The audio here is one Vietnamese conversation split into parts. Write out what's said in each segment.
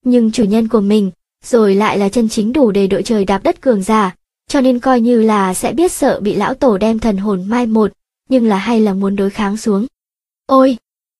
nhưng chủ nhân của mình, rồi lại là chân chính đủ để đội trời đạp đất cường giả, cho nên coi như là sẽ biết sợ bị lão tổ đem thần hồn mai một, nhưng là hay là muốn đối kháng xuống. Ôi!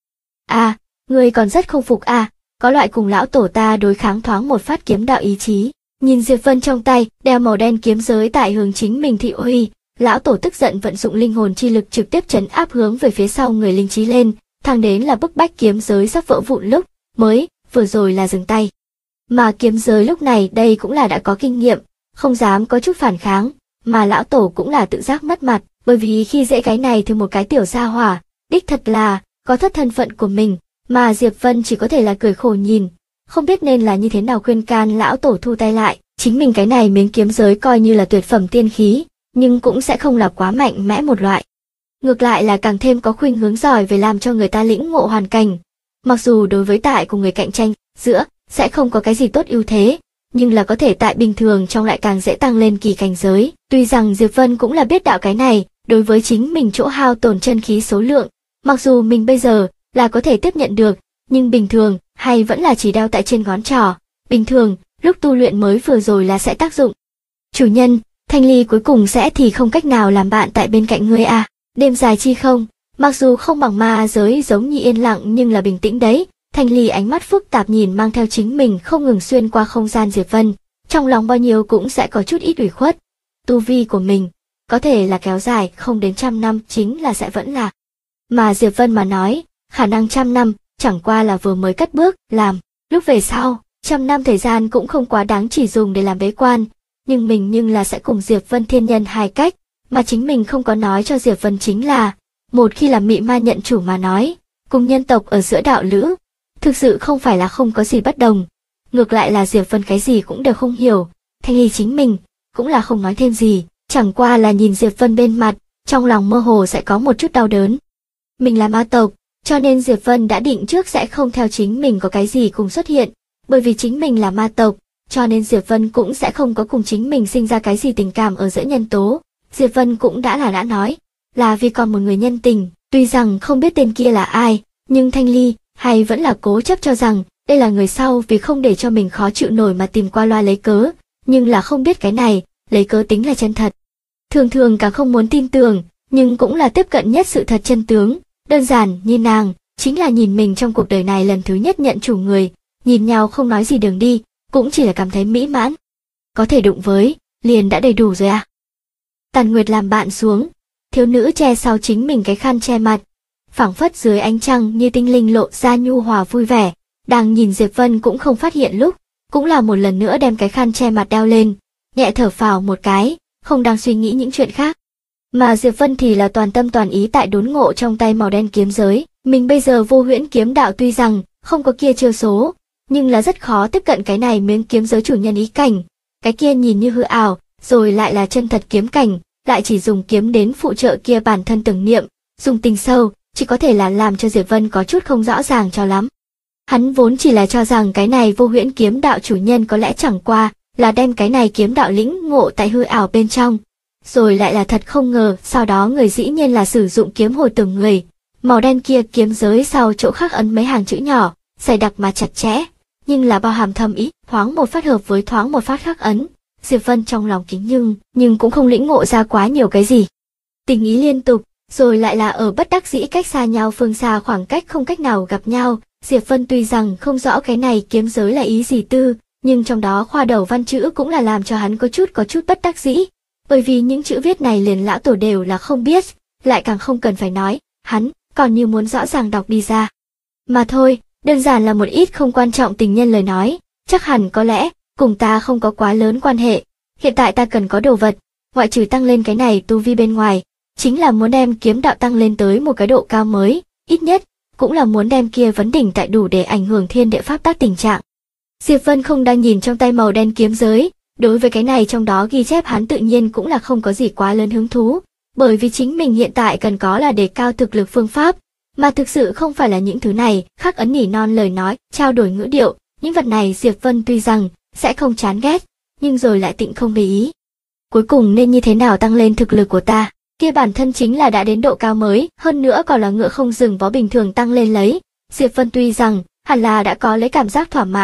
À, ngươi còn rất không phục à, có loại cùng lão tổ ta đối kháng thoáng một phát kiếm đạo ý chí. Nhìn Diệp Vân trong tay, đeo màu đen kiếm giới tại hướng chính mình thị uy, lão tổ tức giận vận dụng linh hồn chi lực trực tiếp trấn áp hướng về phía sau người linh trí lên, thẳng đến là bức bách kiếm giới sắp vỡ vụn lúc, mới, vừa rồi là dừng tay. Mà kiếm giới lúc này đây cũng là đã có kinh nghiệm, không dám có chút phản kháng, mà lão tổ cũng là tự giác mất mặt, bởi vì khi dễ cái này thì một cái tiểu gia hỏa, đích thật là, có thất thân phận của mình, mà Diệp Vân chỉ có thể là cười khổ nhìn, không biết nên là như thế nào khuyên can lão tổ thu tay lại, chính mình cái này miếng kiếm giới coi như là tuyệt phẩm tiên khí, nhưng cũng sẽ không là quá mạnh mẽ một loại. Ngược lại là càng thêm có khuynh hướng giỏi về làm cho người ta lĩnh ngộ hoàn cảnh. Mặc dù đối với tại của người cạnh tranh giữa sẽ không có cái gì tốt ưu thế, nhưng là có thể tại bình thường trong lại càng dễ tăng lên kỳ cảnh giới. Tuy rằng Diệp Vân cũng là biết đạo cái này, đối với chính mình chỗ hao tổn chân khí số lượng, mặc dù mình bây giờ là có thể tiếp nhận được, nhưng bình thường hay vẫn là chỉ đeo tại trên ngón trỏ. Bình thường, lúc tu luyện mới vừa rồi là sẽ tác dụng. Chủ nhân, Thanh Ly cuối cùng sẽ thì không cách nào làm bạn tại bên cạnh ngươi à? Đêm dài chi không, mặc dù không bằng ma giới giống như yên lặng nhưng là bình tĩnh đấy. Thanh Ly ánh mắt phức tạp nhìn mang theo chính mình không ngừng xuyên qua không gian Diệp Vân, trong lòng bao nhiêu cũng sẽ có chút ít ủy khuất. Tu vi của mình, có thể là kéo dài không đến 100 năm chính là sẽ vẫn là. Mà Diệp Vân mà nói, khả năng 100 năm, chẳng qua là vừa mới cất bước, làm. Lúc về sau, 100 năm thời gian cũng không quá đáng chỉ dùng để làm bế quan, nhưng mình nhưng là sẽ cùng Diệp Vân thiên nhân hai cách, mà chính mình không có nói cho Diệp Vân chính là, một khi là mị ma nhận chủ mà nói, cùng nhân tộc ở giữa đạo lữ, thực sự không phải là không có gì bất đồng. Ngược lại là Diệp Vân cái gì cũng đều không hiểu, Thanh Ly chính mình, cũng là không nói thêm gì, chẳng qua là nhìn Diệp Vân bên mặt, trong lòng mơ hồ sẽ có một chút đau đớn. Mình là ma tộc, cho nên Diệp Vân đã định trước sẽ không theo chính mình có cái gì cùng xuất hiện, bởi vì chính mình là ma tộc, cho nên Diệp Vân cũng sẽ không có cùng chính mình sinh ra cái gì tình cảm ở giữa nhân tố. Diệp Vân cũng đã nói, là vì còn một người nhân tình, tuy rằng không biết tên kia là ai, nhưng Thanh Ly hay vẫn là cố chấp cho rằng đây là người sau vì không để cho mình khó chịu nổi mà tìm qua loa lấy cớ, nhưng là không biết cái này, lấy cớ tính là chân thật. Thường thường càng không muốn tin tưởng, nhưng cũng là tiếp cận nhất sự thật chân tướng, đơn giản như nàng, chính là nhìn mình trong cuộc đời này lần thứ nhất nhận chủ người, nhìn nhau không nói gì đường đi, cũng chỉ là cảm thấy mỹ mãn. Có thể đụng với, liền đã đầy đủ rồi à. Tàn Nguyệt làm bạn xuống, thiếu nữ che sau chính mình cái khăn che mặt, phảng phất dưới ánh trăng như tinh linh lộ ra nhu hòa vui vẻ, đang nhìn Diệp Vân cũng không phát hiện lúc, cũng là một lần nữa đem cái khăn che mặt đeo lên, nhẹ thở phào một cái, không đang suy nghĩ những chuyện khác. Mà Diệp Vân thì là toàn tâm toàn ý tại đốn ngộ trong tay màu đen kiếm giới, mình bây giờ vô huyễn kiếm đạo tuy rằng không có kia chiêu số, nhưng là rất khó tiếp cận cái này miếng kiếm giới chủ nhân ý cảnh, cái kia nhìn như hư ảo, rồi lại là chân thật kiếm cảnh, lại chỉ dùng kiếm đến phụ trợ kia bản thân tưởng niệm, dùng tình sâu, chỉ có thể là làm cho Diệp Vân có chút không rõ ràng cho lắm. Hắn vốn chỉ là cho rằng cái này vô huyễn kiếm đạo chủ nhân có lẽ chẳng qua là đem cái này kiếm đạo lĩnh ngộ tại hư ảo bên trong, rồi lại là thật không ngờ, sau đó người dĩ nhiên là sử dụng kiếm hồi tưởng người, màu đen kia kiếm giới sau chỗ khắc ấn mấy hàng chữ nhỏ, dày đặc mà chặt chẽ, nhưng là bao hàm thâm ý, thoáng một phát hợp với thoáng một phát khắc ấn. Diệp Vân trong lòng kính nhưng cũng không lĩnh ngộ ra quá nhiều cái gì. Tình ý liên tục, rồi lại là ở bất đắc dĩ cách xa nhau phương xa khoảng cách không cách nào gặp nhau. Diệp Vân tuy rằng không rõ cái này kiếm giới là ý gì tư, nhưng trong đó khoa đầu văn chữ cũng là làm cho hắn có chút bất đắc dĩ, bởi vì những chữ viết này liền lão tổ đều là không biết, lại càng không cần phải nói, hắn còn như muốn rõ ràng đọc đi ra. Mà thôi, đơn giản là một ít không quan trọng tình nhân lời nói, chắc hẳn có lẽ cùng ta không có quá lớn quan hệ. Hiện tại ta cần có đồ vật, ngoại trừ tăng lên cái này tu vi bên ngoài, chính là muốn đem kiếm đạo tăng lên tới một cái độ cao mới, ít nhất cũng là muốn đem kia vấn đỉnh tại đủ để ảnh hưởng thiên địa pháp tắc tình trạng. Diệp Vân không đang nhìn trong tay màu đen kiếm giới, đối với cái này trong đó ghi chép hắn tự nhiên cũng là không có gì quá lớn hứng thú, bởi vì chính mình hiện tại cần có là đề cao thực lực phương pháp, mà thực sự không phải là những thứ này, khắc ấn nỉ non lời nói, trao đổi ngữ điệu, những vật này Diệp Vân tuy rằng sẽ không chán ghét, nhưng rồi lại tịnh không để ý. Cuối cùng nên như thế nào tăng lên thực lực của ta, kia bản thân chính là đã đến độ cao mới, hơn nữa còn là ngựa không dừng vó bình thường tăng lên lấy. Diệp Vân tuy rằng hẳn là đã có lấy cảm giác thỏa mãn,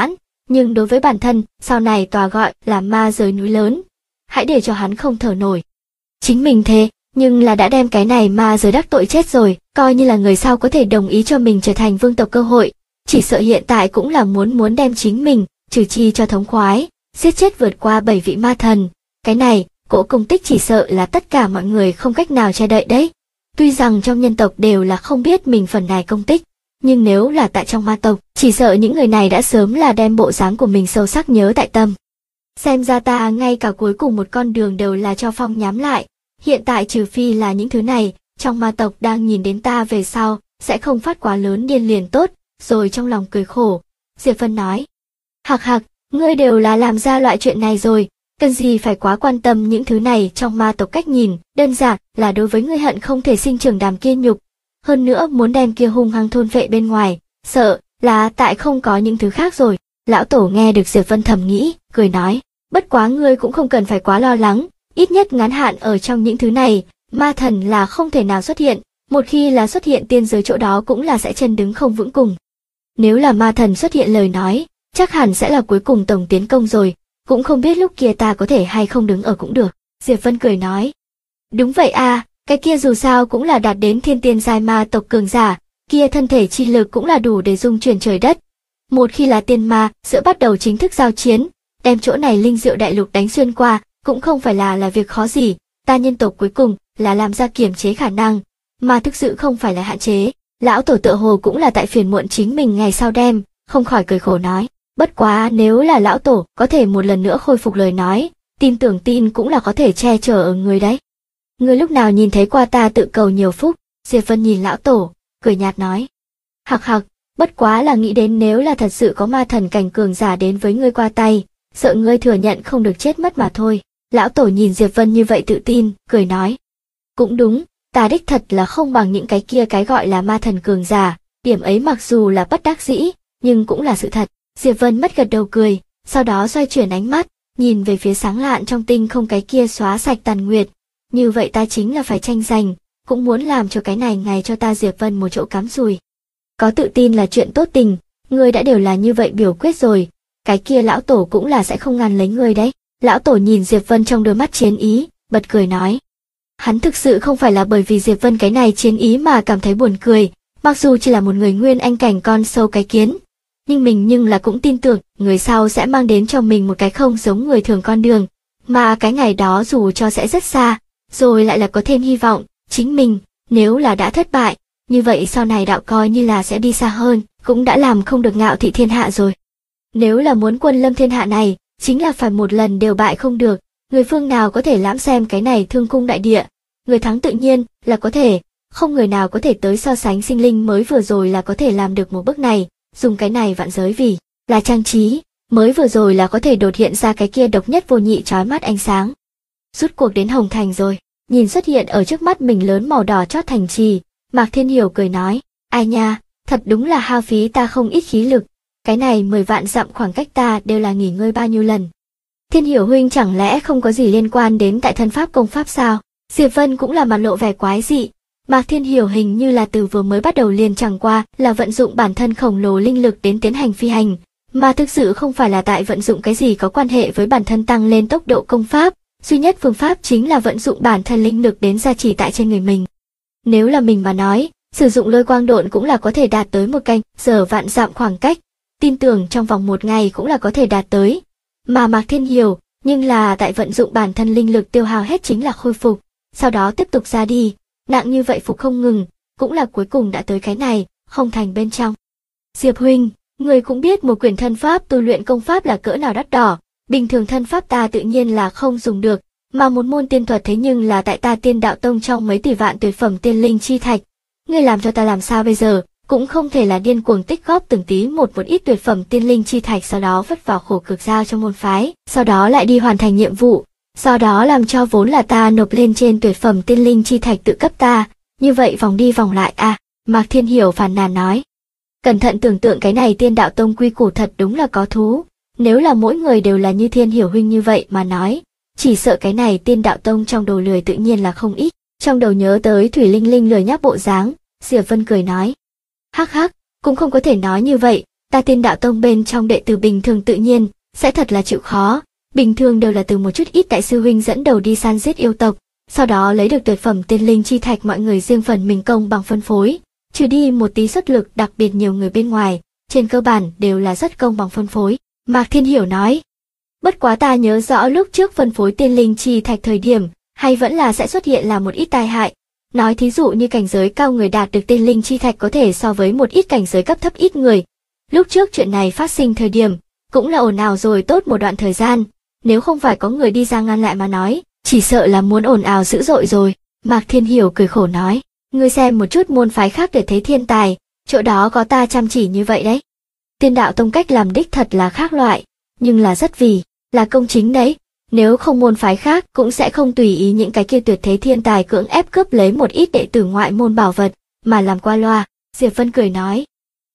nhưng đối với bản thân, sau này tòa gọi là ma giới núi lớn. Hãy để cho hắn không thở nổi. Chính mình thế, nhưng là đã đem cái này ma giới đắc tội chết rồi, coi như là người sau có thể đồng ý cho mình trở thành vương tộc cơ hội. Chỉ sợ hiện tại cũng là muốn đem chính mình, trừ chi cho thống khoái, giết chết vượt qua 7 vị ma thần. Cái này, cỗ công tích chỉ sợ là tất cả mọi người không cách nào che đậy đấy. Tuy rằng trong nhân tộc đều là không biết mình phần này công tích, nhưng nếu là tại trong ma tộc, chỉ sợ những người này đã sớm là đem bộ dáng của mình sâu sắc nhớ tại tâm. Xem ra ta ngay cả cuối cùng một con đường đều là cho Phong nhắm lại. Hiện tại trừ phi là những thứ này, trong ma tộc đang nhìn đến ta về sau, sẽ không phát quá lớn điên liền tốt, rồi trong lòng cười khổ. Diệp Vân nói, hạc hạc, ngươi đều là làm ra loại chuyện này rồi, cần gì phải quá quan tâm những thứ này trong ma tộc cách nhìn, đơn giản là đối với ngươi hận không thể sinh trưởng đàm kia nhục. Hơn nữa muốn đem kia hung hăng thôn phệ bên ngoài, sợ là tại không có những thứ khác rồi. Lão tổ nghe được Diệp Vân thầm nghĩ, cười nói, bất quá ngươi cũng không cần phải quá lo lắng, ít nhất ngắn hạn ở trong những thứ này, ma thần là không thể nào xuất hiện, một khi là xuất hiện tiên giới chỗ đó cũng là sẽ chân đứng không vững cùng. Nếu là ma thần xuất hiện lời nói, chắc hẳn sẽ là cuối cùng tổng tiến công rồi, cũng không biết lúc kia ta có thể hay không đứng ở cũng được. Diệp Vân cười nói, đúng vậy à, cái kia dù sao cũng là đạt đến thiên tiên giai ma tộc cường giả, kia thân thể chi lực cũng là đủ để dung chuyển trời đất. Một khi là tiên ma, sẽ bắt đầu chính thức giao chiến, đem chỗ này linh diệu đại lục đánh xuyên qua, cũng không phải là việc khó gì, ta nhân tộc cuối cùng là làm ra kiềm chế khả năng, mà thực sự không phải là hạn chế. Lão tổ tựa hồ cũng là tại phiền muộn chính mình ngày sau đem, không khỏi cười khổ nói, bất quá nếu là lão tổ có thể một lần nữa khôi phục lời nói, tin cũng là có thể che chở ở người đấy. Ngươi lúc nào nhìn thấy qua ta tự cầu nhiều phúc? Diệp Vân nhìn lão tổ, cười nhạt nói, hạc hạc, bất quá là nghĩ đến nếu là thật sự có ma thần cảnh cường giả đến với ngươi qua tay, sợ ngươi thừa nhận không được chết mất mà thôi. Lão tổ nhìn Diệp Vân như vậy tự tin, cười nói, cũng đúng, ta đích thật là không bằng những cái kia cái gọi là ma thần cường giả, điểm ấy mặc dù là bất đắc dĩ, nhưng cũng là sự thật. Diệp Vân mất gật đầu cười, sau đó xoay chuyển ánh mắt, nhìn về phía sáng lạn trong tinh không cái kia xóa sạch tàn nguyệt. Như vậy ta chính là phải tranh giành, cũng muốn làm cho cái này ngày cho ta Diệp Vân một chỗ cắm rùi. Có tự tin là chuyện tốt tình, ngươi đã đều là như vậy biểu quyết rồi, cái kia lão tổ cũng là sẽ không ngăn lấy ngươi đấy. Lão tổ nhìn Diệp Vân trong đôi mắt chiến ý, bật cười nói. Hắn thực sự không phải là bởi vì Diệp Vân cái này chiến ý mà cảm thấy buồn cười, mặc dù chỉ là một người nguyên anh cảnh con sâu cái kiến. Nhưng là cũng tin tưởng, người sau sẽ mang đến cho mình một cái không giống người thường con đường, mà cái ngày đó dù cho sẽ rất xa, rồi lại là có thêm hy vọng, chính mình, nếu là đã thất bại, như vậy sau này đạo coi như là sẽ đi xa hơn, cũng đã làm không được ngạo thị thiên hạ rồi. Nếu là muốn quân lâm thiên hạ này, chính là phải một lần đều bại không được, người phương nào có thể lãm xem cái này thương cung đại địa, người thắng tự nhiên là có thể, không người nào có thể tới so sánh sinh linh mới vừa rồi là có thể làm được một bước này, dùng cái này vạn giới vì là trang trí, mới vừa rồi là có thể đột hiện ra cái kia độc nhất vô nhị chói mắt ánh sáng. Rút cuộc đến Hồng Thành rồi, nhìn xuất hiện ở trước mắt mình lớn màu đỏ chót thành trì, Mạc Thiên Hiểu cười nói, ai nha, thật đúng là hao phí ta không ít khí lực, cái này 10 vạn dặm khoảng cách ta đều là nghỉ ngơi bao nhiêu lần. Thiên Hiểu huynh chẳng lẽ không có gì liên quan đến tại thân pháp công pháp sao? Diệp Vân cũng là mặt lộ vẻ quái dị. Mạc Thiên Hiểu hình như là từ vừa mới bắt đầu liền chẳng qua là vận dụng bản thân khổng lồ linh lực đến tiến hành phi hành, mà thực sự không phải là tại vận dụng cái gì có quan hệ với bản thân tăng lên tốc độ công pháp, duy nhất phương pháp chính là vận dụng bản thân linh lực đến gia trì tại trên người mình. Nếu là mình mà nói, sử dụng lôi quang độn cũng là có thể đạt tới một canh giờ vạn dặm khoảng cách, tin tưởng trong vòng một ngày cũng là có thể đạt tới. Mà Mạc Thiên Hiểu, nhưng là tại vận dụng bản thân linh lực tiêu hao hết chính là khôi phục, sau đó tiếp tục ra đi, nặng như vậy phục không ngừng, cũng là cuối cùng đã tới cái này, Hồng Thành bên trong. Diệp huynh, người cũng biết một quyển thân pháp tu luyện công pháp là cỡ nào đắt đỏ, bình thường thân pháp ta tự nhiên là không dùng được, mà một môn tiên thuật thế nhưng là tại ta Tiên Đạo Tông trong mấy tỷ vạn tuyệt phẩm tiên linh chi thạch. Ngươi làm cho ta làm sao bây giờ, cũng không thể là điên cuồng tích góp từng tí một ít tuyệt phẩm tiên linh chi thạch sau đó vất vào khổ cực giao cho môn phái, sau đó lại đi hoàn thành nhiệm vụ, sau đó làm cho vốn là ta nộp lên trên tuyệt phẩm tiên linh chi thạch tự cấp ta, như vậy vòng đi vòng lại à, Mạc Thiên Hiểu phàn nàn nói. Cẩn thận tưởng tượng cái này Tiên Đạo Tông quy củ thật đúng là có thú, nếu là mỗi người đều là như Thiên Hiểu huynh như vậy mà nói, chỉ sợ cái này Tiên Đạo Tông trong đầu lười tự nhiên là không ít. Trong đầu nhớ tới Thủy Linh Linh lười nhác bộ dáng, Diệp Vân cười nói. Hắc hắc, cũng không có thể nói như vậy, Ta Tiên Đạo Tông bên trong đệ tử bình thường tự nhiên sẽ thật là chịu khó, bình thường đều là từ một chút ít đại sư huynh dẫn đầu đi săn giết yêu tộc, sau đó lấy được tuyệt phẩm tiên linh chi thạch, mọi người riêng phần mình công bằng phân phối, trừ đi một tí xuất lực đặc biệt nhiều người bên ngoài, trên cơ bản đều là rất công bằng phân phối. Mạc Thiên Hiểu nói, bất quá ta nhớ rõ lúc trước phân phối tiên linh chi thạch thời điểm, hay vẫn là sẽ xuất hiện là một ít tai hại. Nói thí dụ như cảnh giới cao người đạt được tiên linh chi thạch có thể so với một ít cảnh giới cấp thấp ít người. Lúc trước chuyện này phát sinh thời điểm, cũng là ồn ào rồi tốt một đoạn thời gian, nếu không phải có người đi ra ngăn lại mà nói, chỉ sợ là muốn ồn ào dữ dội rồi. Mạc Thiên Hiểu cười khổ nói, ngươi xem một chút môn phái khác để thấy thiên tài, chỗ đó có ta chăm chỉ như vậy đấy. Tiên Đạo Tông cách làm đích thật là khác loại, nhưng là rất vì là công chính đấy, nếu không môn phái khác cũng sẽ không tùy ý những cái kia tuyệt thế thiên tài cưỡng ép cướp lấy một ít đệ tử ngoại môn bảo vật, mà làm qua loa. Diệp Vân cười nói,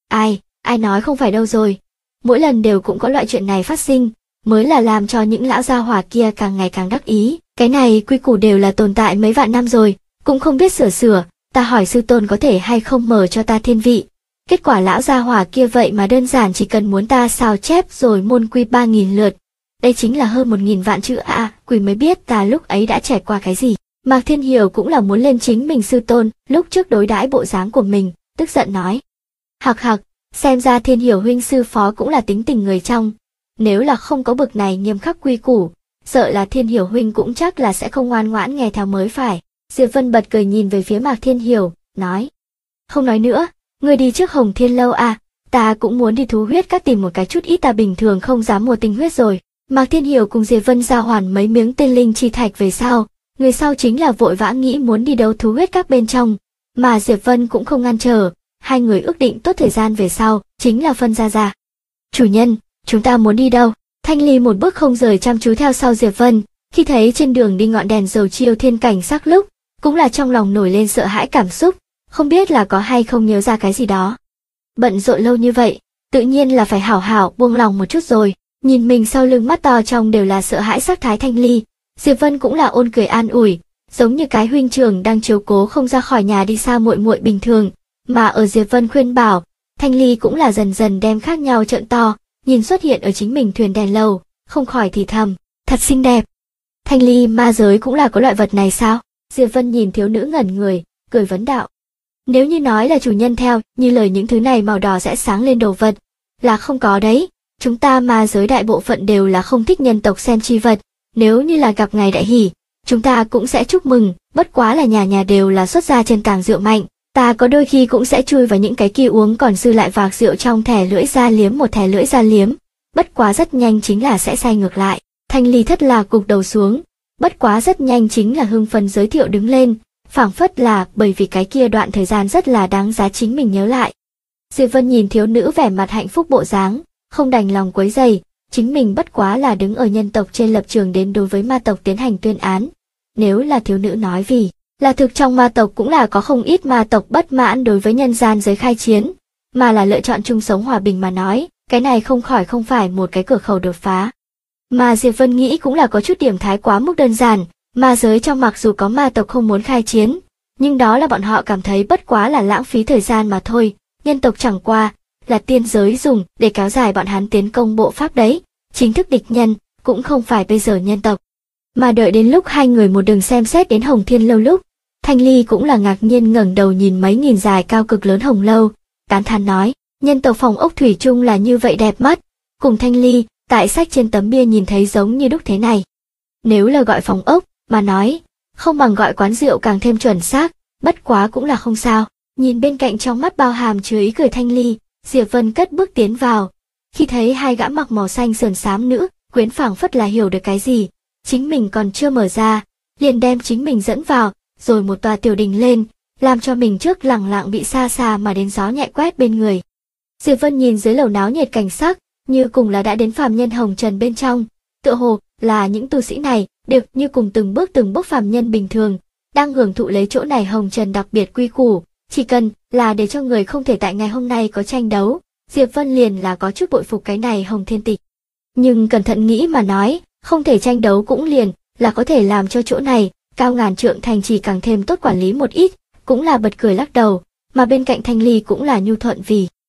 ai nói không phải đâu rồi, mỗi lần đều cũng có loại chuyện này phát sinh, mới là làm cho những lão gia hỏa kia càng ngày càng đắc ý, cái này quy củ đều là tồn tại mấy vạn năm rồi, cũng không biết sửa, ta hỏi sư tôn có thể hay không mở cho ta thiên vị. Kết quả lão gia hỏa kia vậy mà đơn giản chỉ cần muốn ta sao chép rồi môn quy 3.000 lượt. Đây chính là hơn 1.000 vạn chữ a, quỷ mới biết ta lúc ấy đã trải qua cái gì. Mạc Thiên Hiểu cũng là muốn lên chính mình sư tôn, lúc trước đối đãi bộ dáng của mình, tức giận nói. Hặc, xem ra Thiên Hiểu huynh sư phó cũng là tính tình người trong. Nếu là không có bực này nghiêm khắc quy củ, sợ là Thiên Hiểu huynh cũng chắc là sẽ không ngoan ngoãn nghe theo mới phải. Diệp Vân bật cười nhìn về phía Mạc Thiên Hiểu, nói. Không nói nữa, ngươi đi trước Hồng Thiên Lâu à, ta cũng muốn đi thú huyết các tìm một cái chút ít ta bình thường không dám mua tinh huyết rồi. Mạc Thiên Hiểu cùng Diệp Vân giao hoàn mấy miếng tiên linh chi thạch về sau, người sau chính là vội vã nghĩ muốn đi đấu thú huyết các bên trong, mà Diệp Vân cũng không ngăn trở, hai người ước định tốt thời gian về sau, chính là phân ra. Chủ nhân, chúng ta muốn đi đâu? Thanh Ly một bước không rời chăm chú theo sau Diệp Vân, khi thấy trên đường đi ngọn đèn dầu chiêu thiên cảnh sắc lúc, cũng là trong lòng nổi lên sợ hãi cảm xúc, không biết là có hay không nhớ ra cái gì đó. Bận rộn lâu như vậy, tự nhiên là phải hảo hảo buông lòng một chút rồi. Nhìn mình sau lưng mắt to trong đều là sợ hãi sắc thái Thanh Ly, Diệp Vân cũng là ôn cười an ủi, giống như cái huynh trưởng đang chiếu cố không ra khỏi nhà đi xa muội muội bình thường, mà ở Diệp Vân khuyên bảo, Thanh Ly cũng là dần dần đem khác nhau trợn to, nhìn xuất hiện ở chính mình thuyền đèn lầu, không khỏi thì thầm, thật xinh đẹp. Thanh Ly ma giới cũng là có loại vật này sao? Diệp Vân nhìn thiếu nữ ngẩn người, cười vấn đạo. Nếu như nói là chủ nhân theo, như lời những thứ này màu đỏ sẽ sáng lên đồ vật, là không có đấy. Chúng ta ma giới đại bộ phận đều là không thích nhân tộc xem chi vật, nếu như là gặp ngày đại hỷ, chúng ta cũng sẽ chúc mừng, bất quá là nhà nhà đều là xuất ra chân tàng rượu mạnh, ta có đôi khi cũng sẽ chui vào những cái kia uống còn dư lại vạc rượu trong thẻ lưỡi ra liếm một thẻ lưỡi ra liếm, bất quá rất nhanh chính là sẽ say ngược lại. Thanh Ly thất là gục đầu xuống, bất quá rất nhanh chính là hưng phấn giới thiệu đứng lên, phảng phất là bởi vì cái kia đoạn thời gian rất là đáng giá chính mình nhớ lại. Diệp Vân nhìn thiếu nữ vẻ mặt hạnh phúc bộ dáng, không đành lòng quấy rầy, chính mình bất quá là đứng ở nhân tộc trên lập trường đến đối với ma tộc tiến hành tuyên án. Nếu là thiếu nữ nói vì là thực trong ma tộc cũng là có không ít ma tộc bất mãn đối với nhân gian giới khai chiến, mà là lựa chọn chung sống hòa bình mà nói, cái này không phải một cái cửa khẩu đột phá. Mà Diệp Vân nghĩ cũng là có chút điểm thái quá mức đơn giản, ma giới trong mặc dù có ma tộc không muốn khai chiến, nhưng đó là bọn họ cảm thấy bất quá là lãng phí thời gian mà thôi, nhân tộc chẳng qua là tiên giới dùng để kéo dài bọn hắn tiến công bộ pháp đấy, chính thức địch nhân cũng không phải bây giờ nhân tộc. Mà đợi đến lúc hai người một đường xem xét đến Hồng Thiên Lâu lúc, Thanh Ly cũng là ngạc nhiên ngẩng đầu nhìn mấy nghìn dài cao cực lớn hồng lâu, tán thán nói, nhân tộc phòng ốc thủy chung là như vậy đẹp mắt, cùng Thanh Ly, tại sách trên tấm bia nhìn thấy giống như đúc thế này. Nếu là gọi phòng ốc, mà nói, không bằng gọi quán rượu càng thêm chuẩn xác, bất quá cũng là không sao. Nhìn bên cạnh trong mắt bao hàm chứa ý cười Thanh Ly, Diệp Vân cất bước tiến vào. Khi thấy hai gã mặc màu xanh sườn xám nữ, quyến phảng phất là hiểu được cái gì, chính mình còn chưa mở ra, liền đem chính mình dẫn vào, rồi một tòa tiểu đình lên, làm cho mình trước lẳng lặng bị xa xa mà đến gió nhẹ quét bên người. Diệp Vân nhìn dưới lầu náo nhiệt cảnh sắc, như cùng là đã đến phàm nhân hồng trần bên trong, tựa hồ là những tu sĩ này đều như cùng từng bước phàm nhân bình thường, đang hưởng thụ lấy chỗ này hồng trần đặc biệt quy củ, chỉ cần là để cho người không thể tại ngày hôm nay có tranh đấu, Diệp Vân liền là có chút bội phục cái này Hồng Thiên Tịch. Nhưng cẩn thận nghĩ mà nói, không thể tranh đấu cũng liền là có thể làm cho chỗ này cao ngàn trượng thành trì càng thêm tốt quản lý một ít, cũng là bật cười lắc đầu, mà bên cạnh Thanh Ly cũng là nhu thuận vì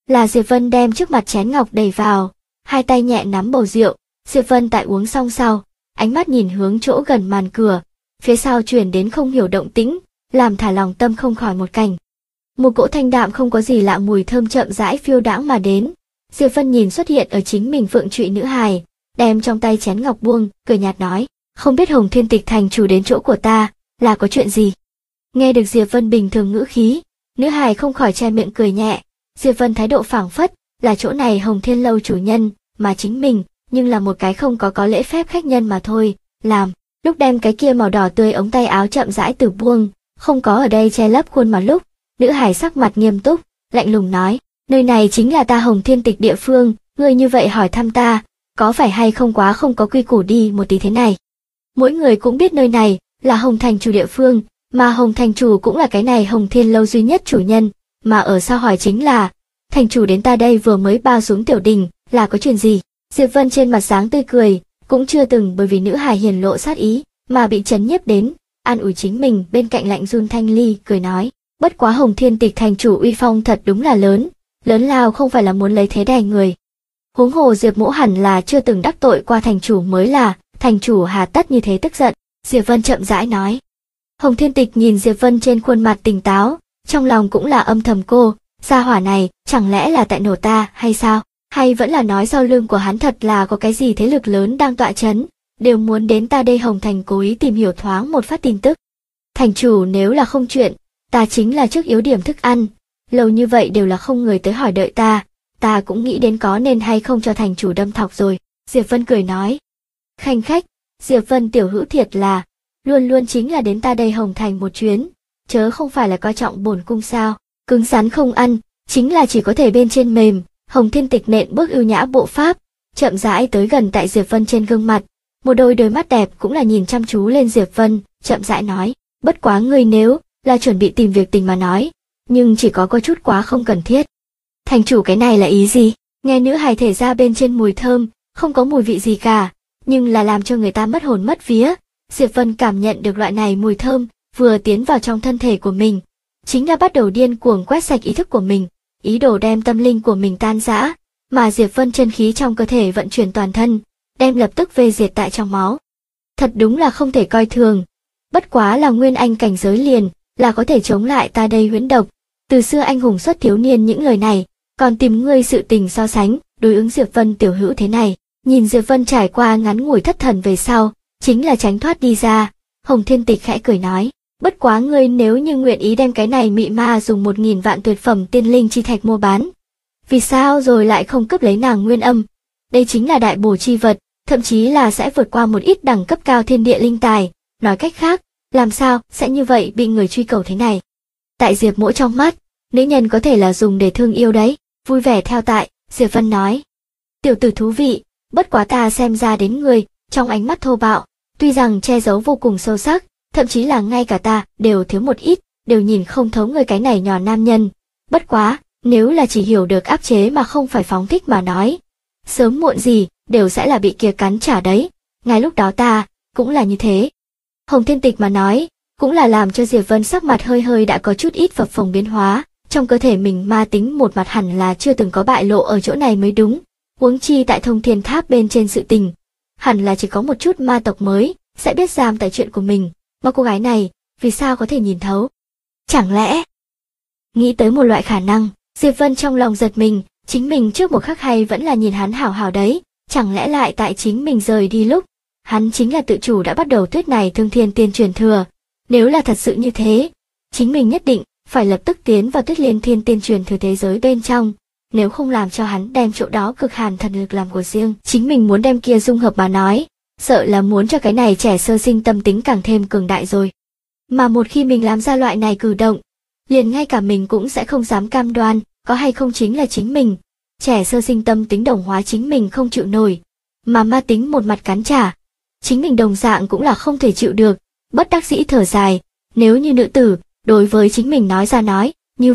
Là Diệp Vân đem trước mặt chén ngọc đầy vào, hai tay nhẹ nắm bầu rượu. Diệp Vân tại uống xong sau, ánh mắt nhìn hướng chỗ gần màn cửa, phía sau truyền đến không hiểu động tĩnh, làm thả lòng tâm không khỏi một cảnh. Một cỗ thanh đạm không có gì lạ mùi thơm chậm rãi phiêu đãng mà đến. Diệp Vân nhìn xuất hiện ở chính mình phượng trụy nữ hài, đem trong tay chén ngọc buông, cười nhạt nói, không biết Hồng Thiên Tịch thành chủ đến chỗ của ta, là có chuyện gì? Nghe được Diệp Vân bình thường ngữ khí, nữ hài không khỏi che miệng cười nhẹ. Diệp Vân thái độ phảng phất, là chỗ này Hồng Thiên Lâu chủ nhân, mà chính mình, nhưng là một cái không có lễ phép khách nhân mà thôi, làm. Lúc đem cái kia màu đỏ tươi ống tay áo chậm rãi từ buông, không có ở đây che lấp khuôn mặt lúc, nữ hài sắc mặt nghiêm túc, lạnh lùng nói, nơi này chính là ta Hồng Thiên Tịch địa phương, ngươi như vậy hỏi thăm ta, có phải hay không quá không có quy củ đi một tí thế này. Mỗi người cũng biết nơi này là Hồng Thành chủ địa phương, mà Hồng Thành chủ cũng là cái này Hồng Thiên Lâu duy nhất chủ nhân, mà ở sao hỏi chính là, thành chủ đến ta đây vừa mới bao xuống tiểu đình, là có chuyện gì? Diệp Vân trên mặt sáng tươi cười, cũng chưa từng bởi vì nữ hài hiển lộ sát ý, mà bị chấn nhiếp đến, an ủi chính mình. Bên cạnh lạnh run Thanh Ly cười nói, bất quá Hồng Thiên Tịch thành chủ uy phong thật đúng là lớn, lớn lao không phải là muốn lấy thế đè người. Huống hồ Diệp Mỗ hẳn là chưa từng đắc tội qua thành chủ mới là, thành chủ hà tất như thế tức giận. Diệp Vân chậm rãi nói. Hồng Thiên Tịch nhìn Diệp Vân trên khuôn mặt tỉnh táo, trong lòng cũng là âm thầm cô, gia hỏa này, chẳng lẽ là tại nổ ta hay sao? Hay vẫn là nói sau lưng của hắn thật là có cái gì thế lực lớn đang tọa chấn, đều muốn đến ta đây Hồng Thành cố ý tìm hiểu thoáng một phát tin tức. Thành chủ nếu là không chuyện, ta chính là trước yếu điểm thức ăn, lâu như vậy đều là không người tới hỏi đợi ta cũng nghĩ đến có nên hay không cho thành chủ đâm thọc rồi. Diệp Vân cười nói. Khanh khách, Diệp Vân tiểu hữu thiệt là, luôn luôn chính là đến ta đây Hồng Thành một chuyến, chớ không phải là coi trọng bổn cung sao, cứng rắn không ăn, chính là chỉ có thể bên trên mềm. Hồng Thiên Tịch nện bước ưu nhã bộ pháp, chậm rãi tới gần tại Diệp Vân trên gương mặt, một đôi mắt đẹp cũng là nhìn chăm chú lên Diệp Vân, chậm rãi nói, bất quá ngươi nếu là chuẩn bị tìm việc tình mà nói, nhưng chỉ có chút quá không cần thiết. Thành chủ cái này là ý gì? Nghe nữ hài thể ra bên trên mùi thơm, không có mùi vị gì cả, nhưng là làm cho người ta mất hồn mất vía. Diệp Vân cảm nhận được loại này mùi thơm, vừa tiến vào trong thân thể của mình, chính là bắt đầu điên cuồng quét sạch ý thức của mình, ý đồ đem tâm linh của mình tan rã, mà Diệp Vân chân khí trong cơ thể vận chuyển toàn thân, đem lập tức vê diệt tại trong máu. Thật đúng là không thể coi thường, bất quá là nguyên anh cảnh giới liền, là có thể chống lại ta đây huyễn độc. Từ xưa anh hùng xuất thiếu niên những lời này, còn tìm ngươi sự tình so sánh, đối ứng Diệp Vân tiểu hữu thế này. Nhìn Diệp Vân trải qua ngắn ngủi thất thần về sau, chính là tránh thoát đi ra, Hồng Thiên Tịch khẽ cười nói, bất quá ngươi nếu như nguyện ý đem cái này mị ma dùng 1000 vạn tuyệt phẩm tiên linh chi thạch mua bán, vì sao rồi lại không cướp lấy nàng nguyên âm? Đây chính là đại bổ chi vật, thậm chí là sẽ vượt qua một ít đẳng cấp cao thiên địa linh tài, nói cách khác, làm sao sẽ như vậy bị người truy cầu thế này? Tại Diệp Mỗ trong mắt, nữ nhân có thể là dùng để thương yêu đấy, vui vẻ theo tại, Diệp Vân nói. Tiểu tử thú vị, bất quá ta xem ra đến người, trong ánh mắt thô bạo, tuy rằng che giấu vô cùng sâu sắc, thậm chí là ngay cả ta đều thiếu một ít, đều nhìn không thấu người cái này nhỏ nam nhân. Bất quá, nếu là chỉ hiểu được áp chế mà không phải phóng thích mà nói, sớm muộn gì đều sẽ là bị kia cắn trả đấy, ngay lúc đó ta cũng là như thế. Hồng Thiên Tịch mà nói, cũng là làm cho Diệp Vân sắc mặt hơi đã có chút ít phập phồng biến hóa, trong cơ thể mình ma tính một mặt hẳn là chưa từng có bại lộ ở chỗ này mới đúng, huống chi tại Thông Thiên Tháp bên trên sự tình, hẳn là chỉ có một chút ma tộc mới sẽ biết giam tại chuyện của mình, mà cô gái này, vì sao có thể nhìn thấu? Chẳng lẽ? Nghĩ tới một loại khả năng, Diệp Vân trong lòng giật mình, chính mình trước một khắc hay vẫn là nhìn hắn hảo hảo đấy, chẳng lẽ lại tại chính mình rời đi lúc, hắn chính là tự chủ đã bắt đầu thuyết này Thương Thiên Tiên truyền thừa. Nếu là thật sự như thế, chính mình nhất định phải lập tức tiến vào Tuyết Liên Thiên Tiên truyền thừa thế giới bên trong, nếu không làm cho hắn đem chỗ đó cực hàn thần lực làm của riêng, chính mình muốn đem kia dung hợp mà nói, sợ là muốn cho cái này trẻ sơ sinh tâm tính càng thêm cường đại rồi. Mà một khi mình làm ra loại này cử động, liền ngay cả mình cũng sẽ không dám cam đoan, có hay không chính là chính mình. Trẻ sơ sinh tâm tính đồng hóa chính mình không chịu nổi, mà ma tính một mặt cắn trả, chính mình đồng dạng cũng là không thể chịu được, bất đắc dĩ thở dài, nếu như nữ tử, đối với chính mình nói ra nói, như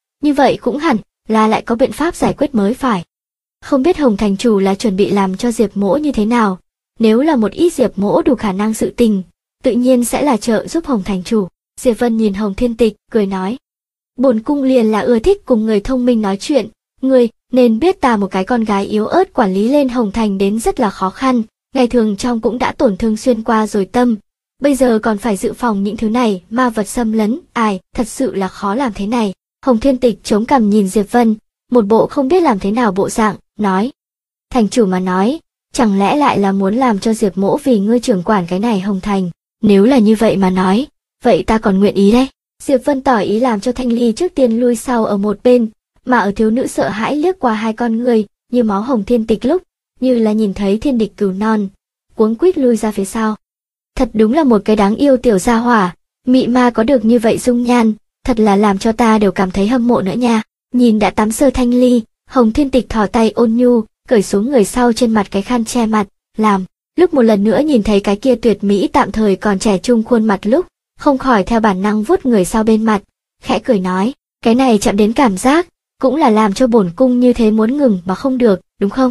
vậy cũng hẳn là lại có biện pháp giải quyết mới phải. Không biết Hồng Thành Chủ là chuẩn bị làm cho Diệp Mỗ như thế nào, nếu là một ít Diệp Mỗ đủ khả năng sự tình, tự nhiên sẽ là trợ giúp Hồng Thành Chủ. Diệp Vân nhìn Hồng Thiên Tịch, cười nói, bổn cung liền là ưa thích cùng người thông minh nói chuyện, Ngươi nên biết ta một cái con gái yếu ớt quản lý lên Hồng Thành đến rất là khó khăn, ngày thường trong cũng đã tổn thương xuyên qua rồi tâm. Bây giờ còn phải dự phòng những thứ này, ma vật xâm lấn, thật sự là khó làm thế này. Hồng Thiên Tịch chống cằm nhìn Diệp Vân, một bộ không biết làm thế nào bộ dạng, nói. Thành chủ mà nói, chẳng lẽ lại là muốn làm cho Diệp Mỗ vì ngươi trưởng quản cái này Hồng Thành, nếu là như vậy mà nói, vậy ta còn nguyện ý đấy. Diệp Vân tỏ ý làm cho Thanh Ly trước tiên lui sau ở một bên, mà ở thiếu nữ sợ hãi liếc qua hai con người, như máu Hồng Thiên Tịch lúc, như là nhìn thấy thiên địch cừu non, cuống quýt lui ra phía sau. Thật đúng là một cái đáng yêu tiểu gia hỏa, mị ma có được như vậy dung nhan, thật là làm cho ta đều cảm thấy hâm mộ nữa nha. Nhìn đã tắm sơ Thanh Ly, Hồng Thiên Tịch thò tay ôn nhu, cởi xuống người sau trên mặt cái khăn che mặt, làm. Lúc một lần nữa nhìn thấy cái kia tuyệt mỹ tạm thời còn trẻ trung khuôn mặt lúc, không khỏi theo bản năng vuốt người sau bên mặt, khẽ cười nói, cái này chạm đến cảm giác, cũng là làm cho bổn cung như thế muốn ngừng mà không được, đúng không?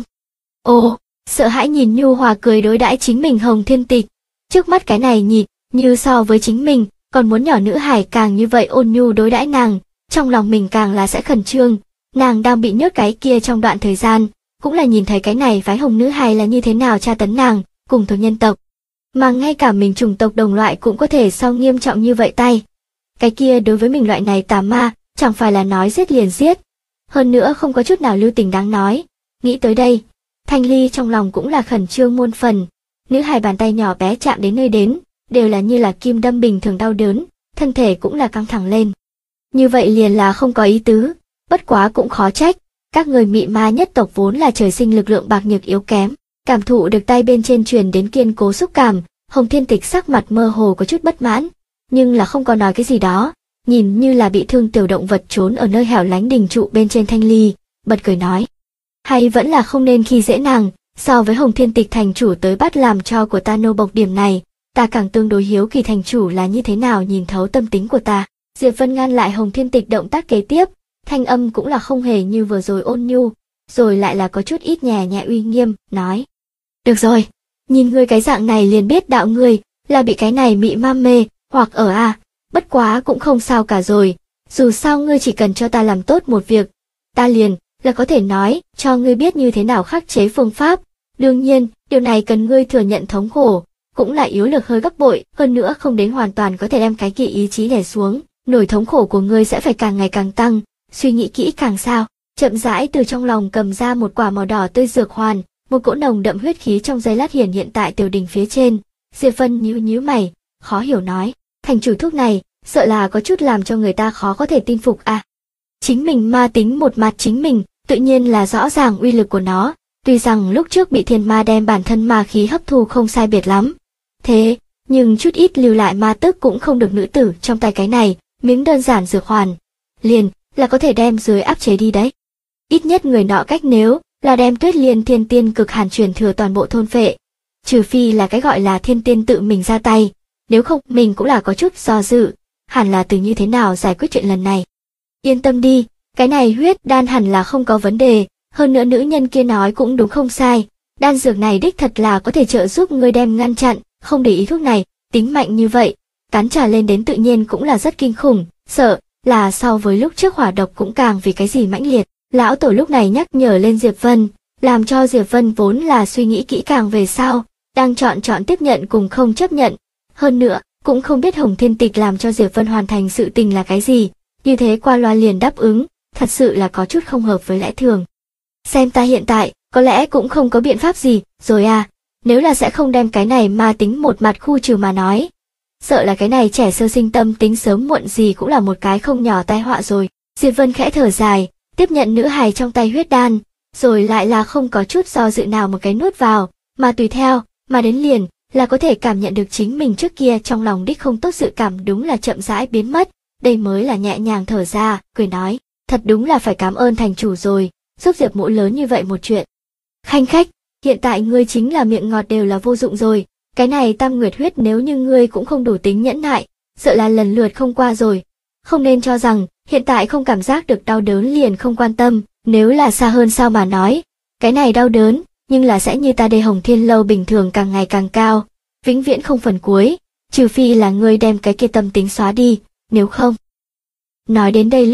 Ồ, sợ hãi nhìn nhu hòa cười đối đãi chính mình Hồng Thiên Tịch, trước mắt cái này nhịn, như so với chính mình, còn muốn nhỏ nữ hài càng như vậy ôn nhu đối đãi nàng, trong lòng mình càng là sẽ khẩn trương, nàng đang bị nhốt cái kia trong đoạn thời gian, cũng là nhìn thấy cái này phái hồng nữ hài là như thế nào tra tấn nàng, cùng thuộc nhân tộc. Mà ngay cả mình chủng tộc đồng loại cũng có thể sau nghiêm trọng như vậy tay. Cái kia đối với mình loại này tà ma, chẳng phải là nói giết liền giết. Hơn nữa không có chút nào lưu tình đáng nói. Nghĩ tới đây, Thanh Ly trong lòng cũng là khẩn trương muôn phần. Nữ hài bàn tay nhỏ bé chạm đến nơi đến, đều là như là kim đâm bình thường đau đớn, thân thể cũng là căng thẳng lên. Như vậy liền là không có ý tứ, bất quá cũng khó trách. Các người mị ma nhất tộc vốn là trời sinh lực lượng bạc nhược yếu kém. Cảm thụ được tay bên trên truyền đến kiên cố xúc cảm, Hồng Thiên Tịch sắc mặt mơ hồ có chút bất mãn, nhưng là không có nói cái gì đó, nhìn như là bị thương tiểu động vật trốn ở nơi hẻo lánh đình trụ bên trên Thanh Ly, bật cười nói. Hay vẫn là không nên khi dễ nàng, so với Hồng Thiên Tịch thành chủ tới bắt làm cho của ta nô bộc điểm này, ta càng tương đối hiếu kỳ thành chủ là như thế nào nhìn thấu tâm tính của ta. Diệp Vân ngăn lại Hồng Thiên Tịch động tác kế tiếp, thanh âm cũng là không hề như vừa rồi ôn nhu, rồi lại là có chút ít nhẹ nhẹ uy nghiêm, nói. Được rồi, nhìn ngươi cái dạng này liền biết đạo ngươi là bị cái này mị ma mê, hoặc ở bất quá cũng không sao cả rồi, dù sao ngươi chỉ cần cho ta làm tốt một việc, ta liền là có thể nói cho ngươi biết như thế nào khắc chế phương pháp, đương nhiên, điều này cần ngươi thừa nhận thống khổ, cũng là yếu lực hơi gấp bội, hơn nữa không đến hoàn toàn có thể đem cái kỳ ý chí đè xuống, nỗi thống khổ của ngươi sẽ phải càng ngày càng tăng, suy nghĩ kỹ càng sao, chậm rãi từ trong lòng cầm ra một quả màu đỏ tươi dược hoàn. Một cỗ nồng đậm huyết khí trong giây lát hiện tại tiểu đình phía trên, Diệp Vân nhíu mày, khó hiểu nói, thành chủ thuốc này, sợ là có chút làm cho người ta khó có thể tin phục Chính mình ma tính một mặt chính mình, tự nhiên là rõ ràng uy lực của nó, tuy rằng lúc trước bị thiên ma đem bản thân ma khí hấp thu không sai biệt lắm. Thế, nhưng chút ít lưu lại ma tức cũng không được nữ tử trong tay cái này, miếng đơn giản dược hoàn, liền là có thể đem dưới áp chế đi đấy. Ít nhất người nọ cách nếu là đem Tuyết Liên Thiên Tiên cực hàn truyền thừa toàn bộ thôn phệ, trừ phi là cái gọi là Thiên Tiên tự mình ra tay, nếu không mình cũng là có chút do dự, hẳn là từ như thế nào giải quyết chuyện lần này. Yên tâm đi, cái này huyết đan hẳn là không có vấn đề, hơn nữa nữ nhân kia nói cũng đúng không sai, đan dược này đích thật là có thể trợ giúp ngươi đem ngăn chặn, không để ý thuốc này, tính mạnh như vậy, cắn trả lên đến tự nhiên cũng là rất kinh khủng, sợ là so với lúc trước hỏa độc cũng càng vì cái gì mãnh liệt. Lão tổ lúc này nhắc nhở lên Diệp Vân, làm cho Diệp Vân vốn là suy nghĩ kỹ càng về sau, đang chọn tiếp nhận cùng không chấp nhận. Hơn nữa, cũng không biết Hồng Thiên Tịch làm cho Diệp Vân hoàn thành sự tình là cái gì, như thế qua loa liền đáp ứng, thật sự là có chút không hợp với lẽ thường. Xem ta hiện tại, có lẽ cũng không có biện pháp gì, rồi nếu là sẽ không đem cái này ma tính một mặt khu trừ mà nói. Sợ là cái này trẻ sơ sinh tâm tính sớm muộn gì cũng là một cái không nhỏ tai họa rồi. Diệp Vân khẽ thở dài, tiếp nhận nữ hài trong tay huyết đan, rồi lại là không có chút do dự nào một cái nuốt vào, mà tùy theo, mà đến liền, là có thể cảm nhận được chính mình trước kia trong lòng đích không tốt dự cảm đúng là chậm rãi biến mất, đây mới là nhẹ nhàng thở ra, cười nói, thật đúng là phải cảm ơn thành chủ rồi, giúp Diệp Mỗ lớn như vậy một chuyện. Khanh khách, hiện tại ngươi chính là miệng ngọt đều là vô dụng rồi, cái này tam nguyệt huyết nếu như ngươi cũng không đủ tính nhẫn nại, sợ là lần lượt không qua rồi, không nên cho rằng, hiện tại không cảm giác được đau đớn liền không quan tâm, nếu là xa hơn sao mà nói, cái này đau đớn, nhưng là sẽ như ta đây Hồng Thiên Lâu bình thường càng ngày càng cao, vĩnh viễn không phần cuối, trừ phi là ngươi đem cái kia tâm tính xóa đi, nếu không. Nói đến đây lúc,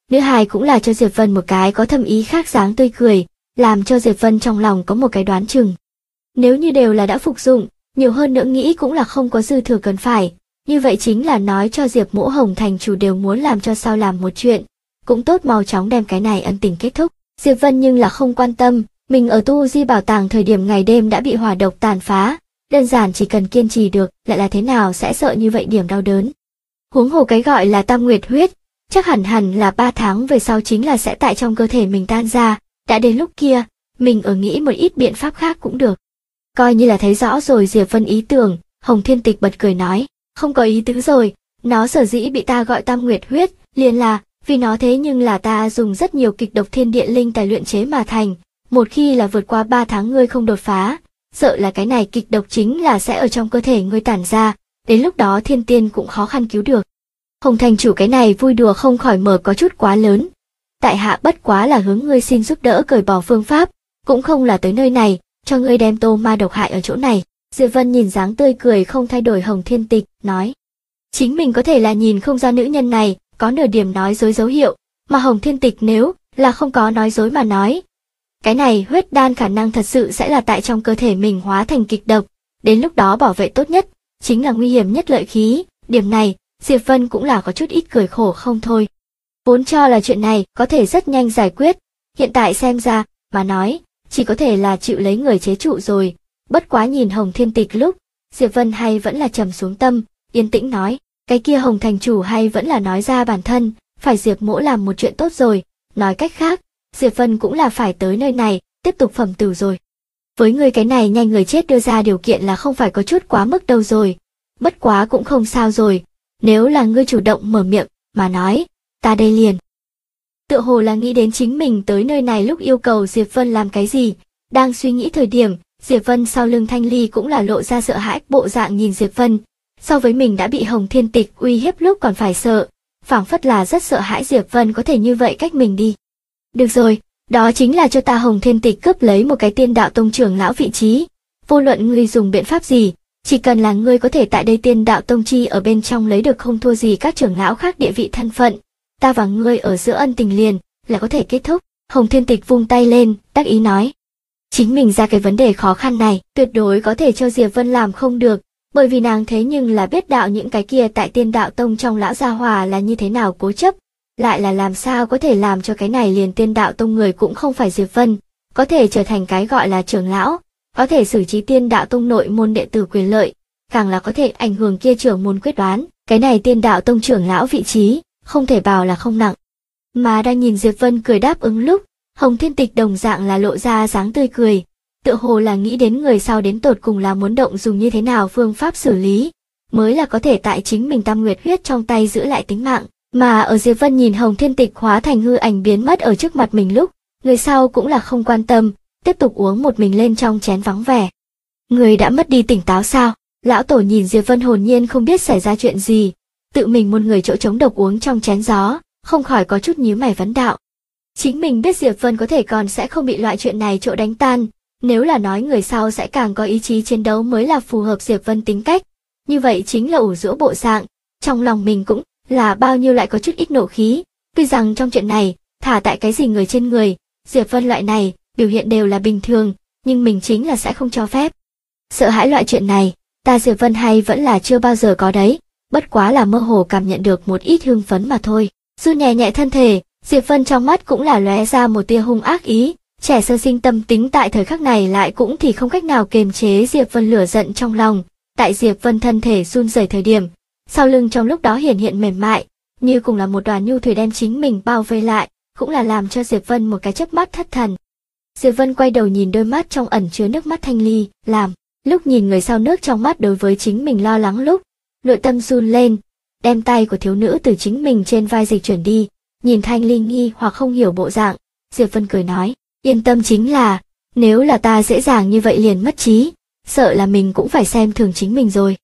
Nữ hài cũng là cho Diệp Vân một cái có thâm ý khác dáng tươi cười, làm cho Diệp Vân trong lòng có một cái đoán chừng. Nếu như đều là đã phục dụng, nhiều hơn nữa nghĩ cũng là không có dư thừa cần phải, như vậy chính là nói cho Diệp Mỗ Hồng thành chủ đều muốn làm cho sao làm một chuyện, cũng tốt mau chóng đem cái này ân tình kết thúc. Diệp Vân nhưng là không quan tâm, mình ở Tu Di bảo tàng thời điểm ngày đêm đã bị hỏa độc tàn phá, đơn giản chỉ cần kiên trì được, lại là thế nào sẽ sợ như vậy điểm đau đớn. Huống hồ cái gọi là tam nguyệt huyết, chắc hẳn là 3 tháng về sau chính là sẽ tại trong cơ thể mình tan ra, đã đến lúc kia, mình ở nghĩ một ít biện pháp khác cũng được. Coi như là thấy rõ rồi Diệp Vân ý tưởng, Hồng Thiên Tịch bật cười nói, không có ý tứ rồi, nó sở dĩ bị ta gọi tam nguyệt huyết, liền là, vì nó thế nhưng là ta dùng rất nhiều kịch độc thiên địa linh tài luyện chế mà thành, một khi là vượt qua 3 tháng ngươi không đột phá, sợ là cái này kịch độc chính là sẽ ở trong cơ thể ngươi tản ra, đến lúc đó thiên tiên cũng khó khăn cứu được. Hồng thành chủ cái này vui đùa không khỏi mở có chút quá lớn. Tại hạ bất quá là hướng ngươi xin giúp đỡ cởi bỏ phương pháp, cũng không là tới nơi này, cho ngươi đem tô ma độc hại ở chỗ này. Diệp Vân nhìn dáng tươi cười không thay đổi Hồng Thiên Tịch, nói. Chính mình có thể là nhìn không ra nữ nhân này, có nửa điểm nói dối dấu hiệu, mà Hồng Thiên Tịch nếu là không có nói dối mà nói. Cái này huyết đan khả năng thật sự sẽ là tại trong cơ thể mình hóa thành kịch độc, đến lúc đó bảo vệ tốt nhất, chính là nguy hiểm nhất lợi khí, điểm này, Diệp Vân cũng là có chút ít cười khổ không thôi. Vốn cho là chuyện này có thể rất nhanh giải quyết, hiện tại xem ra, mà nói, chỉ có thể là chịu lấy người chế trụ rồi, bất quá nhìn Hồng Thiên Tịch lúc, Diệp Vân hay vẫn là trầm xuống tâm, yên tĩnh nói, cái kia Hồng thành chủ hay vẫn là nói ra bản thân, phải Diệp Mỗ làm một chuyện tốt rồi, nói cách khác, Diệp Vân cũng là phải tới nơi này, tiếp tục phẩm tử rồi. Với người cái này nhanh người chết đưa ra điều kiện là không phải có chút quá mức đâu rồi, bất quá cũng không sao rồi, nếu là ngươi chủ động mở miệng, mà nói, ta đây liền. Tựa hồ là nghĩ đến chính mình tới nơi này lúc yêu cầu Diệp Vân làm cái gì, đang suy nghĩ thời điểm, Diệp Vân sau lưng Thanh Ly cũng là lộ ra sợ hãi bộ dạng nhìn Diệp Vân, so với mình đã bị Hồng Thiên Tịch uy hiếp lúc còn phải sợ, phảng phất là rất sợ hãi Diệp Vân có thể như vậy cách mình đi. Được rồi, đó chính là cho ta Hồng Thiên Tịch cướp lấy một cái Tiên Đạo Tông trưởng lão vị trí, vô luận ngươi dùng biện pháp gì, chỉ cần là ngươi có thể tại đây Tiên Đạo Tông chi ở bên trong lấy được không thua gì các trưởng lão khác địa vị thân phận, ta và ngươi ở giữa ân tình liền là có thể kết thúc. Hồng Thiên Tịch vung tay lên, đắc ý nói. Chính mình ra cái vấn đề khó khăn này, tuyệt đối có thể cho Diệp Vân làm không được, bởi vì nàng thế nhưng là biết đạo những cái kia tại Tiên Đạo Tông trong lão gia hòa là như thế nào cố chấp, lại là làm sao có thể làm cho cái này liền Tiên Đạo Tông người cũng không phải Diệp Vân, có thể trở thành cái gọi là trưởng lão, có thể xử trí Tiên Đạo Tông nội môn đệ tử quyền lợi, càng là có thể ảnh hưởng kia trưởng môn quyết đoán, cái này Tiên Đạo Tông trưởng lão vị trí, không thể bảo là không nặng. Mà đang nhìn Diệp Vân cười đáp ứng lúc, Hồng Thiên Tịch đồng dạng là lộ ra dáng tươi cười, tựa hồ là nghĩ đến người sau đến tột cùng là muốn động dùng như thế nào phương pháp xử lý, mới là có thể tại chính mình tam nguyệt huyết trong tay giữ lại tính mạng. Mà ở Diệp Vân nhìn Hồng Thiên Tịch hóa thành hư ảnh biến mất ở trước mặt mình lúc, người sau cũng là không quan tâm, tiếp tục uống một mình lên trong chén vắng vẻ. Người đã mất đi tỉnh táo sao? Lão tổ nhìn Diệp Vân hồn nhiên không biết xảy ra chuyện gì, tự mình một người chỗ trống độc uống trong chén gió, không khỏi có chút nhíu mày vấn đạo. Chính mình biết Diệp Vân có thể còn sẽ không bị loại chuyện này chỗ đánh tan, nếu là nói người sau sẽ càng có ý chí chiến đấu mới là phù hợp Diệp Vân tính cách, như vậy chính là ủ rũ bộ dạng, trong lòng mình cũng là bao nhiêu lại có chút ít nộ khí, tuy rằng trong chuyện này, thả tại cái gì người trên người, Diệp Vân loại này, biểu hiện đều là bình thường, nhưng mình chính là sẽ không cho phép. Sợ hãi loại chuyện này, ta Diệp Vân hay vẫn là chưa bao giờ có đấy, bất quá là mơ hồ cảm nhận được một ít hưng phấn mà thôi. Run nhẹ nhẹ thân thể, Diệp Vân trong mắt cũng là lóe ra một tia hung ác ý, trẻ sơ sinh tâm tính tại thời khắc này lại cũng thì không cách nào kiềm chế Diệp Vân lửa giận trong lòng, tại Diệp Vân thân thể run rẩy thời điểm, sau lưng trong lúc đó hiển hiện mềm mại, như cùng là một đoàn nhu thủy đem chính mình bao vây lại, cũng là làm cho Diệp Vân một cái chớp mắt thất thần. Diệp Vân quay đầu nhìn đôi mắt trong ẩn chứa nước mắt Thanh Ly, làm, lúc nhìn người sau nước trong mắt đối với chính mình lo lắng lúc, nội tâm run lên, đem tay của thiếu nữ từ chính mình trên vai dịch chuyển đi, nhìn Thanh Ly nghi hoặc không hiểu bộ dạng, Diệp Vân cười nói, yên tâm chính là, nếu là ta dễ dàng như vậy liền mất trí, sợ là mình cũng phải xem thường chính mình rồi.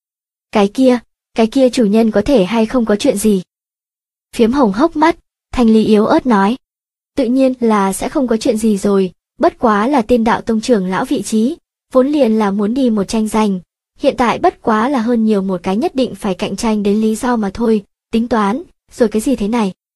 Cái kia chủ nhân có thể hay không có chuyện gì? Phiếm hồng hốc mắt, Thanh Ly yếu ớt nói, tự nhiên là sẽ không có chuyện gì rồi, bất quá là Tiên Đạo Tông trưởng lão vị trí, vốn liền là muốn đi một tranh giành, hiện tại bất quá là hơn nhiều một cái nhất định phải cạnh tranh đến lý do mà thôi, tính toán, rồi cái gì thế này,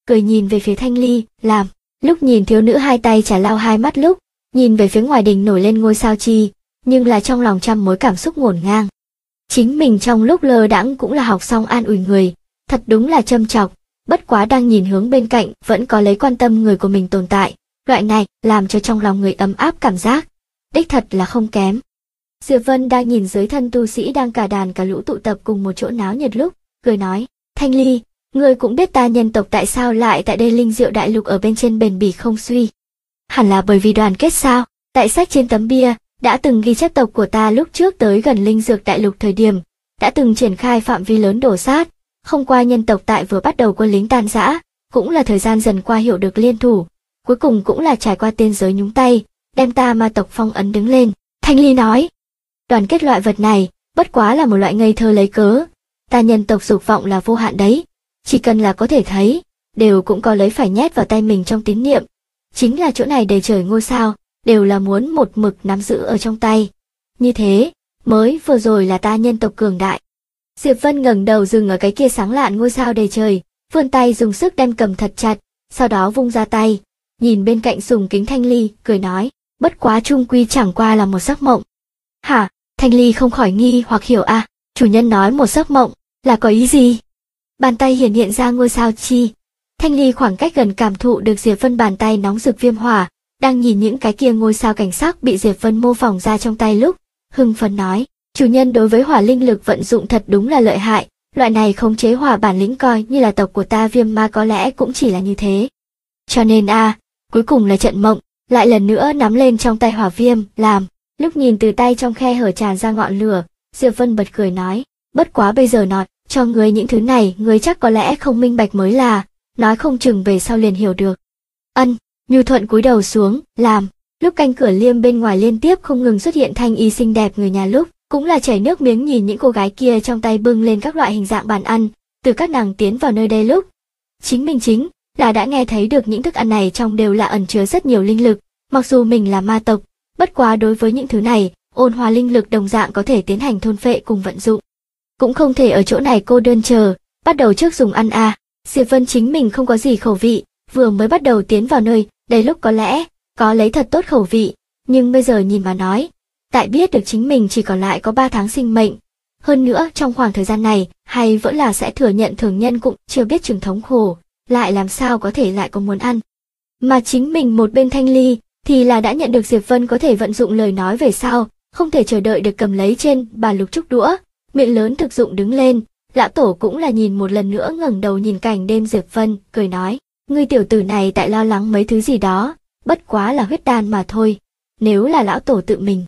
cười nhìn về phía Thanh Ly, làm. Lúc nhìn thiếu nữ hai tay chả lau hai mắt lúc, nhìn về phía ngoài đình nổi lên ngôi sao chi, nhưng là trong lòng trăm mối cảm xúc ngổn ngang. Chính mình trong lúc lơ đãng cũng là học xong an ủi người, thật đúng là châm chọc, bất quá đang nhìn hướng bên cạnh vẫn có lấy quan tâm người của mình tồn tại, loại này làm cho trong lòng người ấm áp cảm giác, đích thật là không kém. Diệp Vân đang nhìn dưới thân tu sĩ đang cả đàn cả lũ tụ tập cùng một chỗ náo nhiệt lúc, cười nói, Thanh Ly, ngươi cũng biết ta nhân tộc tại sao lại tại đây linh diệu đại lục ở bên trên bền bỉ không suy. Hẳn là bởi vì đoàn kết sao, tại sách trên tấm bia, đã từng ghi chép tộc của ta lúc trước tới gần linh dược đại lục thời điểm, đã từng triển khai phạm vi lớn đổ sát, không qua nhân tộc tại vừa bắt đầu quân lính tan rã, cũng là thời gian dần qua hiểu được liên thủ, cuối cùng cũng là trải qua tiên giới nhúng tay, đem ta ma tộc phong ấn đứng lên. Thanh Ly nói, đoàn kết loại vật này, bất quá là một loại ngây thơ lấy cớ, ta nhân tộc dục vọng là vô hạn đấy, chỉ cần là có thể thấy, đều cũng có lấy phải nhét vào tay mình trong tín niệm, chính là chỗ này đầy trời ngôi sao, đều là muốn một mực nắm giữ ở trong tay. Như thế, mới vừa rồi là ta nhân tộc cường đại. Diệp Vân ngẩng đầu dừng ở cái kia sáng lạn ngôi sao đầy trời, vươn tay dùng sức đem cầm thật chặt, sau đó vung ra tay, nhìn bên cạnh sùng kính Thanh Ly, cười nói, bất quá chung quy chẳng qua là một giấc mộng. Hả? Thanh Ly không khỏi nghi hoặc hiểu à, chủ nhân nói một giấc mộng, là có ý gì? Bàn tay hiện ra ngôi sao chi. Thanh Ly khoảng cách gần cảm thụ được Diệp Vân bàn tay nóng rực viêm hỏa, đang nhìn những cái kia ngôi sao cảnh sắc bị Diệp Vân mô phỏng ra trong tay lúc, hưng phấn nói, chủ nhân đối với hỏa linh lực vận dụng thật đúng là lợi hại, loại này khống chế hỏa bản lĩnh coi như là tộc của ta Viêm Ma có lẽ cũng chỉ là như thế. Cho nên cuối cùng là trận mộng, lại lần nữa nắm lên trong tay hỏa viêm, làm. Lúc nhìn từ tay trong khe hở tràn ra ngọn lửa, Diệp Vân bật cười nói, bất quá bây giờ nói cho ngươi những thứ này, ngươi chắc có lẽ không minh bạch mới là, nói không chừng về sau liền hiểu được. Ân, Nhu Thuận cúi đầu xuống, làm. Lúc canh cửa liêm bên ngoài liên tiếp không ngừng xuất hiện thanh y xinh đẹp người nhà lúc, cũng là chảy nước miếng nhìn những cô gái kia trong tay bưng lên các loại hình dạng bàn ăn, từ các nàng tiến vào nơi đây lúc. Chính mình là đã nghe thấy được những thức ăn này trong đều là ẩn chứa rất nhiều linh lực, mặc dù mình là ma tộc, bất quá đối với những thứ này, ôn hòa linh lực đồng dạng có thể tiến hành thôn phệ cùng vận dụng. Cũng không thể ở chỗ này cô đơn chờ, bắt đầu trước dùng ăn Diệp Vân chính mình không có gì khẩu vị, vừa mới bắt đầu tiến vào nơi, đây lúc có lẽ, có lấy thật tốt khẩu vị, nhưng bây giờ nhìn mà nói, tại biết được chính mình chỉ còn lại có 3 tháng sinh mệnh. Hơn nữa trong khoảng thời gian này, hay vẫn là sẽ thừa nhận thường nhân cũng chưa biết chừng thống khổ, lại làm sao có thể lại có muốn ăn. Mà chính mình một bên Thanh Ly, thì là đã nhận được Diệp Vân có thể vận dụng lời nói về sau, không thể chờ đợi được cầm lấy trên bà lục trúc đũa, miệng lớn thực dụng đứng lên, lão tổ cũng là nhìn một lần nữa ngẩng đầu nhìn cảnh đêm Diệp Vân, cười nói, ngươi tiểu tử này tại lo lắng mấy thứ gì đó, bất quá là huyết đan mà thôi, nếu là lão tổ tự mình.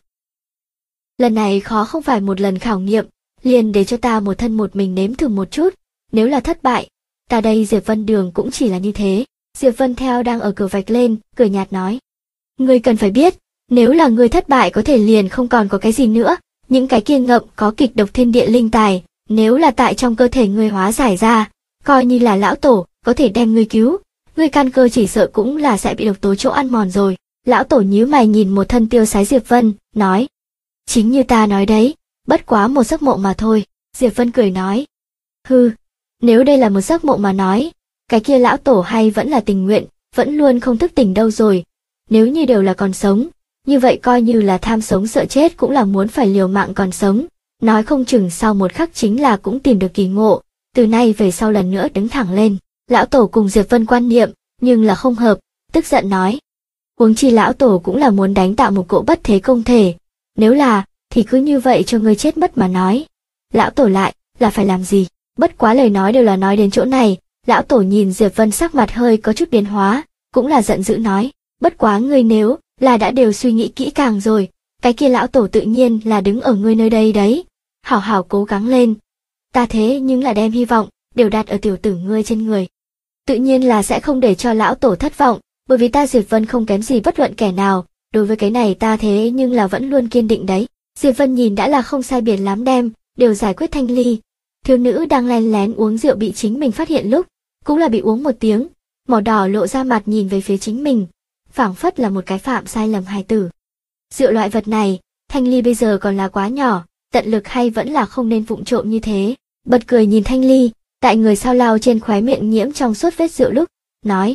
Lần này khó không phải một lần khảo nghiệm, liền để cho ta một thân một mình nếm thử một chút, nếu là thất bại, ta đây Diệp Vân đường cũng chỉ là như thế. Diệp Vân theo đang ở cửa vạch lên, cười nhạt nói, ngươi cần phải biết, nếu là ngươi thất bại có thể liền không còn có cái gì nữa, những cái kia ngậm có kịch độc thiên địa linh tài, nếu là tại trong cơ thể ngươi hóa giải ra, coi như là lão tổ, có thể đem ngươi cứu, ngươi căn cơ chỉ sợ cũng là sẽ bị độc tố chỗ ăn mòn rồi. Lão tổ nhíu mày nhìn một thân tiêu sái Diệp Vân, nói, chính như ta nói đấy, bất quá một giấc mộng mà thôi. Diệp Vân cười nói, hừ, nếu đây là một giấc mộng mà nói, cái kia lão tổ hay vẫn là tình nguyện, vẫn luôn không thức tỉnh đâu rồi. Nếu như đều là còn sống, như vậy coi như là tham sống sợ chết cũng là muốn phải liều mạng còn sống, nói không chừng sau một khắc chính là cũng tìm được kỳ ngộ, từ nay về sau lần nữa đứng thẳng lên. Lão tổ cùng Diệp Vân quan niệm, nhưng là không hợp, tức giận nói, huống chi lão tổ cũng là muốn đánh tạo một cỗ bất thế công thể, nếu là, thì cứ như vậy cho ngươi chết mất mà nói. Lão tổ lại, là phải làm gì? Bất quá lời nói đều là nói đến chỗ này, lão tổ nhìn Diệp Vân sắc mặt hơi có chút biến hóa, cũng là giận dữ nói, bất quá ngươi nếu là đã đều suy nghĩ kỹ càng rồi, cái kia lão tổ tự nhiên là đứng ở ngươi nơi đây đấy, hảo hảo cố gắng lên. Ta thế nhưng là đem hy vọng đều đặt ở tiểu tử ngươi trên người. Tự nhiên là sẽ không để cho lão tổ thất vọng, bởi vì ta Diệp Vân không kém gì bất luận kẻ nào, đối với cái này ta thế nhưng là vẫn luôn kiên định đấy. Diệp Vân nhìn đã là không sai biệt lắm đem, đều giải quyết Thanh Ly. Thiếu nữ đang len lén uống rượu bị chính mình phát hiện lúc, cũng là bị uống một tiếng, màu đỏ lộ ra mặt nhìn về phía chính mình, phảng phất là một cái phạm sai lầm hài tử. Rượu loại vật này, Thanh Ly bây giờ còn là quá nhỏ, tận lực hay vẫn là không nên vụng trộm như thế. Bật cười nhìn Thanh Ly, tại người sao lao trên khóe miệng nhiễm trong suốt vết rượu lúc, nói.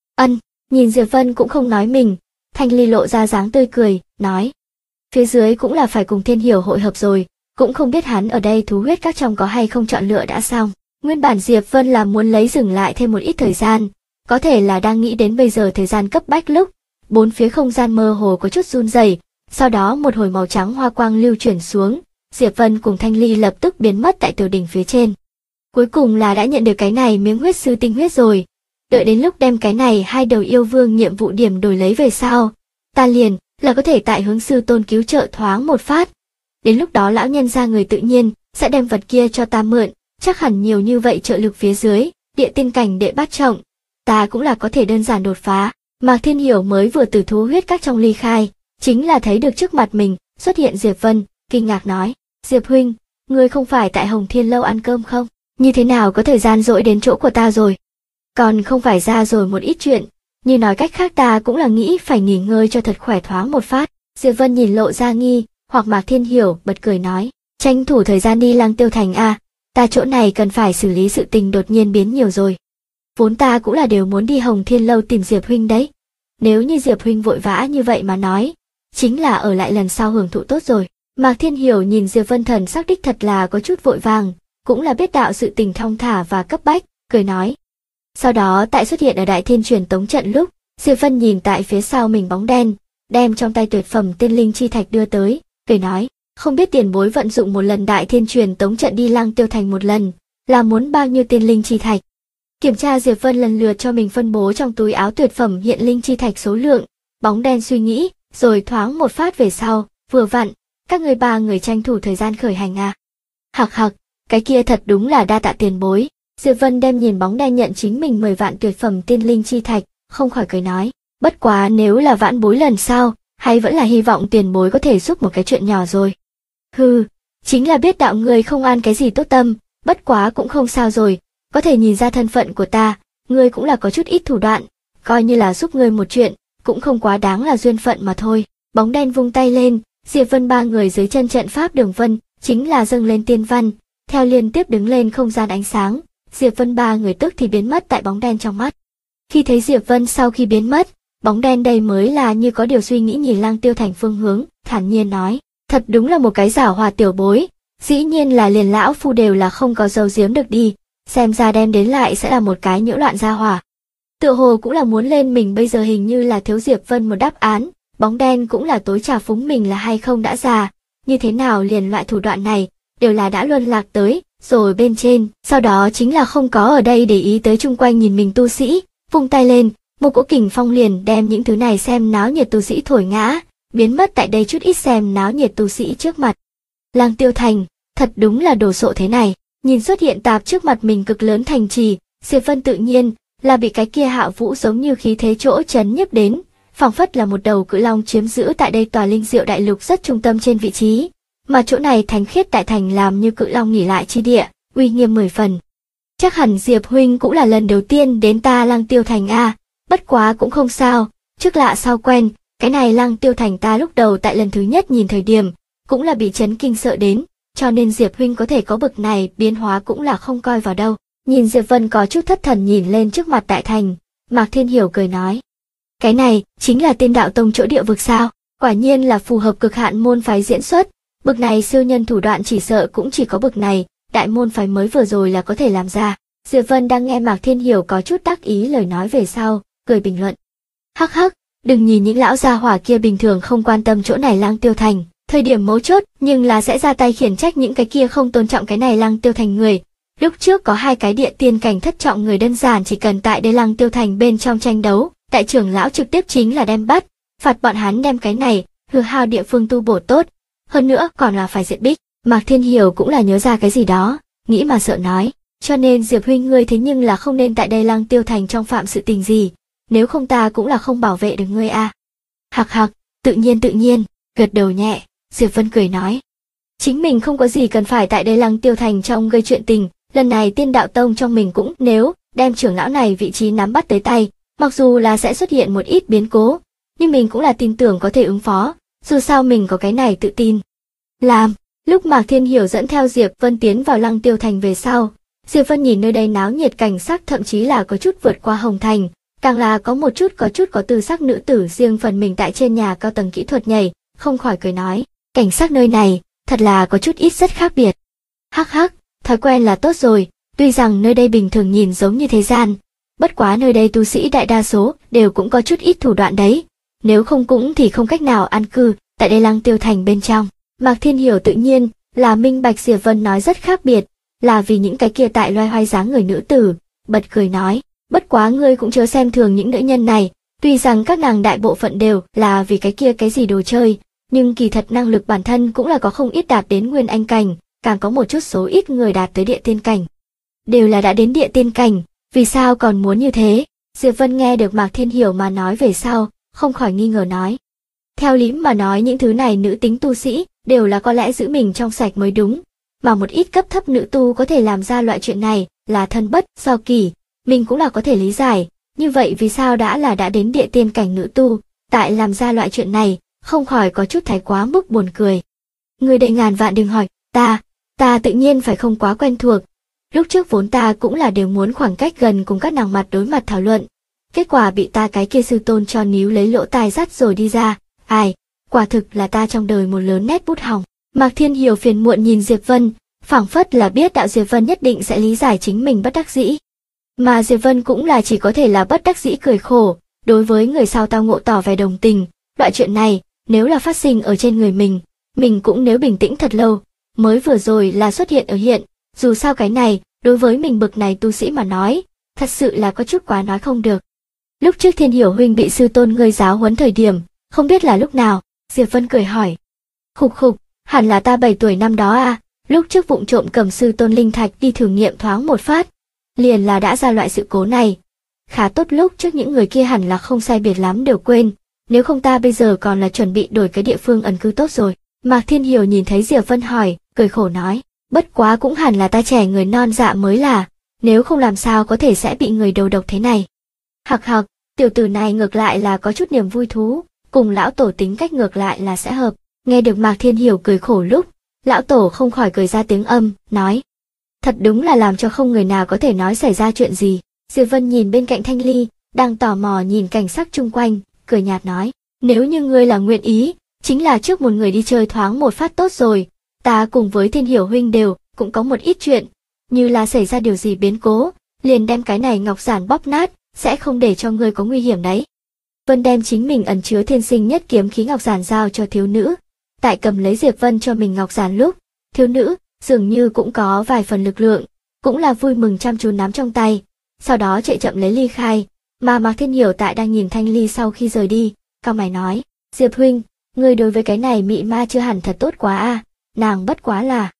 Nhìn Diệp Vân cũng không nói mình, Thanh Ly lộ ra dáng tươi cười, nói. Phía dưới cũng là phải cùng Thiên Hiểu hội hợp rồi, cũng không biết hắn ở đây thú huyết các trong có hay không chọn lựa đã xong. Nguyên bản Diệp Vân là muốn lấy dừng lại thêm một ít thời gian, có thể là đang nghĩ đến bây giờ thời gian cấp bách lúc, bốn phía không gian mơ hồ có chút run rẩy, sau đó một hồi màu trắng hoa quang lưu chuyển xuống, Diệp Vân cùng Thanh Ly lập tức biến mất tại tiểu đỉnh phía trên. Cuối cùng là đã nhận được cái này miếng huyết sư tinh huyết rồi. Đợi đến lúc đem cái này hai đầu yêu vương nhiệm vụ điểm đổi lấy về sau, ta liền là có thể tại hướng sư tôn cứu trợ thoáng một phát. Đến lúc đó lão nhân gia người tự nhiên sẽ đem vật kia cho ta mượn, chắc hẳn nhiều như vậy trợ lực phía dưới, địa tiên cảnh đệ bát trọng, ta cũng là có thể đơn giản đột phá. Mạc Thiên Hiểu mới vừa từ thú huyết các trong ly khai, chính là thấy được trước mặt mình xuất hiện Diệp Vân, kinh ngạc nói, Diệp huynh, ngươi không phải tại Hồng Thiên Lâu ăn cơm không? Như thế nào có thời gian rỗi đến chỗ của ta rồi? Còn không phải ra rồi một ít chuyện, như nói cách khác ta cũng là nghĩ phải nghỉ ngơi cho thật khỏe thoáng một phát. Diệp Vân nhìn lộ ra nghi, hoặc Mạc Thiên Hiểu bật cười nói, tranh thủ thời gian đi Lăng Tiêu Thành a, ta chỗ này cần phải xử lý sự tình đột nhiên biến nhiều rồi. Vốn ta cũng là đều muốn đi Hồng Thiên Lâu tìm Diệp huynh đấy. Nếu như Diệp huynh vội vã như vậy mà nói, chính là ở lại lần sau hưởng thụ tốt rồi. Mạc Thiên Hiểu nhìn Diệp Vân thần sắc đích thật là có chút vội vàng, cũng là biết đạo sự tình thong thả và cấp bách, cười nói. Sau đó tại xuất hiện ở Đại Thiên Truyền Tống trận lúc, Diệp Vân nhìn tại phía sau mình bóng đen, đem trong tay tuyệt phẩm tiên linh chi thạch đưa tới, cười nói, không biết tiền bối vận dụng một lần Đại Thiên Truyền Tống trận đi Lăng Tiêu Thành một lần, là muốn bao nhiêu tiên linh chi thạch. Kiểm tra Diệp Vân lần lượt cho mình phân bố trong túi áo tuyệt phẩm hiện linh chi thạch số lượng, bóng đen suy nghĩ, rồi thoáng một phát về sau, vừa vặn, các người ba người tranh thủ thời gian khởi hành à. Hặc hặc, cái kia thật đúng là đa tạ tiền bối. Diệp Vân đem nhìn bóng đen nhận chính mình 10 vạn tuyệt phẩm tiên linh chi thạch, không khỏi cười nói, bất quá nếu là vãn bối lần sau, hay vẫn là hy vọng tiền bối có thể giúp một cái chuyện nhỏ rồi. Hừ, chính là biết đạo người không an cái gì tốt tâm, bất quá cũng không sao rồi, có thể nhìn ra thân phận của ta, ngươi cũng là có chút ít thủ đoạn, coi như là giúp ngươi một chuyện, cũng không quá đáng là duyên phận mà thôi. Bóng đen vung tay lên, Diệp Vân ba người dưới chân trận pháp đường vân, chính là dâng lên tiên văn, theo liên tiếp đứng lên không gian ánh sáng, Diệp Vân ba người tức thì biến mất tại bóng đen trong mắt. Khi thấy Diệp Vân sau khi biến mất, bóng đen đây mới là như có điều suy nghĩ nhìn Lăng Tiêu Thành phương hướng, thản nhiên nói, thật đúng là một cái giảo hòa tiểu bối, dĩ nhiên là liền lão phu đều là không có giấu giếm được đi, xem ra đem đến lại sẽ là một cái nhiễu loạn gia hỏa. Tựa hồ cũng là muốn lên mình bây giờ hình như là thiếu Diệp Vân một đáp án, bóng đen cũng là tối trà phúng mình là hay không đã già, như thế nào liền loại thủ đoạn này, đều là đã luân lạc tới, rồi bên trên, sau đó chính là không có ở đây để ý tới chung quanh nhìn mình tu sĩ, vung tay lên, một cỗ kình phong liền đem những thứ này xem náo nhiệt tu sĩ thổi ngã, biến mất tại đây chút ít xem náo nhiệt tu sĩ trước mặt. Lăng Tiêu Thành, thật đúng là đồ sộ thế này, nhìn xuất hiện tạp trước mặt mình cực lớn thành trì, Diệp Vân tự nhiên là bị cái kia Hạ Vũ giống như khí thế chỗ chấn nhiếp đến, phảng phất là một đầu cự long chiếm giữ tại đây tòa linh diệu đại lục rất trung tâm trên vị trí, mà chỗ này thánh khiết tại thành làm như cự long nghỉ lại chi địa, uy nghiêm 10 phần. Chắc hẳn Diệp huynh cũng là lần đầu tiên đến ta Lăng Tiêu Thành a, bất quá cũng không sao, trước lạ sau quen, cái này Lăng Tiêu Thành ta lúc đầu tại lần thứ nhất nhìn thời điểm, cũng là bị chấn kinh sợ đến, cho nên Diệp huynh có thể có bực này biến hóa cũng là không coi vào đâu. Nhìn Diệp Vân có chút thất thần nhìn lên trước mặt đại thành, Mạc Thiên Hiểu cười nói, cái này chính là Tiên Đạo Tông chỗ địa vực sao, quả nhiên là phù hợp cực hạn môn phái diễn xuất, bực này siêu nhân thủ đoạn chỉ sợ cũng chỉ có bực này, đại môn phái mới vừa rồi là có thể làm ra. Diệp Vân đang nghe Mạc Thiên Hiểu có chút đắc ý lời nói về sau, cười bình luận, hắc hắc, đừng nhìn những lão gia hỏa kia bình thường không quan tâm chỗ này Lăng Tiêu Thành, thời điểm mấu chốt nhưng là sẽ ra tay khiển trách những cái kia không tôn trọng cái này Lăng Tiêu Thành người. Lúc trước có hai cái địa tiên cảnh thất trọng người đơn giản chỉ cần tại đây Lăng Tiêu Thành bên trong tranh đấu, đại trưởng lão trực tiếp chính là đem bắt, phạt bọn hắn đem cái này, hư hao địa phương tu bổ tốt, hơn nữa còn là phải diện bích. Mạc Thiên Hiểu cũng là nhớ ra cái gì đó, nghĩ mà sợ nói, cho nên Diệp huynh ngươi thế nhưng là không nên tại đây Lăng Tiêu Thành trong phạm sự tình gì, nếu không ta cũng là không bảo vệ được ngươi a. Hặc hặc, tự nhiên, gật đầu nhẹ, Diệp Vân cười nói, chính mình không có gì cần phải tại đây Lăng Tiêu Thành trong gây chuyện tình, lần này Tiên Đạo Tông trong mình cũng nếu đem trưởng lão này vị trí nắm bắt tới tay, mặc dù là sẽ xuất hiện một ít biến cố, nhưng mình cũng là tin tưởng có thể ứng phó, dù sao mình có cái này tự tin. Làm, lúc Mạc Thiên Hiểu dẫn theo Diệp Vân tiến vào Lăng Tiêu Thành về sau, Diệp Vân nhìn nơi đây náo nhiệt cảnh sắc thậm chí là có chút vượt qua Hồng Thành, càng là có một chút có tư sắc nữ tử riêng phần mình tại trên nhà cao tầng kỹ thuật nhảy, không khỏi cười nói, cảnh sắc nơi này, thật là có chút ít rất khác biệt. Hắc hắc, thói quen là tốt rồi, tuy rằng nơi đây bình thường nhìn giống như thế gian, bất quá nơi đây tu sĩ đại đa số đều cũng có chút ít thủ đoạn đấy, nếu không cũng thì không cách nào an cư tại đây Lăng Tiêu Thành bên trong. Mạc Thiên Hiểu tự nhiên là minh bạch Diệp Vân nói rất khác biệt, là vì những cái kia tại loay hoay dáng người nữ tử, bật cười nói, bất quá ngươi cũng chớ xem thường những nữ nhân này, tuy rằng các nàng đại bộ phận đều là vì cái kia cái gì đồ chơi, nhưng kỳ thật năng lực bản thân cũng là có không ít đạt đến nguyên anh cảnh, càng có một chút số ít người đạt tới địa tiên cảnh. Đều là đã đến địa tiên cảnh, vì sao còn muốn như thế? Diệp Vân nghe được Mạc Thiên Hiểu mà nói về sau, không khỏi nghi ngờ nói. Theo lý mà nói những thứ này nữ tính tu sĩ đều là có lẽ giữ mình trong sạch mới đúng, mà một ít cấp thấp nữ tu có thể làm ra loại chuyện này là thân bất do kỷ, mình cũng là có thể lý giải, như vậy vì sao đã đến địa tiên cảnh nữ tu, tại làm ra loại chuyện này, không khỏi có chút thái quá mức buồn cười. Người đệ ngàn vạn đừng hỏi, ta tự nhiên phải không quá quen thuộc. Lúc trước vốn ta cũng là đều muốn khoảng cách gần cùng các nàng mặt đối mặt thảo luận. Kết quả bị ta cái kia sư tôn cho níu lấy lỗ tai dắt rồi đi ra. Ai, quả thực là ta trong đời một lớn nét bút hỏng. Mạc Thiên Hiểu phiền muộn nhìn Diệp Vân, phảng phất là biết đạo Diệp Vân nhất định sẽ lý giải chính mình bất đắc dĩ. Mà Diệp Vân cũng là chỉ có thể là bất đắc dĩ cười khổ, đối với người sau tao ngộ tỏ vẻ đồng tình. Loại chuyện này, nếu là phát sinh ở trên người mình cũng nếu bình tĩnh thật lâu, mới vừa rồi là xuất hiện ở hiện. Dù sao cái này, đối với mình bực này tu sĩ mà nói, thật sự là có chút quá nói không được. Lúc trước Thiên Hiểu huynh bị sư tôn ngươi giáo huấn thời điểm, không biết là lúc nào, Diệp Vân cười hỏi. Khục khục, hẳn là ta 7 tuổi năm đó à, lúc trước vụng trộm cầm sư tôn linh thạch đi thử nghiệm thoáng một phát, liền là đã ra loại sự cố này. Khá tốt lúc trước những người kia hẳn là không sai biệt lắm đều quên, nếu không ta bây giờ còn là chuẩn bị đổi cái địa phương ẩn cư tốt rồi. Mạc Thiên Hiểu nhìn thấy Diệp Vân hỏi, cười khổ nói. Bất quá cũng hẳn là ta trẻ người non dạ mới là, nếu không làm sao có thể sẽ bị người đầu độc thế này. Hặc hặc, tiểu tử này ngược lại là có chút niềm vui thú, cùng lão tổ tính cách ngược lại là sẽ hợp. Nghe được Mạc Thiên Hiểu cười khổ lúc, lão tổ không khỏi cười ra tiếng âm, nói. Thật đúng là làm cho không người nào có thể nói xảy ra chuyện gì. Diệp Vân nhìn bên cạnh Thanh Ly, đang tò mò nhìn cảnh sắc chung quanh, cười nhạt nói. Nếu như ngươi là nguyện ý, chính là trước một người đi chơi thoáng một phát tốt rồi. Ta cùng với Thiên Hiểu huynh đều cũng có một ít chuyện, như là xảy ra điều gì biến cố, liền đem cái này ngọc giản bóp nát, sẽ không để cho ngươi có nguy hiểm đấy. Vân đem chính mình ẩn chứa thiên sinh nhất kiếm khí ngọc giản giao cho thiếu nữ, tại cầm lấy Diệp Vân cho mình ngọc giản lúc, thiếu nữ dường như cũng có vài phần lực lượng, cũng là vui mừng chăm chú nắm trong tay, sau đó chạy chậm lấy ly khai, mà Mạc Thiên Hiểu tại đang nhìn Thanh Ly sau khi rời đi, cau mày nói, Diệp huynh, ngươi đối với cái này mị ma chưa hẳn thật tốt quá à. Nàng bất quá là.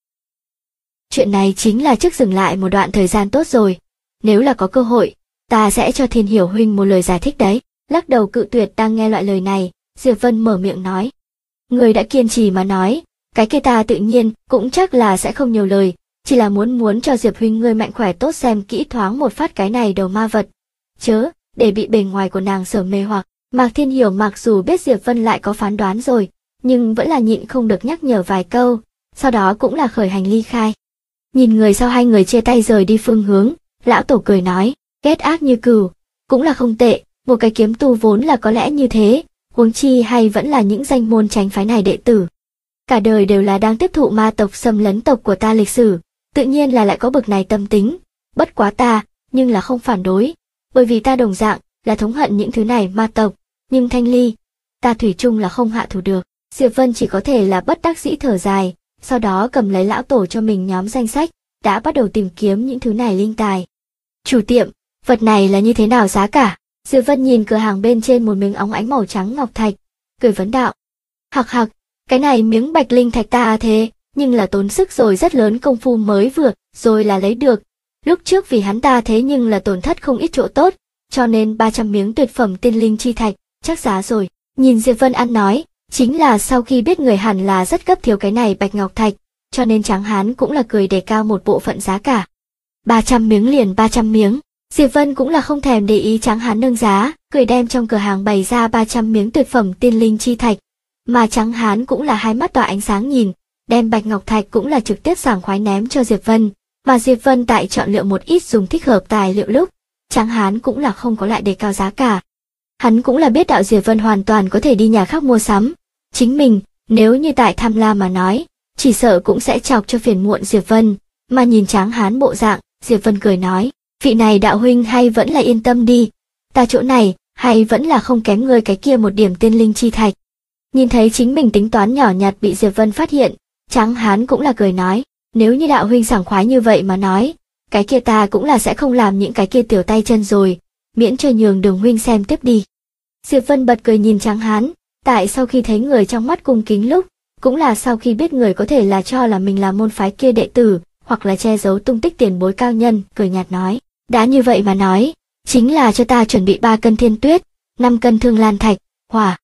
Chuyện này chính là trước dừng lại một đoạn thời gian tốt rồi. Nếu là có cơ hội, ta sẽ cho Thiên Hiểu huynh một lời giải thích đấy. Lắc đầu cự tuyệt đang nghe loại lời này, Diệp Vân mở miệng nói. Người đã kiên trì mà nói, cái kia ta tự nhiên cũng chắc là sẽ không nhiều lời, chỉ là muốn cho Diệp huynh ngươi mạnh khỏe tốt xem kỹ thoáng một phát cái này đầu ma vật. Chớ, để bị bề ngoài của nàng sở mê hoặc. Mạc Thiên Hiểu mặc dù biết Diệp Vân lại có phán đoán rồi, nhưng vẫn là nhịn không được nhắc nhở vài câu, sau đó cũng là khởi hành ly khai. Nhìn người sau hai người chia tay rời đi phương hướng, lão tổ cười nói, ghét ác như cừu, cũng là không tệ, một cái kiếm tu vốn là có lẽ như thế, huống chi hay vẫn là những danh môn tránh phái này đệ tử. Cả đời đều là đang tiếp thụ ma tộc xâm lấn tộc của ta lịch sử, tự nhiên là lại có bực này tâm tính, bất quá ta, nhưng là không phản đối, bởi vì ta đồng dạng là thống hận những thứ này ma tộc, nhưng Thanh Ly, ta thủy chung là không hạ thủ được. Diệp Vân chỉ có thể là bất đắc dĩ thở dài, sau đó cầm lấy lão tổ cho mình nhóm danh sách, đã bắt đầu tìm kiếm những thứ này linh tài. Chủ tiệm, vật này là như thế nào giá cả? Diệp Vân nhìn cửa hàng bên trên một miếng óng ánh màu trắng ngọc thạch, cười vấn đạo. Hặc hặc, cái này miếng bạch linh thạch ta thế, nhưng là tốn sức rồi rất lớn công phu mới vừa, rồi là lấy được. Lúc trước vì hắn ta thế nhưng là tổn thất không ít chỗ tốt, cho nên 300 miếng tuyệt phẩm tiên linh chi thạch, chắc giá rồi. Nhìn Diệp Vân ăn nói, chính là sau khi biết người hẳn là rất gấp thiếu cái này bạch ngọc thạch, cho nên Tráng Hán cũng là cười đề cao một bộ phận giá cả. 300 miếng liền 300 miếng. Diệp Vân cũng là không thèm để ý Tráng Hán nâng giá, cười đem trong cửa hàng bày ra 300 miếng tuyệt phẩm tiên linh chi thạch. Mà Tráng Hán cũng là hai mắt tỏa ánh sáng nhìn, đem bạch ngọc thạch cũng là trực tiếp sảng khoái ném cho Diệp Vân, Mà Diệp Vân tại chọn lựa một ít dùng thích hợp tài liệu lúc, Tráng Hán cũng là không có lại đề cao giá cả. Hắn cũng là biết đạo Diệp Vân hoàn toàn có thể đi nhà khác mua sắm. Chính mình, nếu như tại tham lam mà nói, chỉ sợ cũng sẽ chọc cho phiền muộn Diệp Vân. Mà nhìn Tráng Hán bộ dạng, Diệp Vân cười nói, vị này đạo huynh hay vẫn là yên tâm đi. Ta chỗ này, hay vẫn là không kém ngươi cái kia một điểm tiên linh chi thạch. Nhìn thấy chính mình tính toán nhỏ nhặt bị Diệp Vân phát hiện, Tráng Hán cũng là cười nói, nếu như đạo huynh sảng khoái như vậy mà nói, cái kia ta cũng là sẽ không làm những cái kia tiểu tay chân rồi, miễn cho nhường Đường huynh xem tiếp đi. Diệp Vân bật cười nhìn Tráng Hán, tại sau khi thấy người trong mắt cung kính lúc, cũng là sau khi biết người có thể là cho là mình là môn phái kia đệ tử, hoặc là che giấu tung tích tiền bối cao nhân, cười nhạt nói, đã như vậy mà nói, chính là cho ta chuẩn bị 3 cân thiên tuyết, 5 cân thương lan thạch, hỏa.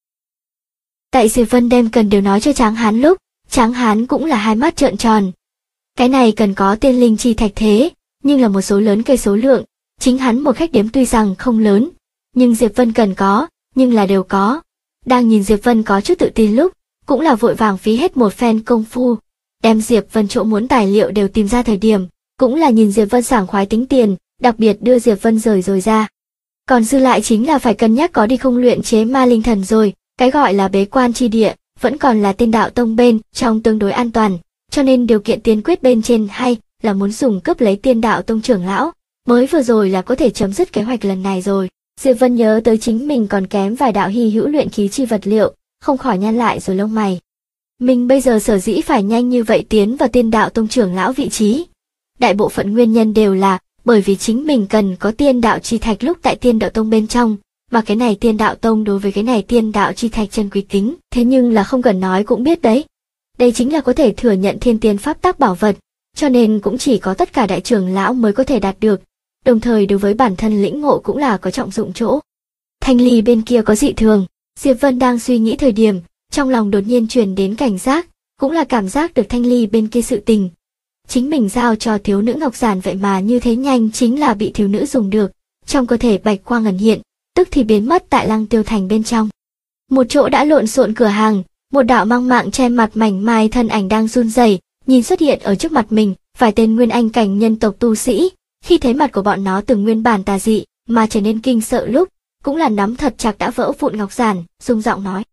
Tại Diệp Vân đem cần đều nói cho Tráng Hán lúc, Tráng Hán cũng là hai mắt trợn tròn. Cái này cần có tiên linh chi thạch thế, nhưng là một số lớn cây số lượng, chính hắn một khách điếm tuy rằng không lớn, nhưng Diệp Vân cần có, nhưng là đều có. Đang nhìn Diệp Vân có chút tự tin lúc, cũng là vội vàng phí hết một phen công phu, đem Diệp Vân chỗ muốn tài liệu đều tìm ra thời điểm, cũng là nhìn Diệp Vân sảng khoái tính tiền, đặc biệt đưa Diệp Vân rời rồi ra. Còn dư lại chính là phải cân nhắc có đi không luyện chế ma linh thần rồi, cái gọi là bế quan chi địa, vẫn còn là Tiên Đạo Tông bên trong tương đối an toàn, cho nên điều kiện tiên quyết bên trên hay là muốn dùng cướp lấy Tiên Đạo Tông trưởng lão, mới vừa rồi là có thể chấm dứt kế hoạch lần này rồi. Diệp Vân nhớ tới chính mình còn kém vài đạo hy hữu luyện khí chi vật liệu, không khỏi nhăn lại rồi lông mày. Mình bây giờ sở dĩ phải nhanh như vậy tiến vào Tiên Đạo Tông trưởng lão vị trí, đại bộ phận nguyên nhân đều là bởi vì chính mình cần có tiên đạo chi thạch lúc tại Tiên Đạo Tông bên trong, mà cái này Tiên Đạo Tông đối với cái này tiên đạo chi thạch chân quý tính, thế nhưng là không cần nói cũng biết đấy. Đây chính là có thể thừa nhận thiên tiên pháp tắc bảo vật, cho nên cũng chỉ có tất cả đại trưởng lão mới có thể đạt được, đồng thời đối với bản thân lĩnh ngộ cũng là có trọng dụng chỗ. Thanh ly bên kia có dị thường, Diệp Vân đang suy nghĩ thời điểm, trong lòng đột nhiên truyền đến cảnh giác, cũng là cảm giác được Thanh ly bên kia sự tình. Chính mình giao cho thiếu nữ ngọc giản vậy mà như thế nhanh chính là bị thiếu nữ dùng được, trong cơ thể bạch quang ẩn hiện, tức thì biến mất tại Lăng Tiêu Thành bên trong. Một chỗ đã lộn xộn cửa hàng, một đạo mang mạng che mặt mảnh mai thân ảnh đang run rẩy, nhìn xuất hiện ở trước mặt mình, vài tên nguyên anh cảnh nhân tộc tu sĩ, khi thấy mặt của bọn nó từng nguyên bản tà dị, mà trở nên kinh sợ lúc, cũng là nắm thật chặt đã vỡ vụn ngọc giản, rung giọng nói,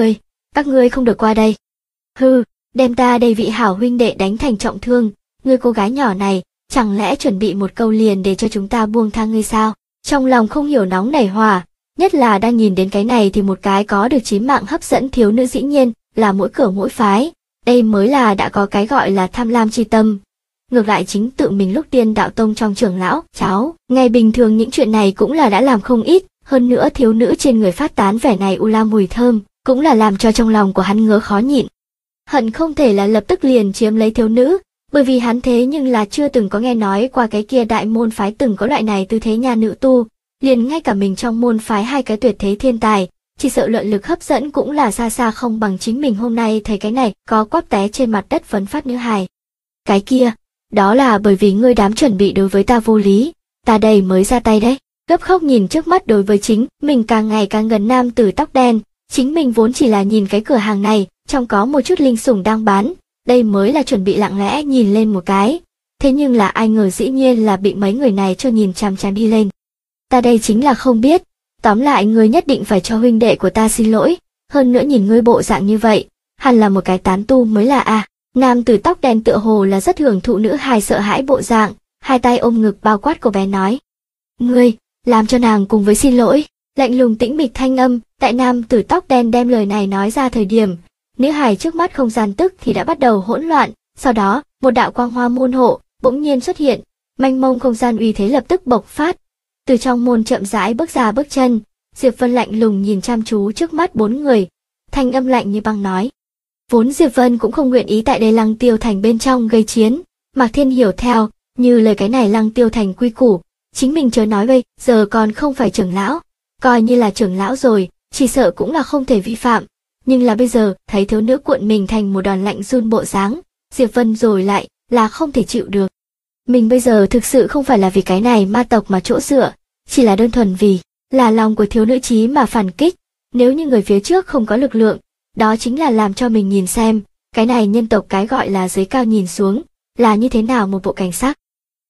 các ngươi không được qua đây. Hừ, đem ta đây vị hảo huynh đệ đánh thành trọng thương, ngươi cô gái nhỏ này, chẳng lẽ chuẩn bị một câu liền để cho chúng ta buông tha ngươi sao? Trong lòng không hiểu nóng nảy hỏa, nhất là đang nhìn đến cái này thì một cái có được chí mạng hấp dẫn thiếu nữ dĩ nhiên là mỗi cửa mỗi phái, đây mới là đã có cái gọi là tham lam chi tâm. Ngược lại chính tự mình lúc Tiên Đạo Tông trong trưởng lão, cháu, ngày bình thường những chuyện này cũng là đã làm không ít, hơn nữa thiếu nữ trên người phát tán vẻ này u la mùi thơm, cũng là làm cho trong lòng của hắn ngứa khó nhịn. Hận không thể là lập tức liền chiếm lấy thiếu nữ, bởi vì hắn thế nhưng là chưa từng có nghe nói qua cái kia đại môn phái từng có loại này tư thế nhà nữ tu, liền ngay cả mình trong môn phái hai cái tuyệt thế thiên tài, chỉ sợ luận lực hấp dẫn cũng là xa xa không bằng chính mình hôm nay thấy cái này có quắp té trên mặt đất vấn phát nữ hài. Cái kia, đó là bởi vì ngươi dám chuẩn bị đối với ta vô lý, ta đây mới ra tay đấy. Gấp khóc nhìn trước mắt đối với chính mình càng ngày càng gần nam tử tóc đen, chính mình vốn chỉ là nhìn cái cửa hàng này, trong có một chút linh sủng đang bán, đây mới là chuẩn bị lặng lẽ nhìn lên một cái, thế nhưng là ai ngờ dĩ nhiên là bị mấy người này cho nhìn chằm chằm đi lên. Ta đây chính là không biết, tóm lại ngươi nhất định phải cho huynh đệ của ta xin lỗi, hơn nữa nhìn ngươi bộ dạng như vậy, hẳn là một cái tán tu mới là a. Nam tử tóc đen tựa hồ là rất hưởng thụ nữ hài sợ hãi bộ dạng, hai tay ôm ngực bao quát cô bé nói. Ngươi, làm cho nàng cùng với xin lỗi, lạnh lùng tĩnh mịch thanh âm, tại nam tử tóc đen đem lời này nói ra thời điểm, nữ hài trước mắt không gian tức thì đã bắt đầu hỗn loạn, sau đó, một đạo quang hoa môn hộ, bỗng nhiên xuất hiện, mênh mông không gian uy thế lập tức bộc phát. Từ trong môn chậm rãi bước ra bước chân, Diệp Vân lạnh lùng nhìn chăm chú trước mắt 4 người, thanh âm lạnh như băng nói. Vốn Diệp Vân cũng không nguyện ý tại đây Lăng Tiêu Thành bên trong gây chiến, Mạc Thiên hiểu theo, như lời cái này Lăng Tiêu Thành quy củ, chính mình chớ nói bây giờ còn không phải trưởng lão, coi như là trưởng lão rồi, chỉ sợ cũng là không thể vi phạm, nhưng là bây giờ thấy thiếu nữ cuộn mình thành một đoàn lạnh run bộ dáng, Diệp Vân rồi lại là không thể chịu được. Mình bây giờ thực sự không phải là vì cái này ma tộc mà chỗ dựa, chỉ là đơn thuần vì là lòng của thiếu nữ chí mà phản kích, nếu như người phía trước không có lực lượng, đó chính là làm cho mình nhìn xem, cái này nhân tộc cái gọi là dưới cao nhìn xuống, là như thế nào một bộ cảnh sắc.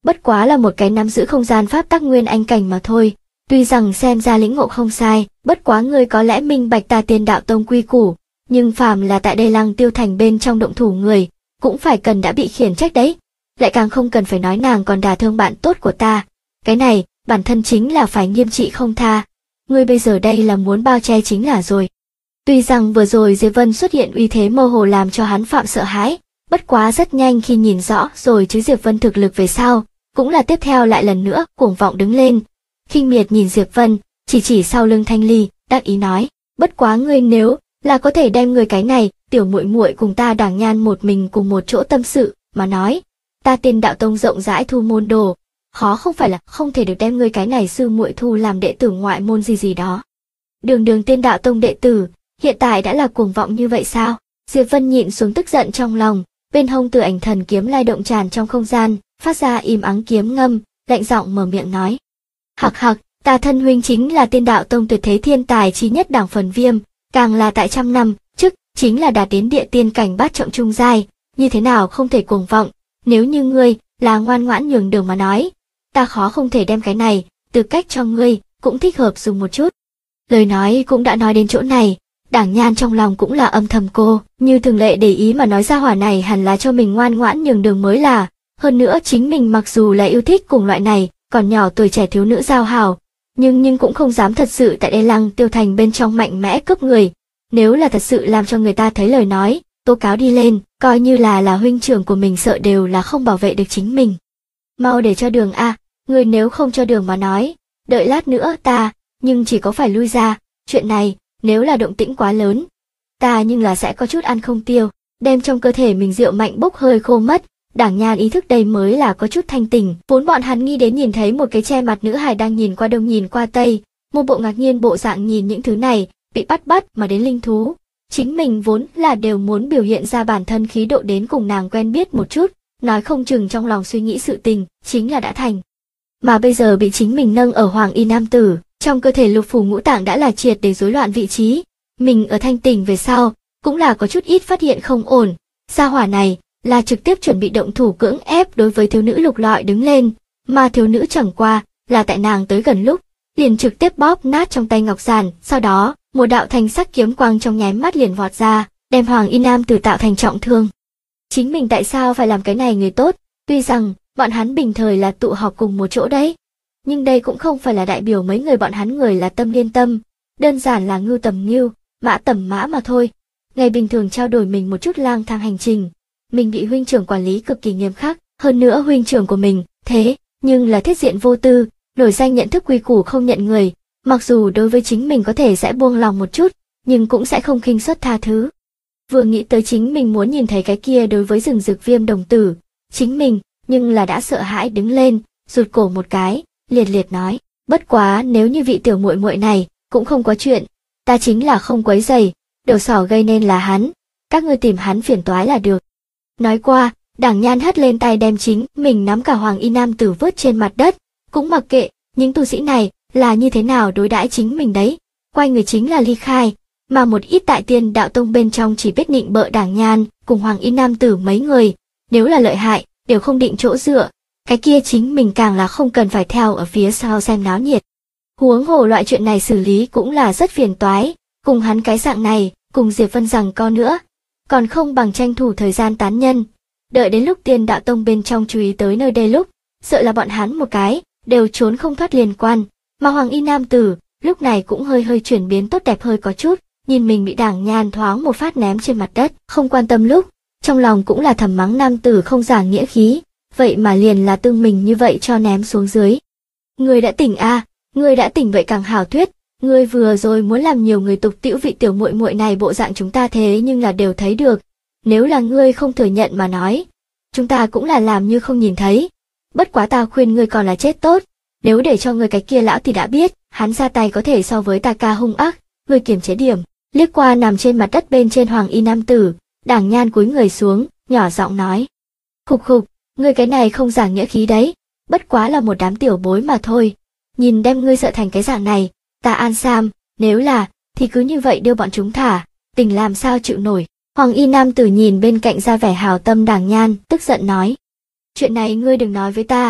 bất quá là một cái nắm giữ không gian pháp tắc nguyên anh cảnh mà thôi. Tuy rằng xem ra lĩnh ngộ không sai, bất quá ngươi có lẽ minh bạch ta Tiên Đạo Tông quy củ, nhưng phàm là tại đây Lăng Tiêu Thành bên trong động thủ người, cũng phải cần đã bị khiển trách đấy. Lại càng không cần phải nói nàng còn đả thương bạn tốt của ta. Cái này, bản thân chính là phải nghiêm trị không tha. Ngươi bây giờ đây là muốn bao che chính là rồi. Tuy rằng vừa rồi Diệp Vân xuất hiện uy thế mơ hồ làm cho hắn Phạm sợ hãi, bất quá rất nhanh khi nhìn rõ rồi chứ Diệp Vân thực lực về sau, cũng là tiếp theo lại lần nữa cuồng vọng đứng lên. Khinh miệt nhìn Diệp Vân, chỉ sau lưng Thanh Ly, đắc ý nói, bất quá ngươi nếu là có thể đem người cái này, tiểu muội muội cùng ta Đảng Nhan một mình cùng một chỗ tâm sự, mà nói, ta Tiên Đạo Tông rộng rãi thu môn đồ, khó không phải là không thể được đem ngươi cái này sư muội thu làm đệ tử ngoại môn gì đó. Đường Tiên Đạo Tông đệ tử, hiện tại đã là cuồng vọng như vậy sao? Diệp Vân nhịn xuống tức giận trong lòng, bên hông Tử Ảnh Thần kiếm lai động tràn trong không gian, phát ra im ắng kiếm ngâm, lạnh giọng mở miệng nói. Hặc hặc, ta thân huynh chính là Tiên Đạo Tông tuyệt thế thiên tài chí nhất Đảng Phần Viêm, càng là tại trăm năm trước chính là đạt đến địa tiên cảnh bát trọng trung giai, như thế nào không thể cuồng vọng, nếu như ngươi là ngoan ngoãn nhường đường mà nói, ta khó không thể đem cái này, tư cách cho ngươi, cũng thích hợp dùng một chút. Lời nói cũng đã nói đến chỗ này, Đảng Nhan trong lòng cũng là âm thầm cô, như thường lệ để ý mà nói ra hỏa này hẳn là cho mình ngoan ngoãn nhường đường mới là, hơn nữa chính mình mặc dù là yêu thích cùng loại này, còn nhỏ tuổi trẻ thiếu nữ giao hảo, nhưng cũng không dám thật sự tại đây Lăng Tiêu Thành bên trong mạnh mẽ cướp người, nếu là thật sự làm cho người ta thấy lời nói, tố cáo đi lên, coi như là huynh trưởng của mình sợ đều là không bảo vệ được chính mình. Mau để cho đường a, người nếu không cho đường mà nói, đợi lát nữa ta, nhưng chỉ có phải lui ra, chuyện này, nếu là động tĩnh quá lớn, ta nhưng là sẽ có chút ăn không tiêu, đem trong cơ thể mình rượu mạnh bốc hơi khô mất. Đảng Nhan ý thức đây mới là có chút thanh tỉnh, vốn bọn hắn nghi đến nhìn thấy một cái che mặt nữ hài đang nhìn qua đông nhìn qua tây, một bộ ngạc nhiên bộ dạng nhìn những thứ này, bị bắt mà đến linh thú. Chính mình vốn là đều muốn biểu hiện ra bản thân khí độ đến cùng nàng quen biết một chút, nói không chừng trong lòng suy nghĩ sự tình, chính là đã thành. Mà bây giờ bị chính mình nâng ở Hoàng Y Nam Tử, trong cơ thể lục phủ ngũ tạng đã là triệt để rối loạn vị trí, mình ở thanh tỉnh về sau, cũng là có chút ít phát hiện không ổn, gia hỏa này là trực tiếp chuẩn bị động thủ cưỡng ép đối với thiếu nữ lục lọi đứng lên, mà thiếu nữ chẳng qua là tại nàng tới gần lúc, liền trực tiếp bóp nát trong tay ngọc giản, sau đó, một đạo thanh sắc kiếm quang trong nháy mắt liền vọt ra, đem Hoàng Y Nam Tử tạo thành trọng thương. Chính mình tại sao phải làm cái này người tốt, tuy rằng bọn hắn bình thời là tụ họp cùng một chỗ đấy, nhưng đây cũng không phải là đại biểu mấy người bọn hắn người là tâm liên tâm, đơn giản là ngưu tầm ngưu, mã tầm mã mà thôi. Ngày bình thường trao đổi mình một chút lang thang hành trình, mình bị huynh trưởng quản lý cực kỳ nghiêm khắc, hơn nữa huynh trưởng của mình, thế, nhưng là thiết diện vô tư, nổi danh nhận thức quy củ không nhận người, mặc dù đối với chính mình có thể sẽ buông lòng một chút, nhưng cũng sẽ không khinh suất tha thứ. Vừa nghĩ tới chính mình muốn nhìn thấy cái kia đối với rừng rực Viêm đồng tử, chính mình, nhưng là đã sợ hãi đứng lên, rụt cổ một cái, liệt nói, bất quá nếu như vị tiểu muội muội này, cũng không có chuyện, ta chính là không quấy rầy, đầu sỏ gây nên là hắn, các ngươi tìm hắn phiền toái là được. Nói qua, Đảng Nhan hất lên tay đem chính mình nắm cả Hoàng Y Nam Tử vớt trên mặt đất, cũng mặc kệ những tu sĩ này là như thế nào đối đãi chính mình đấy, quay người chính là ly khai, mà một ít tại Tiên Đạo Tông bên trong chỉ biết nịnh bợ Đảng Nhan cùng Hoàng Y Nam Tử mấy người, nếu là lợi hại đều không định chỗ dựa, cái kia chính mình càng là không cần phải theo ở phía sau xem náo nhiệt. Huống hồ loại chuyện này xử lý cũng là rất phiền toái, cùng hắn cái dạng này, cùng Diệp Vân rằng co nữa, còn không bằng tranh thủ thời gian tán nhân. Đợi đến lúc Tiên Đạo Tông bên trong chú ý tới nơi đây lúc, sợ là bọn hắn một cái, đều trốn không thoát liên quan, mà Hoàng Y Nam Tử, lúc này cũng hơi chuyển biến tốt đẹp hơi có chút, nhìn mình bị Đảng Nhan thoáng một phát ném trên mặt đất, không quan tâm lúc, trong lòng cũng là thầm mắng Nam Tử không giảng nghĩa khí, vậy mà liền là tương mình như vậy cho ném xuống dưới. Ngươi đã tỉnh a, ngươi đã tỉnh vậy càng hảo thuyết, ngươi vừa rồi muốn làm nhiều người tục tĩu vị tiểu muội muội này bộ dạng chúng ta thế nhưng là đều thấy được, nếu là ngươi không thừa nhận mà nói, chúng ta cũng là làm như không nhìn thấy. Bất quá ta khuyên ngươi còn là chết tốt, nếu để cho ngươi cái kia lão thì đã biết, hắn ra tay có thể so với ta ca hung ác, ngươi kiềm chế điểm. Liếc qua nằm trên mặt đất bên trên Hoàng Y Nam Tử, Đảng Nhan cúi người xuống, nhỏ giọng nói. Khục khục, ngươi cái này không giảng nghĩa khí đấy, bất quá là một đám tiểu bối mà thôi. Nhìn đem ngươi sợ thành cái dạng này, ta an sam, nếu là, thì cứ như vậy đưa bọn chúng thả, tình làm sao chịu nổi. Hoàng Y Nam Tử nhìn bên cạnh ra vẻ hào tâm Đảng Nhan, tức giận nói. Chuyện này ngươi đừng nói với ta,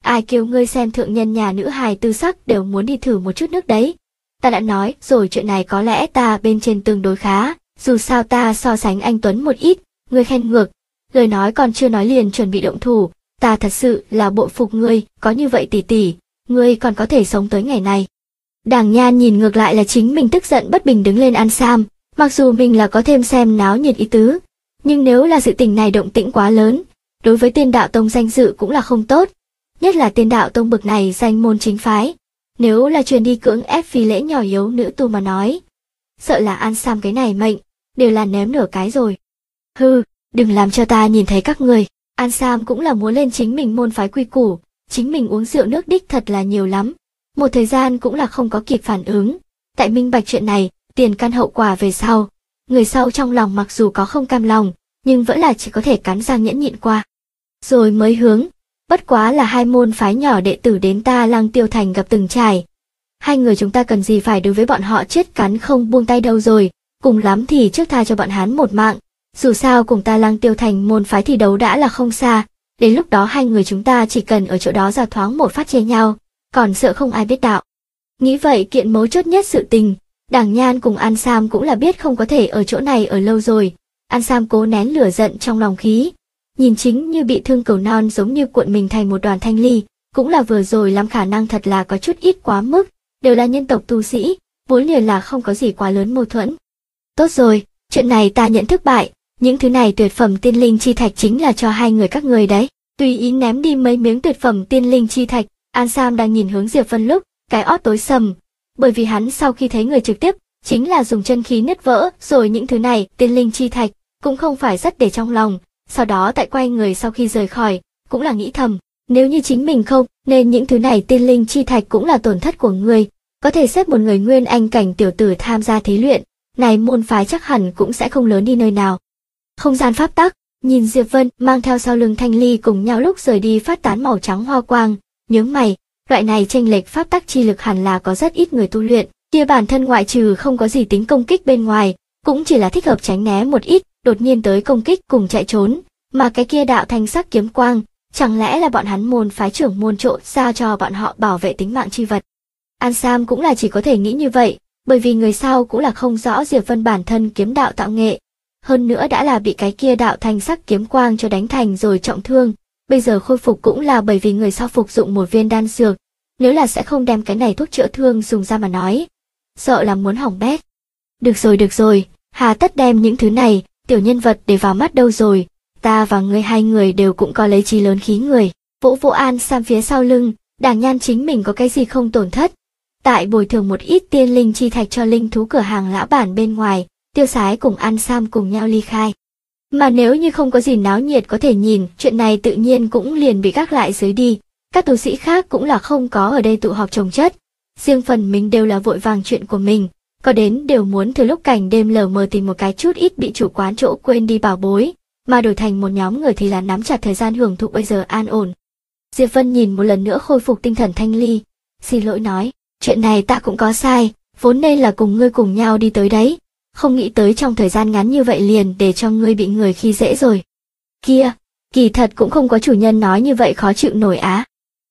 ai kêu ngươi xem thượng nhân nhà nữ hài tư sắc đều muốn đi thử một chút nước đấy. Ta đã nói rồi, chuyện này có lẽ ta bên trên tương đối khá, dù sao ta so sánh anh Tuấn một ít, ngươi khen ngược. Lời nói còn chưa nói liền chuẩn bị động thủ, ta thật sự là bội phục ngươi, có như vậy tỷ tỷ, ngươi còn có thể sống tới ngày này. Đàng Nhan nhìn ngược lại là chính mình tức giận bất bình đứng lên ăn sam, mặc dù mình là có thêm xem náo nhiệt ý tứ, nhưng nếu là sự tình này động tĩnh quá lớn, đối với Tiên Đạo Tông danh dự cũng là không tốt, nhất là Tiên Đạo Tông bực này danh môn chính phái, nếu là truyền đi cưỡng ép phi lễ nhỏ yếu nữ tu mà nói, sợ là ăn sam cái này mệnh đều là ném nửa cái rồi. Hừ, đừng làm cho ta nhìn thấy các người. An Sam cũng là muốn lên chính mình môn phái quy củ, chính mình uống rượu nước đích thật là nhiều lắm. Một thời gian cũng là không có kịp phản ứng. Tại minh bạch chuyện này, tiền căn hậu quả về sau. Người sau trong lòng mặc dù có không cam lòng, nhưng vẫn là chỉ có thể cắn răng nhẫn nhịn qua. Rồi mới hướng, bất quá là hai môn phái nhỏ đệ tử đến ta Lăng Tiêu Thành gặp từng trải. Hai người chúng ta cần gì phải đối với bọn họ chết cắn không buông tay đâu rồi, cùng lắm thì trước tha cho bọn hắn một mạng. Dù sao cùng ta Lăng Tiêu Thành môn phái thi đấu đã là không xa, đến lúc đó hai người chúng ta chỉ cần ở chỗ đó ra thoáng một phát chê nhau, còn sợ không ai biết đạo. Nghĩ vậy kiện mấu chốt nhất sự tình, Đàng Nhan cùng An Sam cũng là biết không có thể ở chỗ này ở lâu rồi. An Sam cố nén lửa giận trong lòng khí, nhìn chính như bị thương cừu non giống như cuộn mình thành một đoàn thanh ly, cũng là vừa rồi lắm khả năng thật là có chút ít quá mức, đều là nhân tộc tu sĩ, vốn liền là không có gì quá lớn mâu thuẫn. Tốt rồi, chuyện này ta nhận thất bại. Những thứ này tuyệt phẩm tiên linh chi thạch chính là cho hai người các người đấy. Tùy ý ném đi mấy miếng tuyệt phẩm tiên linh chi thạch, An Sam đang nhìn hướng Diệp Vân lúc, cái ót tối sầm. Bởi vì hắn sau khi thấy người trực tiếp, chính là dùng chân khí nứt vỡ, rồi những thứ này, tiên linh chi thạch, cũng không phải rất để trong lòng. Sau đó tại quay người sau khi rời khỏi, cũng là nghĩ thầm, nếu như chính mình không, nên những thứ này tiên linh chi thạch cũng là tổn thất của người. Có thể xếp một người nguyên anh cảnh tiểu tử tham gia thí luyện, này môn phái chắc hẳn cũng sẽ không lớn đi nơi nào. Không gian pháp tắc, nhìn Diệp Vân mang theo sau lưng thanh ly cùng nhau lúc rời đi phát tán màu trắng hoa quang, nhướng mày, loại này chênh lệch pháp tắc chi lực hẳn là có rất ít người tu luyện, kia bản thân ngoại trừ không có gì tính công kích bên ngoài, cũng chỉ là thích hợp tránh né một ít, đột nhiên tới công kích cùng chạy trốn, mà cái kia đạo thanh sắc kiếm quang, chẳng lẽ là bọn hắn môn phái trưởng môn trộn ra cho bọn họ bảo vệ tính mạng chi vật. An Sam cũng là chỉ có thể nghĩ như vậy, bởi vì người sau cũng là không rõ Diệp Vân bản thân kiếm đạo tạo nghệ. Hơn nữa đã là bị cái kia đạo thanh sắc kiếm quang cho đánh thành rồi trọng thương, bây giờ khôi phục cũng là bởi vì người sau phục dụng một viên đan dược, nếu là sẽ không đem cái này thuốc chữa thương dùng ra mà nói, sợ là muốn hỏng bét. Được rồi, hà tất đem những thứ này, tiểu nhân vật để vào mắt đâu rồi, ta và ngươi hai người đều cũng có lấy chí lớn khí người. Vỗ vỗ An Sam phía sau lưng, Đàng Nhan chính mình có cái gì không tổn thất. Tại bồi thường một ít tiên linh chi thạch cho linh thú cửa hàng lão bản bên ngoài, Tiêu Sái cùng An Sam cùng nhau ly khai. Mà nếu như không có gì náo nhiệt có thể nhìn, chuyện này tự nhiên cũng liền bị gác lại dưới đi. Các tu sĩ khác cũng là không có ở đây tụ họp chồng chất. Riêng phần mình đều là vội vàng chuyện của mình, có đến đều muốn từ lúc cảnh đêm lờ mờ tìm một cái chút ít bị chủ quán chỗ quên đi bảo bối, mà đổi thành một nhóm người thì là nắm chặt thời gian hưởng thụ bây giờ an ổn. Diệp Vân nhìn một lần nữa khôi phục tinh thần thanh ly, xin lỗi nói, chuyện này ta cũng có sai, vốn nên là cùng ngươi cùng nhau đi tới đấy. Không nghĩ tới trong thời gian ngắn như vậy liền để cho ngươi bị người khi dễ rồi. Kia, kỳ thật cũng không có chủ nhân nói như vậy khó chịu nổi á.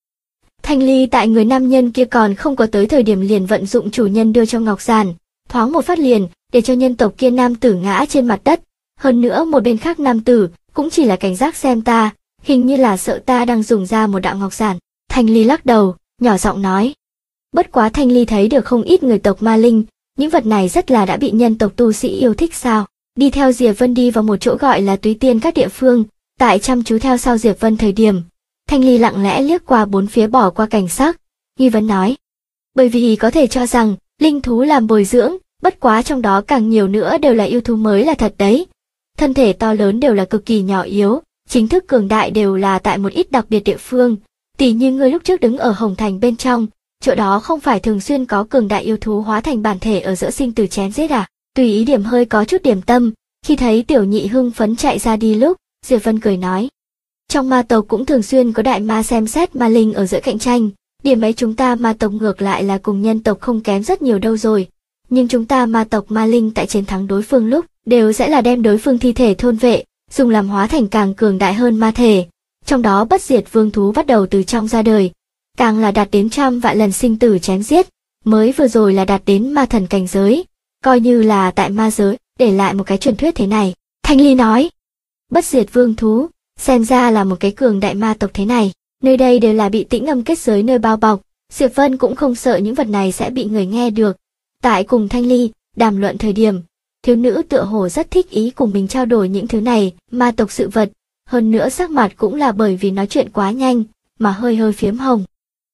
Thanh ly tại người nam nhân kia còn không có tới thời điểm liền vận dụng chủ nhân đưa cho ngọc giản, thoáng một phát liền, để cho nhân tộc kia nam tử ngã trên mặt đất. Hơn nữa một bên khác nam tử, cũng chỉ là cảnh giác xem ta, hình như là sợ ta đang dùng ra một đạo ngọc giản. Thanh ly lắc đầu, nhỏ giọng nói. Bất quá Thanh ly thấy được không ít người tộc ma linh, những vật này rất là đã bị nhân tộc tu sĩ yêu thích sao. Đi theo Diệp Vân đi vào một chỗ gọi là Túy Tiên các địa phương, tại chăm chú theo sau Diệp Vân thời điểm. Thanh ly lặng lẽ liếc qua bốn phía bỏ qua cảnh sắc, nghi vấn nói. Bởi vì có thể cho rằng, linh thú làm bồi dưỡng, bất quá trong đó càng nhiều nữa đều là yêu thú mới là thật đấy. Thân thể to lớn đều là cực kỳ nhỏ yếu, chính thức cường đại đều là tại một ít đặc biệt địa phương. Tỉ như ngươi lúc trước đứng ở Hồng Thành bên trong, chỗ đó không phải thường xuyên có cường đại yêu thú hóa thành bản thể ở giữa sinh tử chém giết à? Tùy ý điểm hơi có chút điểm tâm, khi thấy tiểu nhị hưng phấn chạy ra đi lúc, Diệp Vân cười nói. Trong ma tộc cũng thường xuyên có đại ma xem xét ma linh ở giữa cạnh tranh, điểm ấy chúng ta ma tộc ngược lại là cùng nhân tộc không kém rất nhiều đâu rồi. Nhưng chúng ta ma tộc ma linh tại chiến thắng đối phương lúc, đều sẽ là đem đối phương thi thể thôn vệ, dùng làm hóa thành càng cường đại hơn ma thể. Trong đó bất diệt vương thú bắt đầu từ trong ra đời, càng là đạt đến trăm vạn lần sinh tử chém giết, mới vừa rồi là đạt đến ma thần cảnh giới, coi như là tại ma giới, để lại một cái truyền thuyết thế này. Thanh Ly nói, bất diệt vương thú, xem ra là một cái cường đại ma tộc thế này, nơi đây đều là bị tĩnh âm kết giới nơi bao bọc, Diệp Vân cũng không sợ những vật này sẽ bị người nghe được. Tại cùng Thanh Ly đàm luận thời điểm, thiếu nữ tựa hồ rất thích ý cùng mình trao đổi những thứ này, ma tộc sự vật, hơn nữa sắc mặt cũng là bởi vì nói chuyện quá nhanh, mà hơi hơi phiếm hồng.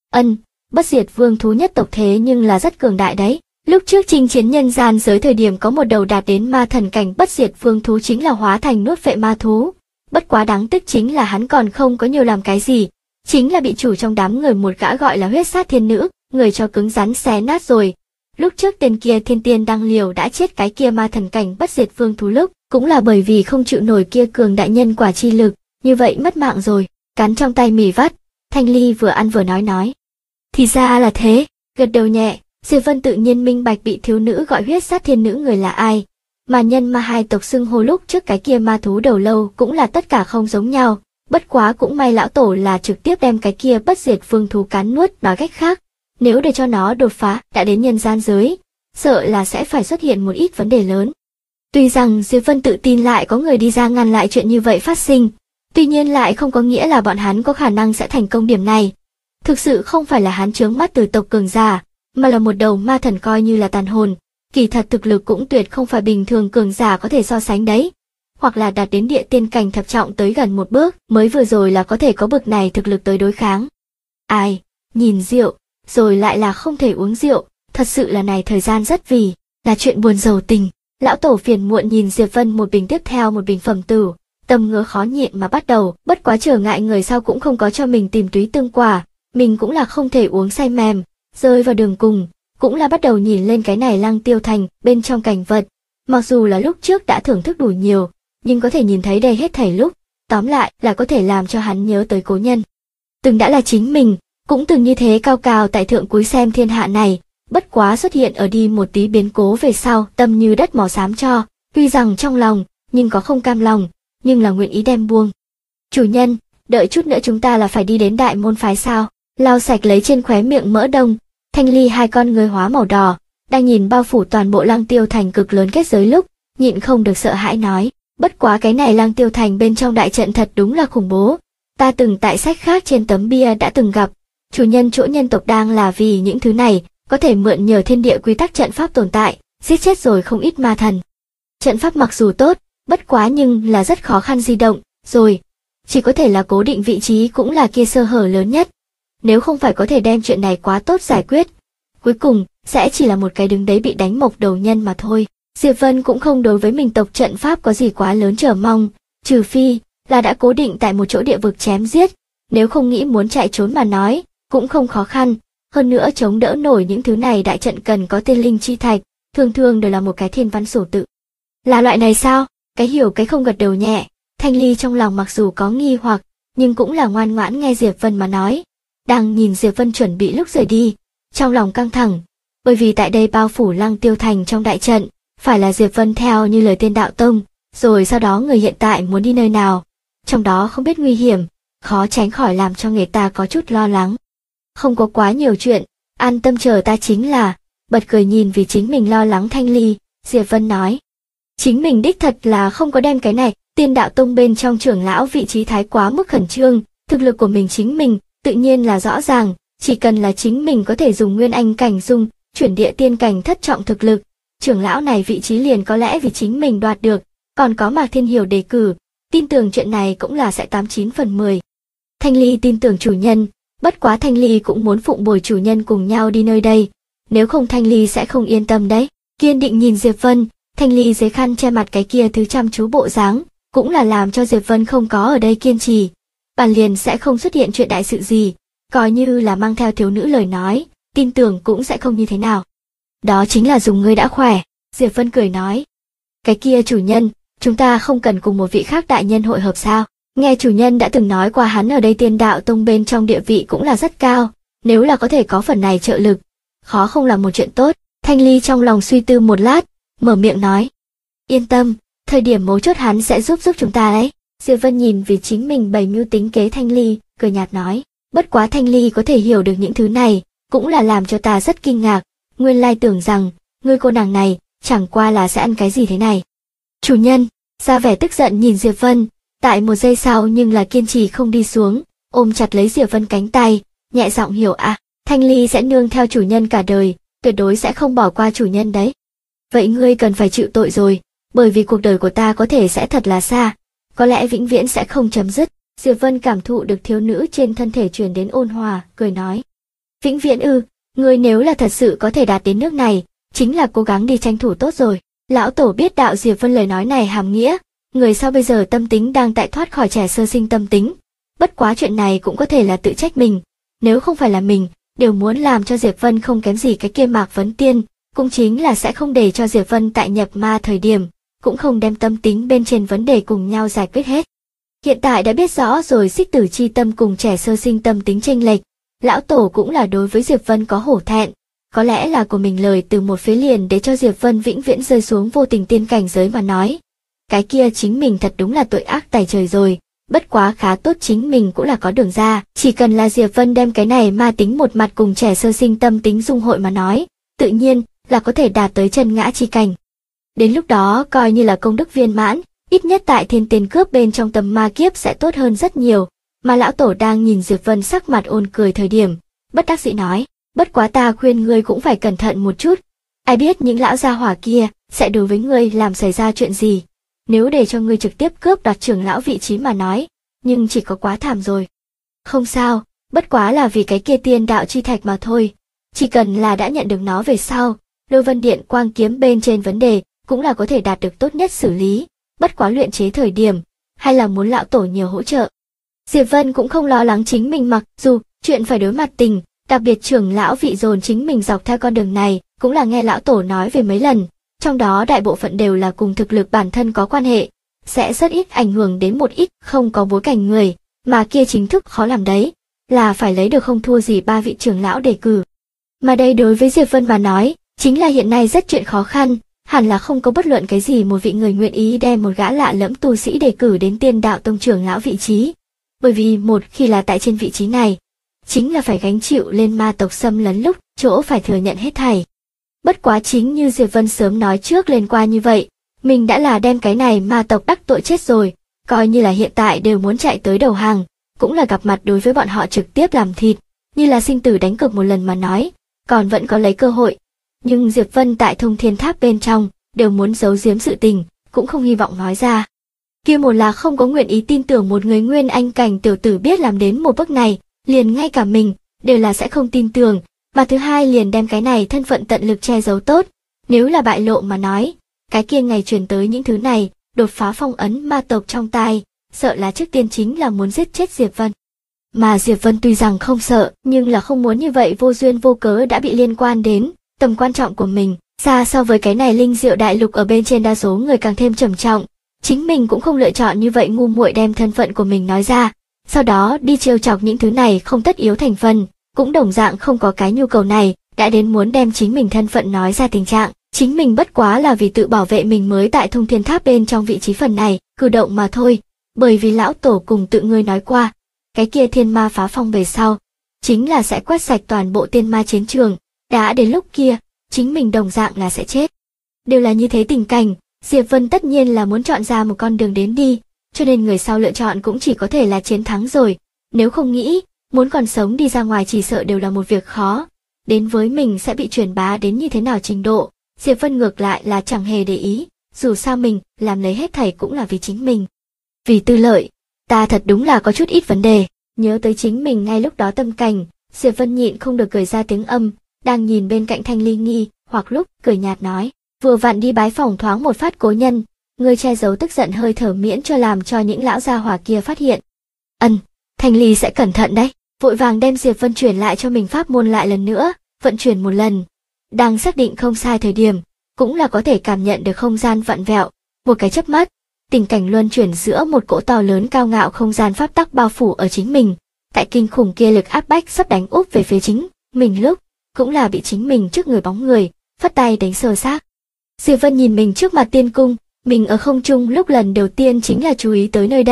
Bất diệt vương thú nhất tộc thế nhưng là rất cường đại đấy. Lúc trước chinh chiến nhân gian giới thời điểm có một đầu đạt đến ma thần cảnh bất diệt vương thú chính là hóa thành nuốt vệ ma thú. Bất quá đáng tiếc chính là hắn còn không có nhiều làm cái gì, chính là bị chủ trong đám người một gã gọi là huyết sát thiên nữ, người cho cứng rắn xé nát rồi. Lúc trước tên kia thiên tiên đăng liều đã chết cái kia ma thần cảnh bất diệt vương thú lúc, cũng là bởi vì không chịu nổi kia cường đại nhân quả chi lực, như vậy mất mạng rồi. Cắn trong tay mì vắt, Thanh Ly vừa ăn vừa nói. Thì ra là thế, gật đầu nhẹ, Diệp Vân tự nhiên minh bạch bị thiếu nữ gọi huyết sát thiên nữ người là ai. Mà nhân ma hai tộc xưng hô lúc trước cái kia ma thú đầu lâu cũng là tất cả không giống nhau, bất quá cũng may lão tổ là trực tiếp đem cái kia bất diệt vương thú cắn nuốt, nói cách khác, nếu để cho nó đột phá đã đến nhân gian giới, sợ là sẽ phải xuất hiện một ít vấn đề lớn. Tuy rằng Diệp Vân tự tin lại có người đi ra ngăn lại chuyện như vậy phát sinh, tuy nhiên lại không có nghĩa là bọn hắn có khả năng sẽ thành công điểm này. Thực sự không phải là hắn chướng mắt từ tộc cường giả, mà là một đầu ma thần coi như là tàn hồn, kỳ thật thực lực cũng tuyệt không phải bình thường cường giả có thể so sánh đấy. Hoặc là đạt đến địa tiên cảnh thập trọng tới gần một bước, mới vừa rồi là có thể có bực này thực lực tới đối kháng. Ai, nhìn rượu, rồi lại là không thể uống rượu, thật sự là này thời gian rất vì, là chuyện buồn rầu tình. Lão tổ phiền muộn nhìn Diệp Vân một bình tiếp theo một bình phẩm tử, tâm ngứa khó nhịn mà bắt đầu, bất quá trở ngại người sau cũng không có cho mình tìm túy tương quả, mình cũng là không thể uống say mềm, rơi vào đường cùng, cũng là bắt đầu nhìn lên cái này Lăng Tiêu Thành bên trong cảnh vật, mặc dù là lúc trước đã thưởng thức đủ nhiều, nhưng có thể nhìn thấy đây hết thảy lúc, tóm lại là có thể làm cho hắn nhớ tới cố nhân. Từng đã là chính mình, cũng từng như thế cao cao tại thượng cúi xem thiên hạ này, bất quá xuất hiện ở đi một tí biến cố về sau, tâm như đất màu xám cho, tuy rằng trong lòng, nhưng có không cam lòng, nhưng là nguyện ý đem buông. Chủ nhân, đợi chút nữa chúng ta là phải đi đến đại môn phái sao? Lau sạch lấy trên khóe miệng mỡ đông, Thanh Ly hai con ngươi hóa màu đỏ, đang nhìn bao phủ toàn bộ Lăng Tiêu Thành cực lớn kết giới lúc, nhịn không được sợ hãi nói, bất quá cái này Lăng Tiêu Thành bên trong đại trận thật đúng là khủng bố, ta từng tại sách khác trên tấm bia đã từng gặp, chủ nhân chỗ nhân tộc đang là vì những thứ này, có thể mượn nhờ thiên địa quy tắc trận pháp tồn tại, giết chết rồi không ít ma thần. Trận pháp mặc dù tốt, bất quá nhưng là rất khó khăn di động, rồi, chỉ có thể là cố định vị trí cũng là kia sơ hở lớn nhất. Nếu không phải có thể đem chuyện này quá tốt giải quyết, cuối cùng sẽ chỉ là một cái đứng đấy bị đánh mộc đầu nhân mà thôi. Diệp Vân cũng không đối với mình tộc trận pháp có gì quá lớn chờ mong, trừ phi là đã cố định tại một chỗ địa vực chém giết, nếu không nghĩ muốn chạy trốn mà nói, cũng không khó khăn. Hơn nữa chống đỡ nổi những thứ này đại trận cần có tiên linh chi thạch, thường thường đều là một cái thiên văn sổ tự. Là loại này sao? Cái hiểu cái không gật đầu nhẹ, Thanh Ly trong lòng mặc dù có nghi hoặc, nhưng cũng là ngoan ngoãn nghe Diệp Vân mà nói. Đang nhìn Diệp Vân chuẩn bị lúc rời đi, trong lòng căng thẳng, bởi vì tại đây bao phủ Lăng Tiêu Thành trong đại trận, phải là Diệp Vân theo như lời Tiên Đạo Tông, rồi sau đó người hiện tại muốn đi nơi nào, trong đó không biết nguy hiểm, khó tránh khỏi làm cho người ta có chút lo lắng. Không có quá nhiều chuyện, an tâm chờ ta chính là, bật cười nhìn vì chính mình lo lắng Thanh Ly, Diệp Vân nói. Chính mình đích thật là không có đem cái này, Tiên Đạo Tông bên trong trưởng lão vị trí thái quá mức khẩn trương, thực lực của mình chính mình, tự nhiên là rõ ràng, chỉ cần là chính mình có thể dùng nguyên anh cảnh dung, chuyển địa tiên cảnh thất trọng thực lực, trưởng lão này vị trí liền có lẽ vì chính mình đoạt được, còn có Mạc Thiên Hiểu đề cử, tin tưởng chuyện này cũng là sẽ 89 phần 10. Thanh Ly tin tưởng chủ nhân, bất quá Thanh Ly cũng muốn phụng bồi chủ nhân cùng nhau đi nơi đây, nếu không Thanh Ly sẽ không yên tâm đấy. Kiên định nhìn Diệp Vân, Thanh Ly dưới khăn che mặt cái kia thứ chăm chú bộ dáng, cũng là làm cho Diệp Vân không có ở đây kiên trì. Bản liền sẽ không xuất hiện chuyện đại sự gì, coi như là mang theo thiếu nữ lời nói, tin tưởng cũng sẽ không như thế nào. Đó chính là dùng ngươi đã khỏe, Diệp Vân cười nói. Cái kia chủ nhân, chúng ta không cần cùng một vị khác đại nhân hội hợp sao? Nghe chủ nhân đã từng nói qua hắn ở đây Tiên Đạo Tông bên trong địa vị cũng là rất cao, nếu là có thể có phần này trợ lực, khó không làm một chuyện tốt. Thanh Ly trong lòng suy tư một lát, mở miệng nói. Yên tâm, thời điểm mấu chốt hắn sẽ giúp chúng ta đấy. Diệp Vân nhìn vì chính mình bày mưu tính kế Thanh Ly, cười nhạt nói, bất quá Thanh Ly có thể hiểu được những thứ này, cũng là làm cho ta rất kinh ngạc, nguyên lai tưởng rằng, ngươi cô nàng này, chẳng qua là sẽ ăn cái gì thế này. Chủ nhân, ra vẻ tức giận nhìn Diệp Vân, tại một giây sau nhưng là kiên trì không đi xuống, ôm chặt lấy Diệp Vân cánh tay, nhẹ giọng hiểu Thanh Ly sẽ nương theo chủ nhân cả đời, tuyệt đối sẽ không bỏ qua chủ nhân đấy. Vậy ngươi cần phải chịu tội rồi, bởi vì cuộc đời của ta có thể sẽ thật là xa, có lẽ vĩnh viễn sẽ không chấm dứt. Diệp Vân cảm thụ được thiếu nữ trên thân thể truyền đến ôn hòa, cười nói. Vĩnh viễn ư, ngươi nếu là thật sự có thể đạt đến nước này, chính là cố gắng đi tranh thủ tốt rồi. Lão tổ biết đạo Diệp Vân lời nói này hàm nghĩa, người sao bây giờ tâm tính đang tại thoát khỏi trẻ sơ sinh tâm tính. Bất quá chuyện này cũng có thể là tự trách mình, nếu không phải là mình, đều muốn làm cho Diệp Vân không kém gì cái kia Mạc Vấn Tiên, cũng chính là sẽ không để cho Diệp Vân tại nhập ma thời điểm, cũng không đem tâm tính bên trên vấn đề cùng nhau giải quyết hết. Hiện tại đã biết rõ rồi xích tử chi tâm cùng trẻ sơ sinh tâm tính chênh lệch, lão tổ cũng là đối với Diệp Vân có hổ thẹn, có lẽ là của mình lời từ một phía liền để cho Diệp Vân vĩnh viễn rơi xuống vô tình tiên cảnh giới mà nói. Cái kia chính mình thật đúng là tội ác tày trời rồi, bất quá khá tốt chính mình cũng là có đường ra, chỉ cần là Diệp Vân đem cái này ma tính một mặt cùng trẻ sơ sinh tâm tính dung hội mà nói, tự nhiên là có thể đạt tới chân ngã chi cảnh. Đến lúc đó coi như là công đức viên mãn, ít nhất tại thiên tiên cướp bên trong tầm ma kiếp sẽ tốt hơn rất nhiều, mà lão tổ đang nhìn Diệp Vân sắc mặt ôn cười thời điểm, bất đắc dĩ nói, bất quá ta khuyên ngươi cũng phải cẩn thận một chút, ai biết những lão gia hỏa kia sẽ đối với ngươi làm xảy ra chuyện gì, nếu để cho ngươi trực tiếp cướp đoạt trưởng lão vị trí mà nói, nhưng chỉ có quá thảm rồi. Không sao, bất quá là vì cái kia tiên đạo chi thạch mà thôi, chỉ cần là đã nhận được nó về sau, Lôi Vân Điện quang kiếm bên trên vấn đề cũng là có thể đạt được tốt nhất xử lý, bất quá luyện chế thời điểm, hay là muốn lão tổ nhiều hỗ trợ. Diệp Vân cũng không lo lắng chính mình mặc dù chuyện phải đối mặt tình, đặc biệt trưởng lão vị dồn chính mình dọc theo con đường này, cũng là nghe lão tổ nói về mấy lần, trong đó đại bộ phận đều là cùng thực lực bản thân có quan hệ, sẽ rất ít ảnh hưởng đến một ít không có bối cảnh người, mà kia chính thức khó làm đấy, là phải lấy được không thua gì 3 vị trưởng lão đề cử. Mà đây đối với Diệp Vân mà nói, chính là hiện nay rất chuyện khó khăn, hẳn là không có bất luận cái gì một vị người nguyện ý đem một gã lạ lẫm tu sĩ đề cử đến tiên đạo tông trưởng lão vị trí. Bởi vì một khi là tại trên vị trí này, chính là phải gánh chịu lên ma tộc xâm lấn lúc chỗ phải thừa nhận hết thảy. Bất quá chính như Diệp Vân sớm nói trước lên qua như vậy, mình đã là đem cái này ma tộc đắc tội chết rồi, coi như là hiện tại đều muốn chạy tới đầu hàng, cũng là gặp mặt đối với bọn họ trực tiếp làm thịt, như là sinh tử đánh cược một lần mà nói, còn vẫn có lấy cơ hội. Nhưng Diệp Vân tại Thông Thiên Tháp bên trong, đều muốn giấu giếm sự tình, cũng không hy vọng nói ra. Kia một là không có nguyện ý tin tưởng một người nguyên anh cảnh tiểu tử biết làm đến một bước này, liền ngay cả mình, đều là sẽ không tin tưởng, mà thứ hai liền đem cái này thân phận tận lực che giấu tốt, nếu là bại lộ mà nói, cái kia ngày truyền tới những thứ này, đột phá phong ấn ma tộc trong tai, sợ là trước tiên chính là muốn giết chết Diệp Vân. Mà Diệp Vân tuy rằng không sợ, nhưng là không muốn như vậy vô duyên vô cớ đã bị liên quan đến, tầm quan trọng của mình, xa so với cái này linh diệu đại lục ở bên trên đa số người càng thêm trầm trọng. Chính mình cũng không lựa chọn như vậy ngu muội đem thân phận của mình nói ra, sau đó đi trêu chọc những thứ này không tất yếu thành phần, cũng đồng dạng không có cái nhu cầu này, đã đến muốn đem chính mình thân phận nói ra tình trạng, chính mình bất quá là vì tự bảo vệ mình mới tại Thông Thiên Tháp bên trong vị trí phần này, cử động mà thôi, bởi vì lão tổ cùng tự ngươi nói qua, cái kia thiên ma phá phong về sau, chính là sẽ quét sạch toàn bộ tiên ma chiến trường, đã đến lúc kia, chính mình đồng dạng là sẽ chết. Đều là như thế tình cảnh, Diệp Vân tất nhiên là muốn chọn ra một con đường đến đi, cho nên người sau lựa chọn cũng chỉ có thể là chiến thắng rồi, nếu không nghĩ, muốn còn sống đi ra ngoài chỉ sợ đều là một việc khó, đến với mình sẽ bị truyền bá đến như thế nào trình độ, Diệp Vân ngược lại là chẳng hề để ý, dù sao mình làm lấy hết thảy cũng là vì chính mình. Vì tư lợi, ta thật đúng là có chút ít vấn đề, nhớ tới chính mình ngay lúc đó tâm cảnh, Diệp Vân nhịn không được cười ra tiếng âm, đang nhìn bên cạnh Thanh Ly nghi, hoặc lúc cười nhạt nói, vừa vặn đi bái phỏng thoáng một phát cố nhân, ngươi che giấu tức giận hơi thở miễn cho làm cho những lão gia hỏa kia phát hiện. Thanh Ly sẽ cẩn thận đấy, vội vàng đem Diệp Vân chuyển lại cho mình pháp môn lại lần nữa, vận chuyển một lần. Đang xác định không sai thời điểm, cũng là có thể cảm nhận được không gian vặn vẹo, một cái chớp mắt, tình cảnh luân chuyển giữa một cỗ to lớn cao ngạo không gian pháp tắc bao phủ ở chính mình, tại kinh khủng kia lực áp bách sắp đánh úp về phía chính mình lúc, cũng là bị chính mình trước người bóng người, phất tay đánh sơ xác. Diệp Vân nhìn mình trước mặt tiên cung, mình ở không trung lúc lần đầu tiên chính là chú ý tới nơi đây,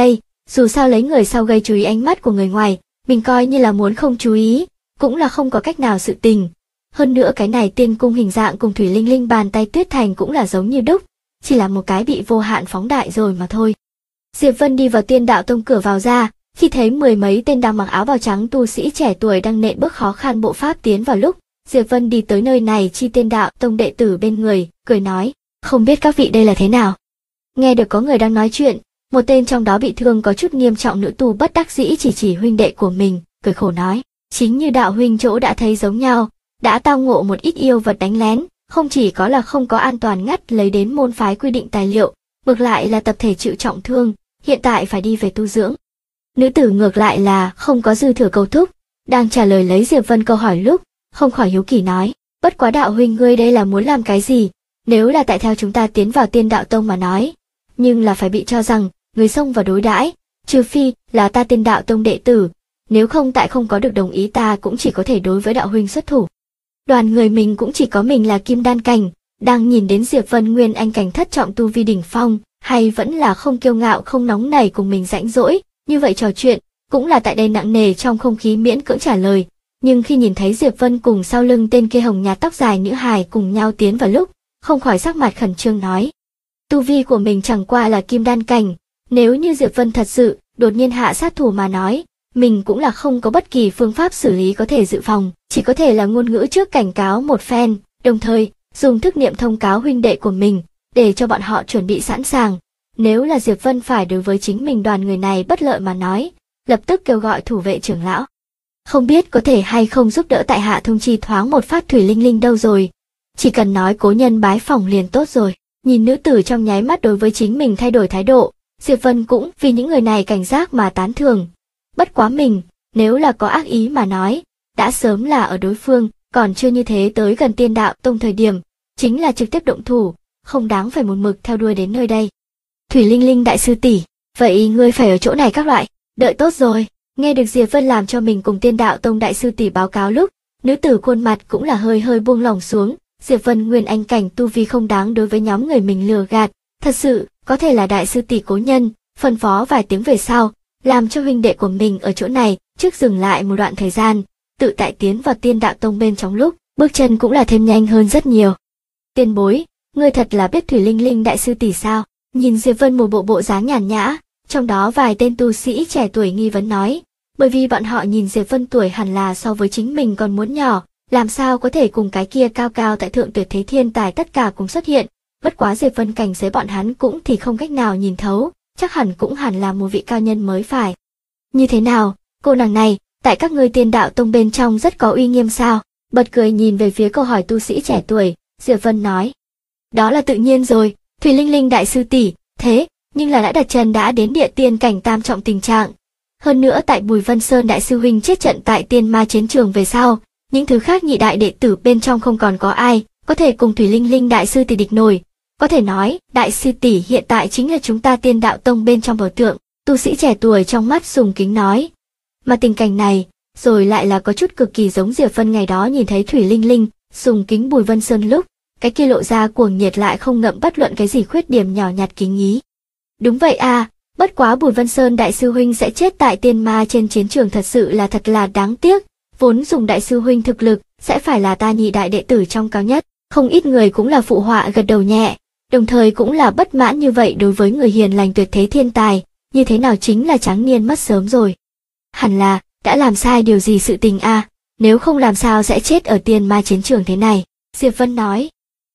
Dù sao lấy người sau gây chú ý ánh mắt của người ngoài, mình coi như là muốn không chú ý, cũng là không có cách nào sự tình. Hơn nữa cái này tiên cung hình dạng cùng Thủy Linh Linh bàn tay Tuyết Thành cũng là giống như đúc, chỉ là một cái bị vô hạn phóng đại rồi mà thôi. Diệp Vân đi vào Tiên Đạo Tông cửa vào ra, khi thấy mười mấy tên đang mặc áo bào trắng tu sĩ trẻ tuổi đang nện bước khó khăn bộ pháp tiến vào lúc, Diệp Vân đi tới nơi này chi Tiên Đạo Tông đệ tử bên người, cười nói, không biết các vị đây là thế nào. Nghe được có người đang nói chuyện, một tên trong đó bị thương có chút nghiêm trọng nữ tu bất đắc dĩ chỉ huynh đệ của mình, cười khổ nói, chính như đạo huynh chỗ đã thấy giống nhau, đã tao ngộ một ít yêu vật đánh lén, không chỉ có là không có an toàn ngắt lấy đến môn phái quy định tài liệu, ngược lại là tập thể chịu trọng thương, hiện tại phải đi về tu dưỡng. Nữ tử ngược lại là không có dư thừa câu thúc, đang trả lời lấy Diệp Vân câu hỏi lúc, không khỏi hiếu kỳ nói, bất quá đạo huynh ngươi đây là muốn làm cái gì, nếu là tại theo chúng ta tiến vào Tiên Đạo Tông mà nói, nhưng là phải bị cho rằng, người xông vào đối đãi, trừ phi là ta Tiên Đạo Tông đệ tử, nếu không tại không có được đồng ý ta cũng chỉ có thể đối với đạo huynh xuất thủ. Đoàn người mình cũng chỉ có mình là kim đan cảnh, đang nhìn đến Diệp Vân nguyên anh cảnh thất trọng tu vi đỉnh phong, hay vẫn là không kiêu ngạo không nóng nảy cùng mình rãnh rỗi, như vậy trò chuyện, cũng là tại đây nặng nề trong không khí miễn cưỡng trả lời, nhưng khi nhìn thấy Diệp Vân cùng sau lưng tên kia hồng nhạt tóc dài nữ hài cùng nhau tiến vào lúc, không khỏi sắc mặt khẩn trương nói. Tu vi của mình chẳng qua là kim đan cảnh, nếu như Diệp Vân thật sự đột nhiên hạ sát thủ mà nói, mình cũng là không có bất kỳ phương pháp xử lý có thể dự phòng, chỉ có thể là ngôn ngữ trước cảnh cáo một phen, đồng thời dùng thức niệm thông cáo huynh đệ của mình, để cho bọn họ chuẩn bị sẵn sàng. Nếu là Diệp Vân phải đối với chính mình đoàn người này bất lợi mà nói, lập tức kêu gọi thủ vệ trưởng lão. Không biết có thể hay không giúp đỡ tại hạ thông chi thoáng một phát Thủy Linh Linh đâu rồi, chỉ cần nói cố nhân bái phỏng liền tốt rồi. Nhìn nữ tử trong nháy mắt đối với chính mình thay đổi thái độ, Diệp Vân cũng vì những người này cảnh giác mà tán thưởng. Bất quá mình, nếu là có ác ý mà nói, đã sớm là ở đối phương, còn chưa như thế tới gần Tiên Đạo Tông thời điểm, chính là trực tiếp động thủ, không đáng phải một mực theo đuôi đến nơi đây. Thủy Linh Linh đại sư tỷ, vậy ngươi phải ở chỗ này các loại, đợi tốt rồi. Nghe được Diệp Vân làm cho mình cùng Tiên Đạo Tông đại sư tỷ báo cáo lúc, nữ tử khuôn mặt cũng là hơi buông lỏng xuống. Diệp Vân nguyên anh cảnh tu vi không đáng đối với nhóm người mình lừa gạt, thật sự có thể là đại sư tỷ cố nhân, phân phó vài tiếng về sau, làm cho huynh đệ của mình ở chỗ này trước dừng lại một đoạn thời gian, tự tại tiến vào Tiên Đạo Tông bên trong lúc, bước chân cũng là thêm nhanh hơn rất nhiều. Tiền bối, ngươi thật là biết Thủy Linh Linh đại sư tỷ sao? Nhìn Diệp Vân một bộ dáng nhàn nhã, trong đó vài tên tu sĩ trẻ tuổi nghi vấn nói, bởi vì bọn họ nhìn Diệp Vân tuổi hẳn là so với chính mình còn muốn nhỏ, làm sao có thể cùng cái kia cao cao tại thượng tuyệt thế thiên tài tất cả cùng xuất hiện, bất quá Diệp Vân cảnh giới bọn hắn cũng thì không cách nào nhìn thấu, chắc hẳn cũng hẳn là một vị cao nhân mới phải. Như thế nào, cô nàng này, tại các ngươi Tiên Đạo Tông bên trong rất có uy nghiêm sao? Bật cười nhìn về phía câu hỏi tu sĩ trẻ tuổi, Diệp Vân nói. Đó là tự nhiên rồi, Thủy Linh Linh đại sư tỷ, thế, nhưng là đã đặt chân đã đến địa tiên cảnh tam trọng tình trạng. Hơn nữa tại Bùi Vân Sơn đại sư huynh chết trận tại tiên ma chiến trường về sau, những thứ khác nhị đại đệ tử bên trong không còn có ai có thể cùng Thủy Linh Linh đại sư tỷ địch nổi. Có thể nói, đại sư tỷ hiện tại chính là chúng ta Tiên Đạo Tông bên trong biểu tượng, tu sĩ trẻ tuổi trong mắt sùng kính nói. Mà tình cảnh này, rồi lại là có chút cực kỳ giống Diệp Vân ngày đó nhìn thấy Thủy Linh Linh sùng kính Bùi Vân Sơn lúc, cái kia lộ ra cuồng nhiệt lại không ngậm bất luận cái gì khuyết điểm nhỏ nhặt kính ý. Đúng vậy à, bất quá Bùi Vân Sơn đại sư huynh sẽ chết tại tiên ma trên chiến trường thật là đáng tiếc, vốn dùng đại sư huynh thực lực, sẽ phải là ta nhị đại đệ tử trong cao nhất, không ít người cũng là phụ họa gật đầu nhẹ, đồng thời cũng là bất mãn như vậy đối với người hiền lành tuyệt thế thiên tài, như thế nào chính là tráng niên mất sớm rồi. Hẳn là, đã làm sai điều gì sự tình à, nếu không làm sao sẽ chết ở tiên ma chiến trường thế này, Diệp Vân nói.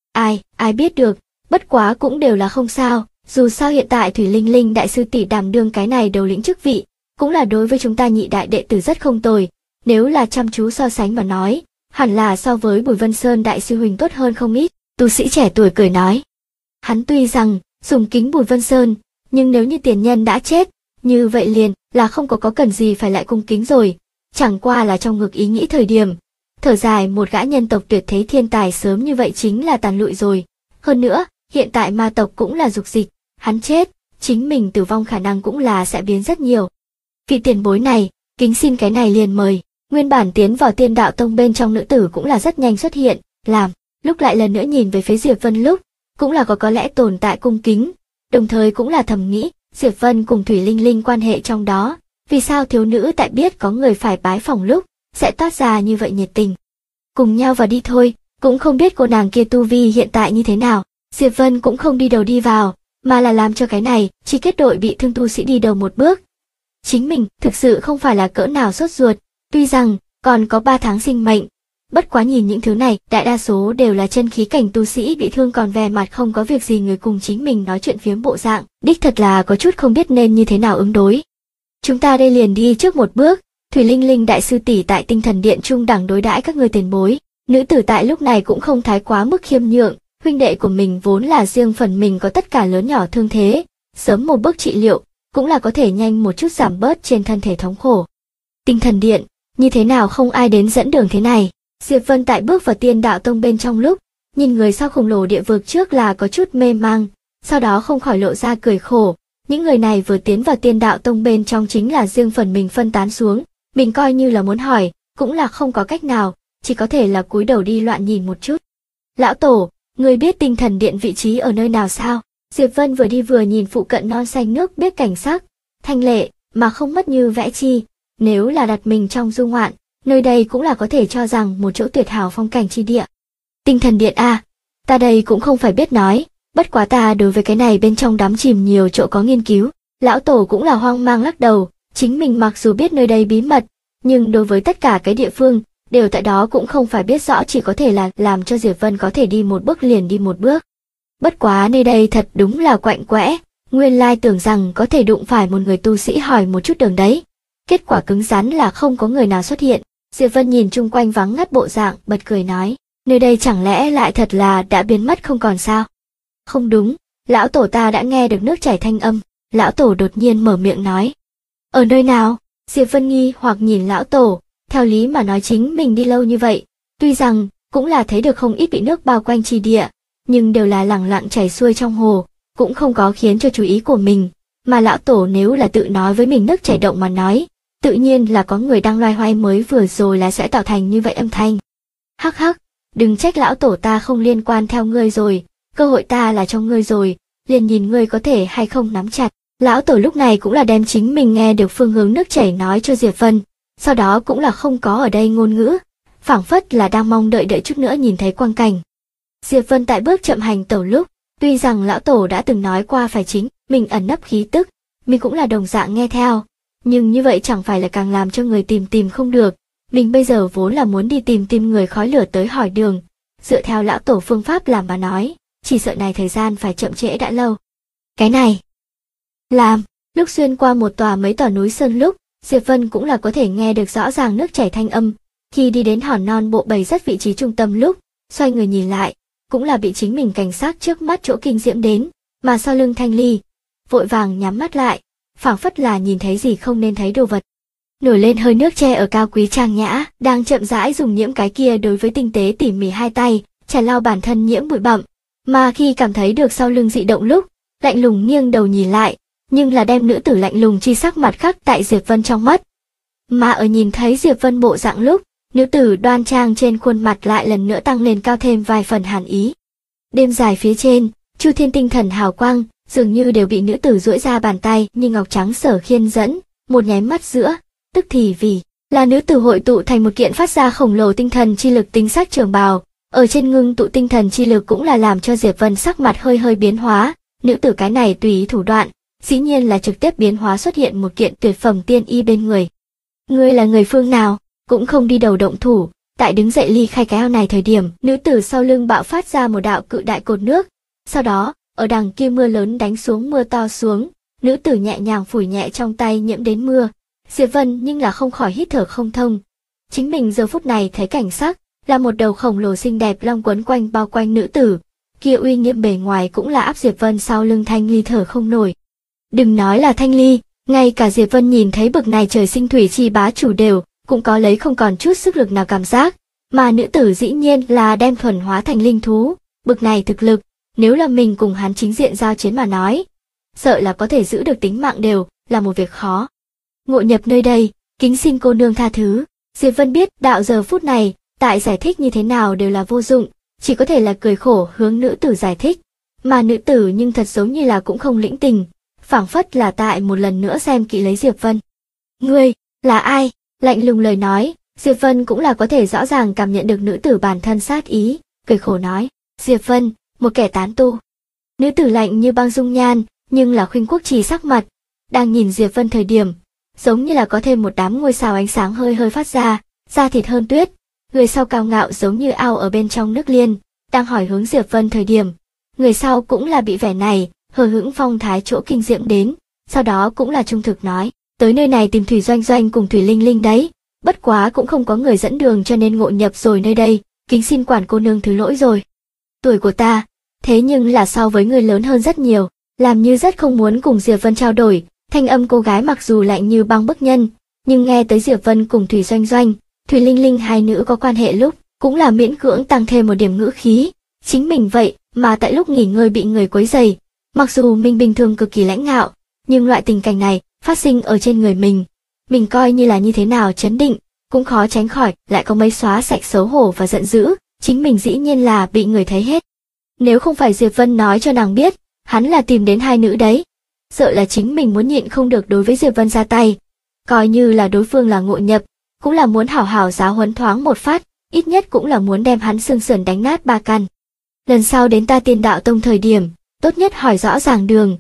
Ai biết được, bất quá cũng đều là không sao, dù sao hiện tại Thủy Linh Linh đại sư tỷ đảm đương cái này đầu lĩnh chức vị, cũng là đối với chúng ta nhị đại đệ tử rất không tồi, nếu là chăm chú so sánh mà nói, hẳn là so với Bùi Vân Sơn đại sư huynh tốt hơn không ít, tu sĩ trẻ tuổi cười nói. Hắn tuy rằng sùng kính Bùi Vân Sơn, nhưng nếu như tiền nhân đã chết, như vậy liền là không có cần gì phải lại cung kính rồi, chẳng qua là trong ngực ý nghĩ thời điểm. Thở dài một gã nhân tộc tuyệt thế thiên tài sớm như vậy chính là tàn lụi rồi. Hơn nữa, hiện tại ma tộc cũng là dục dịch, hắn chết, chính mình tử vong khả năng cũng là sẽ biến rất nhiều. Vị tiền bối này, kính xin cái này liền mời. Nguyên bản tiến vào Tiên Đạo Tông bên trong nữ tử cũng là rất nhanh xuất hiện, làm, lúc lại lần nữa nhìn về phía Diệp Vân lúc, cũng là có lẽ tồn tại cung kính, đồng thời cũng là thầm nghĩ, Diệp Vân cùng Thủy Linh Linh quan hệ trong đó, vì sao thiếu nữ tại biết có người phải bái phỏng lúc, sẽ toát ra như vậy nhiệt tình. Cùng nhau vào đi thôi, cũng không biết cô nàng kia tu vi hiện tại như thế nào. Diệp Vân cũng không đi đầu đi vào, mà là làm cho cái này, chỉ kết đội bị thương tu sĩ đi đầu một bước. Chính mình, thực sự không phải là cỡ nào sốt ruột, tuy rằng, còn có 3 tháng sinh mệnh. Bất quá nhìn những thứ này, đại đa số đều là chân khí cảnh tu sĩ bị thương còn vẻ mặt không có việc gì người cùng chính mình nói chuyện phiếm bộ dạng, đích thật là có chút không biết nên như thế nào ứng đối. Chúng ta đây liền đi trước một bước, Thủy Linh Linh đại sư tỷ tại Tinh Thần Điện trung đẳng đối đãi các người tiền bối. Nữ tử tại lúc này cũng không thái quá mức khiêm nhượng, huynh đệ của mình vốn là riêng phần mình có tất cả lớn nhỏ thương thế, sớm một bước trị liệu, cũng là có thể nhanh một chút giảm bớt trên thân thể thống khổ. Tinh Thần Điện, như thế nào không ai đến dẫn đường thế này? Diệp Vân tại bước vào Tiên Đạo Tông bên trong lúc, nhìn người sau khổng lồ địa vực trước là có chút mê mang, sau đó không khỏi lộ ra cười khổ. Những người này vừa tiến vào Tiên Đạo Tông bên trong chính là riêng phần mình phân tán xuống, mình coi như là muốn hỏi, cũng là không có cách nào, chỉ có thể là cúi đầu đi loạn nhìn một chút. Lão Tổ, người biết Tinh Thần Điện vị trí ở nơi nào sao? Diệp Vân vừa đi vừa nhìn phụ cận non xanh nước biếc cảnh sắc, thanh lệ, mà không mất như vẽ chi, nếu là đặt mình trong du ngoạn, nơi đây cũng là có thể cho rằng một chỗ tuyệt hảo phong cảnh chi địa. Tinh Thần Điện à, ta đây cũng không phải biết nói, bất quá ta đối với cái này bên trong đắm chìm nhiều chỗ có nghiên cứu. Lão Tổ cũng là hoang mang lắc đầu, chính mình mặc dù biết nơi đây bí mật, nhưng đối với tất cả cái địa phương, đều tại đó cũng không phải biết rõ, chỉ có thể là làm cho Diệp Vân có thể đi một bước liền đi một bước. Bất quá nơi đây thật đúng là quạnh quẽ, nguyên lai tưởng rằng có thể đụng phải một người tu sĩ hỏi một chút đường đấy. Kết quả cứng rắn là không có người nào xuất hiện. Diệp Vân nhìn chung quanh vắng ngắt bộ dạng, bật cười nói, nơi đây chẳng lẽ lại thật là đã biến mất không còn sao? Không đúng, lão tổ ta đã nghe được nước chảy thanh âm. Lão tổ đột nhiên mở miệng nói. Ở nơi nào? Diệp Vân nghi hoặc nhìn lão tổ, theo lý mà nói chính mình đi lâu như vậy, tuy rằng cũng là thấy được không ít bị nước bao quanh chi địa, nhưng đều là lẳng lặng chảy xuôi trong hồ, cũng không có khiến cho chú ý của mình, mà lão tổ nếu là tự nói với mình nước chảy động mà nói, tự nhiên là có người đang loay hoay mới vừa rồi là sẽ tạo thành như vậy âm thanh. Hắc hắc, đừng trách lão tổ ta không liên quan theo ngươi rồi, cơ hội ta là cho ngươi rồi, liền nhìn ngươi có thể hay không nắm chặt. Lão tổ lúc này cũng là đem chính mình nghe được phương hướng nước chảy nói cho Diệp Vân, sau đó cũng là không có ở đây ngôn ngữ, phảng phất là đang mong đợi chút nữa nhìn thấy quang cảnh. Diệp Vân tại bước chậm hành tẩu lúc, tuy rằng lão tổ đã từng nói qua phải chính mình ẩn nấp khí tức, mình cũng là đồng dạng nghe theo, nhưng như vậy chẳng phải là càng làm cho người tìm không được. Mình bây giờ vốn là muốn đi tìm người khói lửa tới hỏi đường, dựa theo lão tổ phương pháp làm mà nói, chỉ sợ này thời gian phải chậm trễ đã lâu. Cái này làm, lúc xuyên qua một mấy tòa núi sơn lúc, Diệp Vân cũng là có thể nghe được rõ ràng nước chảy thanh âm. Khi đi đến hòn non bộ bầy rất vị trí trung tâm lúc, xoay người nhìn lại, cũng là bị chính mình cảnh sát trước mắt chỗ kinh diễm đến, mà sau lưng Thanh Ly, vội vàng nhắm mắt lại, phảng phất là nhìn thấy gì không nên thấy đồ vật. Nổi lên hơi nước che ở cao quý trang nhã, đang chậm rãi dùng nhiễm cái kia đối với tinh tế tỉ mỉ hai tay, chải lau bản thân nhiễm bụi bặm, mà khi cảm thấy được sau lưng dị động lúc, lạnh lùng nghiêng đầu nhìn lại, nhưng là đem nữ tử lạnh lùng chi sắc mặt khắc tại Diệp Vân trong mắt. Mà ở nhìn thấy Diệp Vân bộ dạng lúc, nữ tử đoan trang trên khuôn mặt lại lần nữa tăng lên cao thêm vài phần hàn ý. Đêm dài phía trên, Chu Thiên tinh thần hào quang, dường như đều bị nữ tử duỗi ra bàn tay như ngọc trắng sở khiên dẫn, một nháy mắt giữa, tức thì vì là nữ tử hội tụ thành một kiện phát ra khổng lồ tinh thần chi lực tinh sắc trường bào, ở trên ngưng tụ tinh thần chi lực cũng là làm cho Diệp Vân sắc mặt hơi biến hóa, nữ tử cái này tùy ý thủ đoạn, dĩ nhiên là trực tiếp biến hóa xuất hiện một kiện tuyệt phẩm tiên y bên người. Ngươi là người phương nào? Cũng không đi đầu động thủ, tại đứng dậy ly khai cái ao này thời điểm, nữ tử sau lưng bạo phát ra một đạo cự đại cột nước, sau đó, ở đằng kia mưa lớn đánh xuống mưa to xuống, nữ tử nhẹ nhàng phủi nhẹ trong tay nhiễm đến mưa. Diệp Vân nhưng là không khỏi hít thở không thông. Chính mình giờ phút này thấy cảnh sắc, là một đầu khổng lồ xinh đẹp long quấn quanh bao quanh nữ tử, kia uy nghiêm bề ngoài cũng là áp Diệp Vân sau lưng Thanh Ly thở không nổi. Đừng nói là Thanh Ly, ngay cả Diệp Vân nhìn thấy bực này trời sinh thủy chi bá chủ đều, cũng có lấy không còn chút sức lực nào cảm giác, mà nữ tử dĩ nhiên là đem thuần hóa thành linh thú, bực này thực lực, nếu là mình cùng hắn chính diện giao chiến mà nói, sợ là có thể giữ được tính mạng đều, là một việc khó. Ngộ nhập nơi đây, kính xin cô nương tha thứ. Diệp Vân biết đạo giờ phút này, tại giải thích như thế nào đều là vô dụng, chỉ có thể là cười khổ hướng nữ tử giải thích, mà nữ tử nhưng thật giống như là cũng không lĩnh tình, phảng phất là tại một lần nữa xem kỹ lấy Diệp Vân. Ngươi, là ai? Lạnh lùng lời nói, Diệp Vân cũng là có thể rõ ràng cảm nhận được nữ tử bản thân sát ý, cười khổ nói, Diệp Vân, một kẻ tán tu. Nữ tử lạnh như băng dung nhan, nhưng là khuynh quốc trì sắc mặt, đang nhìn Diệp Vân thời điểm, giống như là có thêm một đám ngôi sao ánh sáng hơi hơi phát ra, da thịt hơn tuyết, người sau cao ngạo giống như ao ở bên trong nước liên, đang hỏi hướng Diệp Vân thời điểm, người sau cũng là bị vẻ này, hờ hững phong thái chỗ kinh diệm đến, sau đó cũng là trung thực nói, tới nơi này tìm Thủy Doanh Doanh cùng Thủy Linh Linh đấy, bất quá cũng không có người dẫn đường cho nên ngộ nhập rồi nơi đây, kính xin quản cô nương thứ lỗi rồi. Tuổi của ta, thế nhưng là so với người lớn hơn rất nhiều, làm như rất không muốn cùng Diệp Vân trao đổi, thanh âm cô gái mặc dù lạnh như băng bức nhân, nhưng nghe tới Diệp Vân cùng Thủy Doanh Doanh, Thủy Linh Linh hai nữ có quan hệ lúc, cũng là miễn cưỡng tăng thêm một điểm ngữ khí, chính mình vậy mà tại lúc nghỉ ngơi bị người quấy rầy, mặc dù mình bình thường cực kỳ lãnh ngạo, nhưng loại tình cảnh này phát sinh ở trên người mình coi như là như thế nào chấn định, cũng khó tránh khỏi lại có mấy xóa sạch xấu hổ và giận dữ, chính mình dĩ nhiên là bị người thấy hết. Nếu không phải Diệp Vân nói cho nàng biết, hắn là tìm đến hai nữ đấy, sợ là chính mình muốn nhịn không được đối với Diệp Vân ra tay, coi như là đối phương là ngộ nhập, cũng là muốn hảo hảo giáo huấn thoáng một phát, ít nhất cũng là muốn đem hắn xương sườn đánh nát ba căn. Lần sau đến ta Tiên Đạo Tông thời điểm, tốt nhất hỏi rõ ràng đường,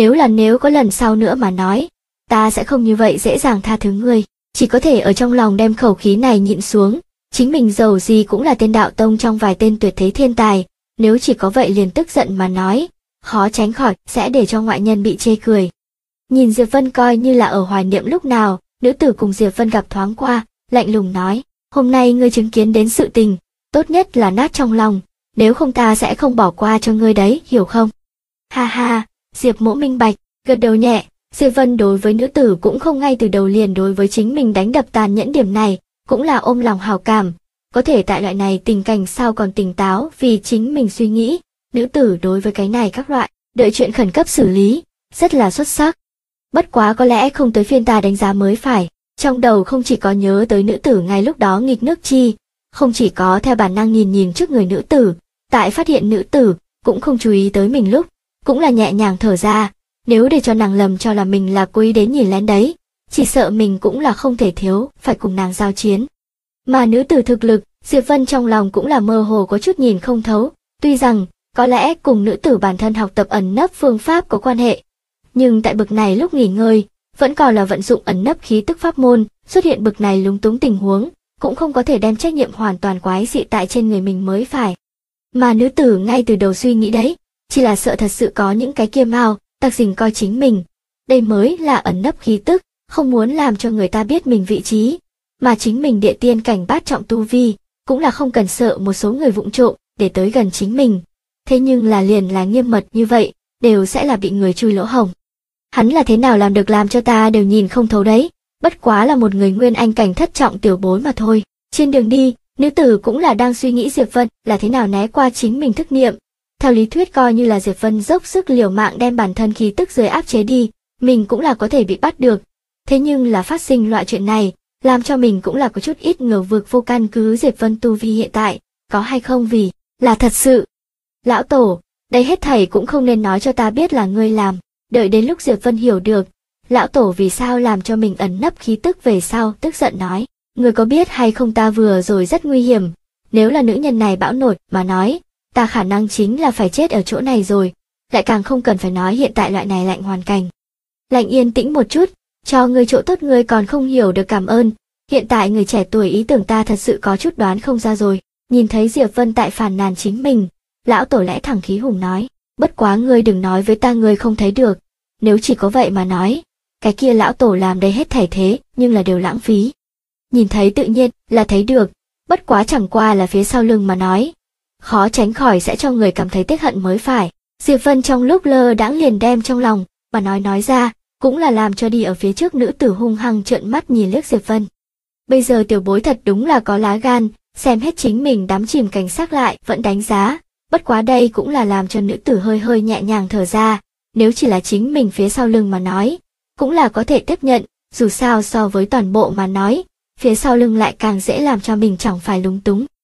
nếu có lần sau nữa mà nói, ta sẽ không như vậy dễ dàng tha thứ ngươi, chỉ có thể ở trong lòng đem khẩu khí này nhịn xuống, chính mình dầu gì cũng là Tiên Đạo Tông trong vài tên tuyệt thế thiên tài, nếu chỉ có vậy liền tức giận mà nói, khó tránh khỏi sẽ để cho ngoại nhân bị chê cười. Nhìn Diệp Vân coi như là ở hoài niệm lúc nào, nữ tử cùng Diệp Vân gặp thoáng qua, lạnh lùng nói, hôm nay ngươi chứng kiến đến sự tình, tốt nhất là nát trong lòng, nếu không ta sẽ không bỏ qua cho ngươi đấy, hiểu không? Ha ha, Diệp Mỗ minh bạch, gật đầu nhẹ, Diệp Vân đối với nữ tử cũng không ngay từ đầu liền đối với chính mình đánh đập tàn nhẫn điểm này, cũng là ôm lòng hảo cảm, có thể tại loại này tình cảnh sao còn tỉnh táo vì chính mình suy nghĩ, nữ tử đối với cái này các loại, đợi chuyện khẩn cấp xử lý, rất là xuất sắc. Bất quá có lẽ không tới phiên ta đánh giá mới phải, trong đầu không chỉ có nhớ tới nữ tử ngay lúc đó nghịch nước chi, không chỉ có theo bản năng nhìn trước người nữ tử, tại phát hiện nữ tử, cũng không chú ý tới mình lúc, cũng là nhẹ nhàng thở ra, nếu để cho nàng lầm cho là mình là cố ý đến nhìn lén đấy, chỉ sợ mình cũng là không thể thiếu, phải cùng nàng giao chiến. Mà nữ tử thực lực, Diệp Vân trong lòng cũng là mơ hồ có chút nhìn không thấu, tuy rằng, có lẽ cùng nữ tử bản thân học tập ẩn nấp phương pháp có quan hệ, nhưng tại bực này lúc nghỉ ngơi, vẫn còn là vận dụng ẩn nấp khí tức pháp môn, xuất hiện bực này lúng túng tình huống, cũng không có thể đem trách nhiệm hoàn toàn quái dị tại trên người mình mới phải. Mà nữ tử ngay từ đầu suy nghĩ đấy, chỉ là sợ thật sự có những cái kia mau, tặc dình coi chính mình. Đây mới là ẩn nấp khí tức, không muốn làm cho người ta biết mình vị trí, mà chính mình địa tiên cảnh bát trọng tu vi, cũng là không cần sợ một số người vụng trộm để tới gần chính mình. Thế nhưng là liền là nghiêm mật như vậy, đều sẽ là bị người chui lỗ hổng. Hắn là thế nào làm được làm cho ta đều nhìn không thấu đấy, bất quá là một người nguyên anh cảnh thất trọng tiểu bối mà thôi. Trên đường đi, nữ tử cũng là đang suy nghĩ Diệp Vân là thế nào né qua chính mình thức niệm. Theo lý thuyết coi như là Diệp Vân dốc sức liều mạng đem bản thân khí tức dưới áp chế đi, mình cũng là có thể bị bắt được. Thế nhưng là phát sinh loại chuyện này, làm cho mình cũng là có chút ít ngờ vực vô căn cứ Diệp Vân tu vi hiện tại, có hay không vì là thật sự. Lão Tổ, đây hết thảy cũng không nên nói cho ta biết là ngươi làm. Đợi đến lúc Diệp Vân hiểu được, lão Tổ vì sao làm cho mình ẩn nấp khí tức về sau, tức giận nói, ngươi có biết hay không ta vừa rồi rất nguy hiểm, nếu là nữ nhân này bão nổi mà nói, ta khả năng chính là phải chết ở chỗ này rồi, lại càng không cần phải nói hiện tại loại này lạnh hoàn cảnh. Lạnh yên tĩnh một chút, cho ngươi chỗ tốt ngươi còn không hiểu được cảm ơn, hiện tại người trẻ tuổi ý tưởng ta thật sự có chút đoán không ra rồi. Nhìn thấy Diệp Vân tại phàn nàn chính mình, lão Tổ lẽ thẳng khí hùng nói, bất quá ngươi đừng nói với ta ngươi không thấy được, nếu chỉ có vậy mà nói, cái kia lão Tổ làm đây hết thảy thế, nhưng là đều lãng phí. Nhìn thấy tự nhiên là thấy được, bất quá chẳng qua là phía sau lưng mà nói, khó tránh khỏi sẽ cho người cảm thấy tiếc hận mới phải. Diệp Vân trong lúc lơ đãng liền đem trong lòng mà nói ra, cũng là làm cho đi ở phía trước nữ tử hung hăng trợn mắt nhìn liếc Diệp Vân. Bây giờ tiểu bối thật đúng là có lá gan, xem hết chính mình đắm chìm cảnh sắc lại vẫn đánh giá, bất quá đây cũng là làm cho nữ tử hơi hơi nhẹ nhàng thở ra, nếu chỉ là chính mình phía sau lưng mà nói, cũng là có thể tiếp nhận, dù sao so với toàn bộ mà nói, phía sau lưng lại càng dễ làm cho mình chẳng phải lúng túng.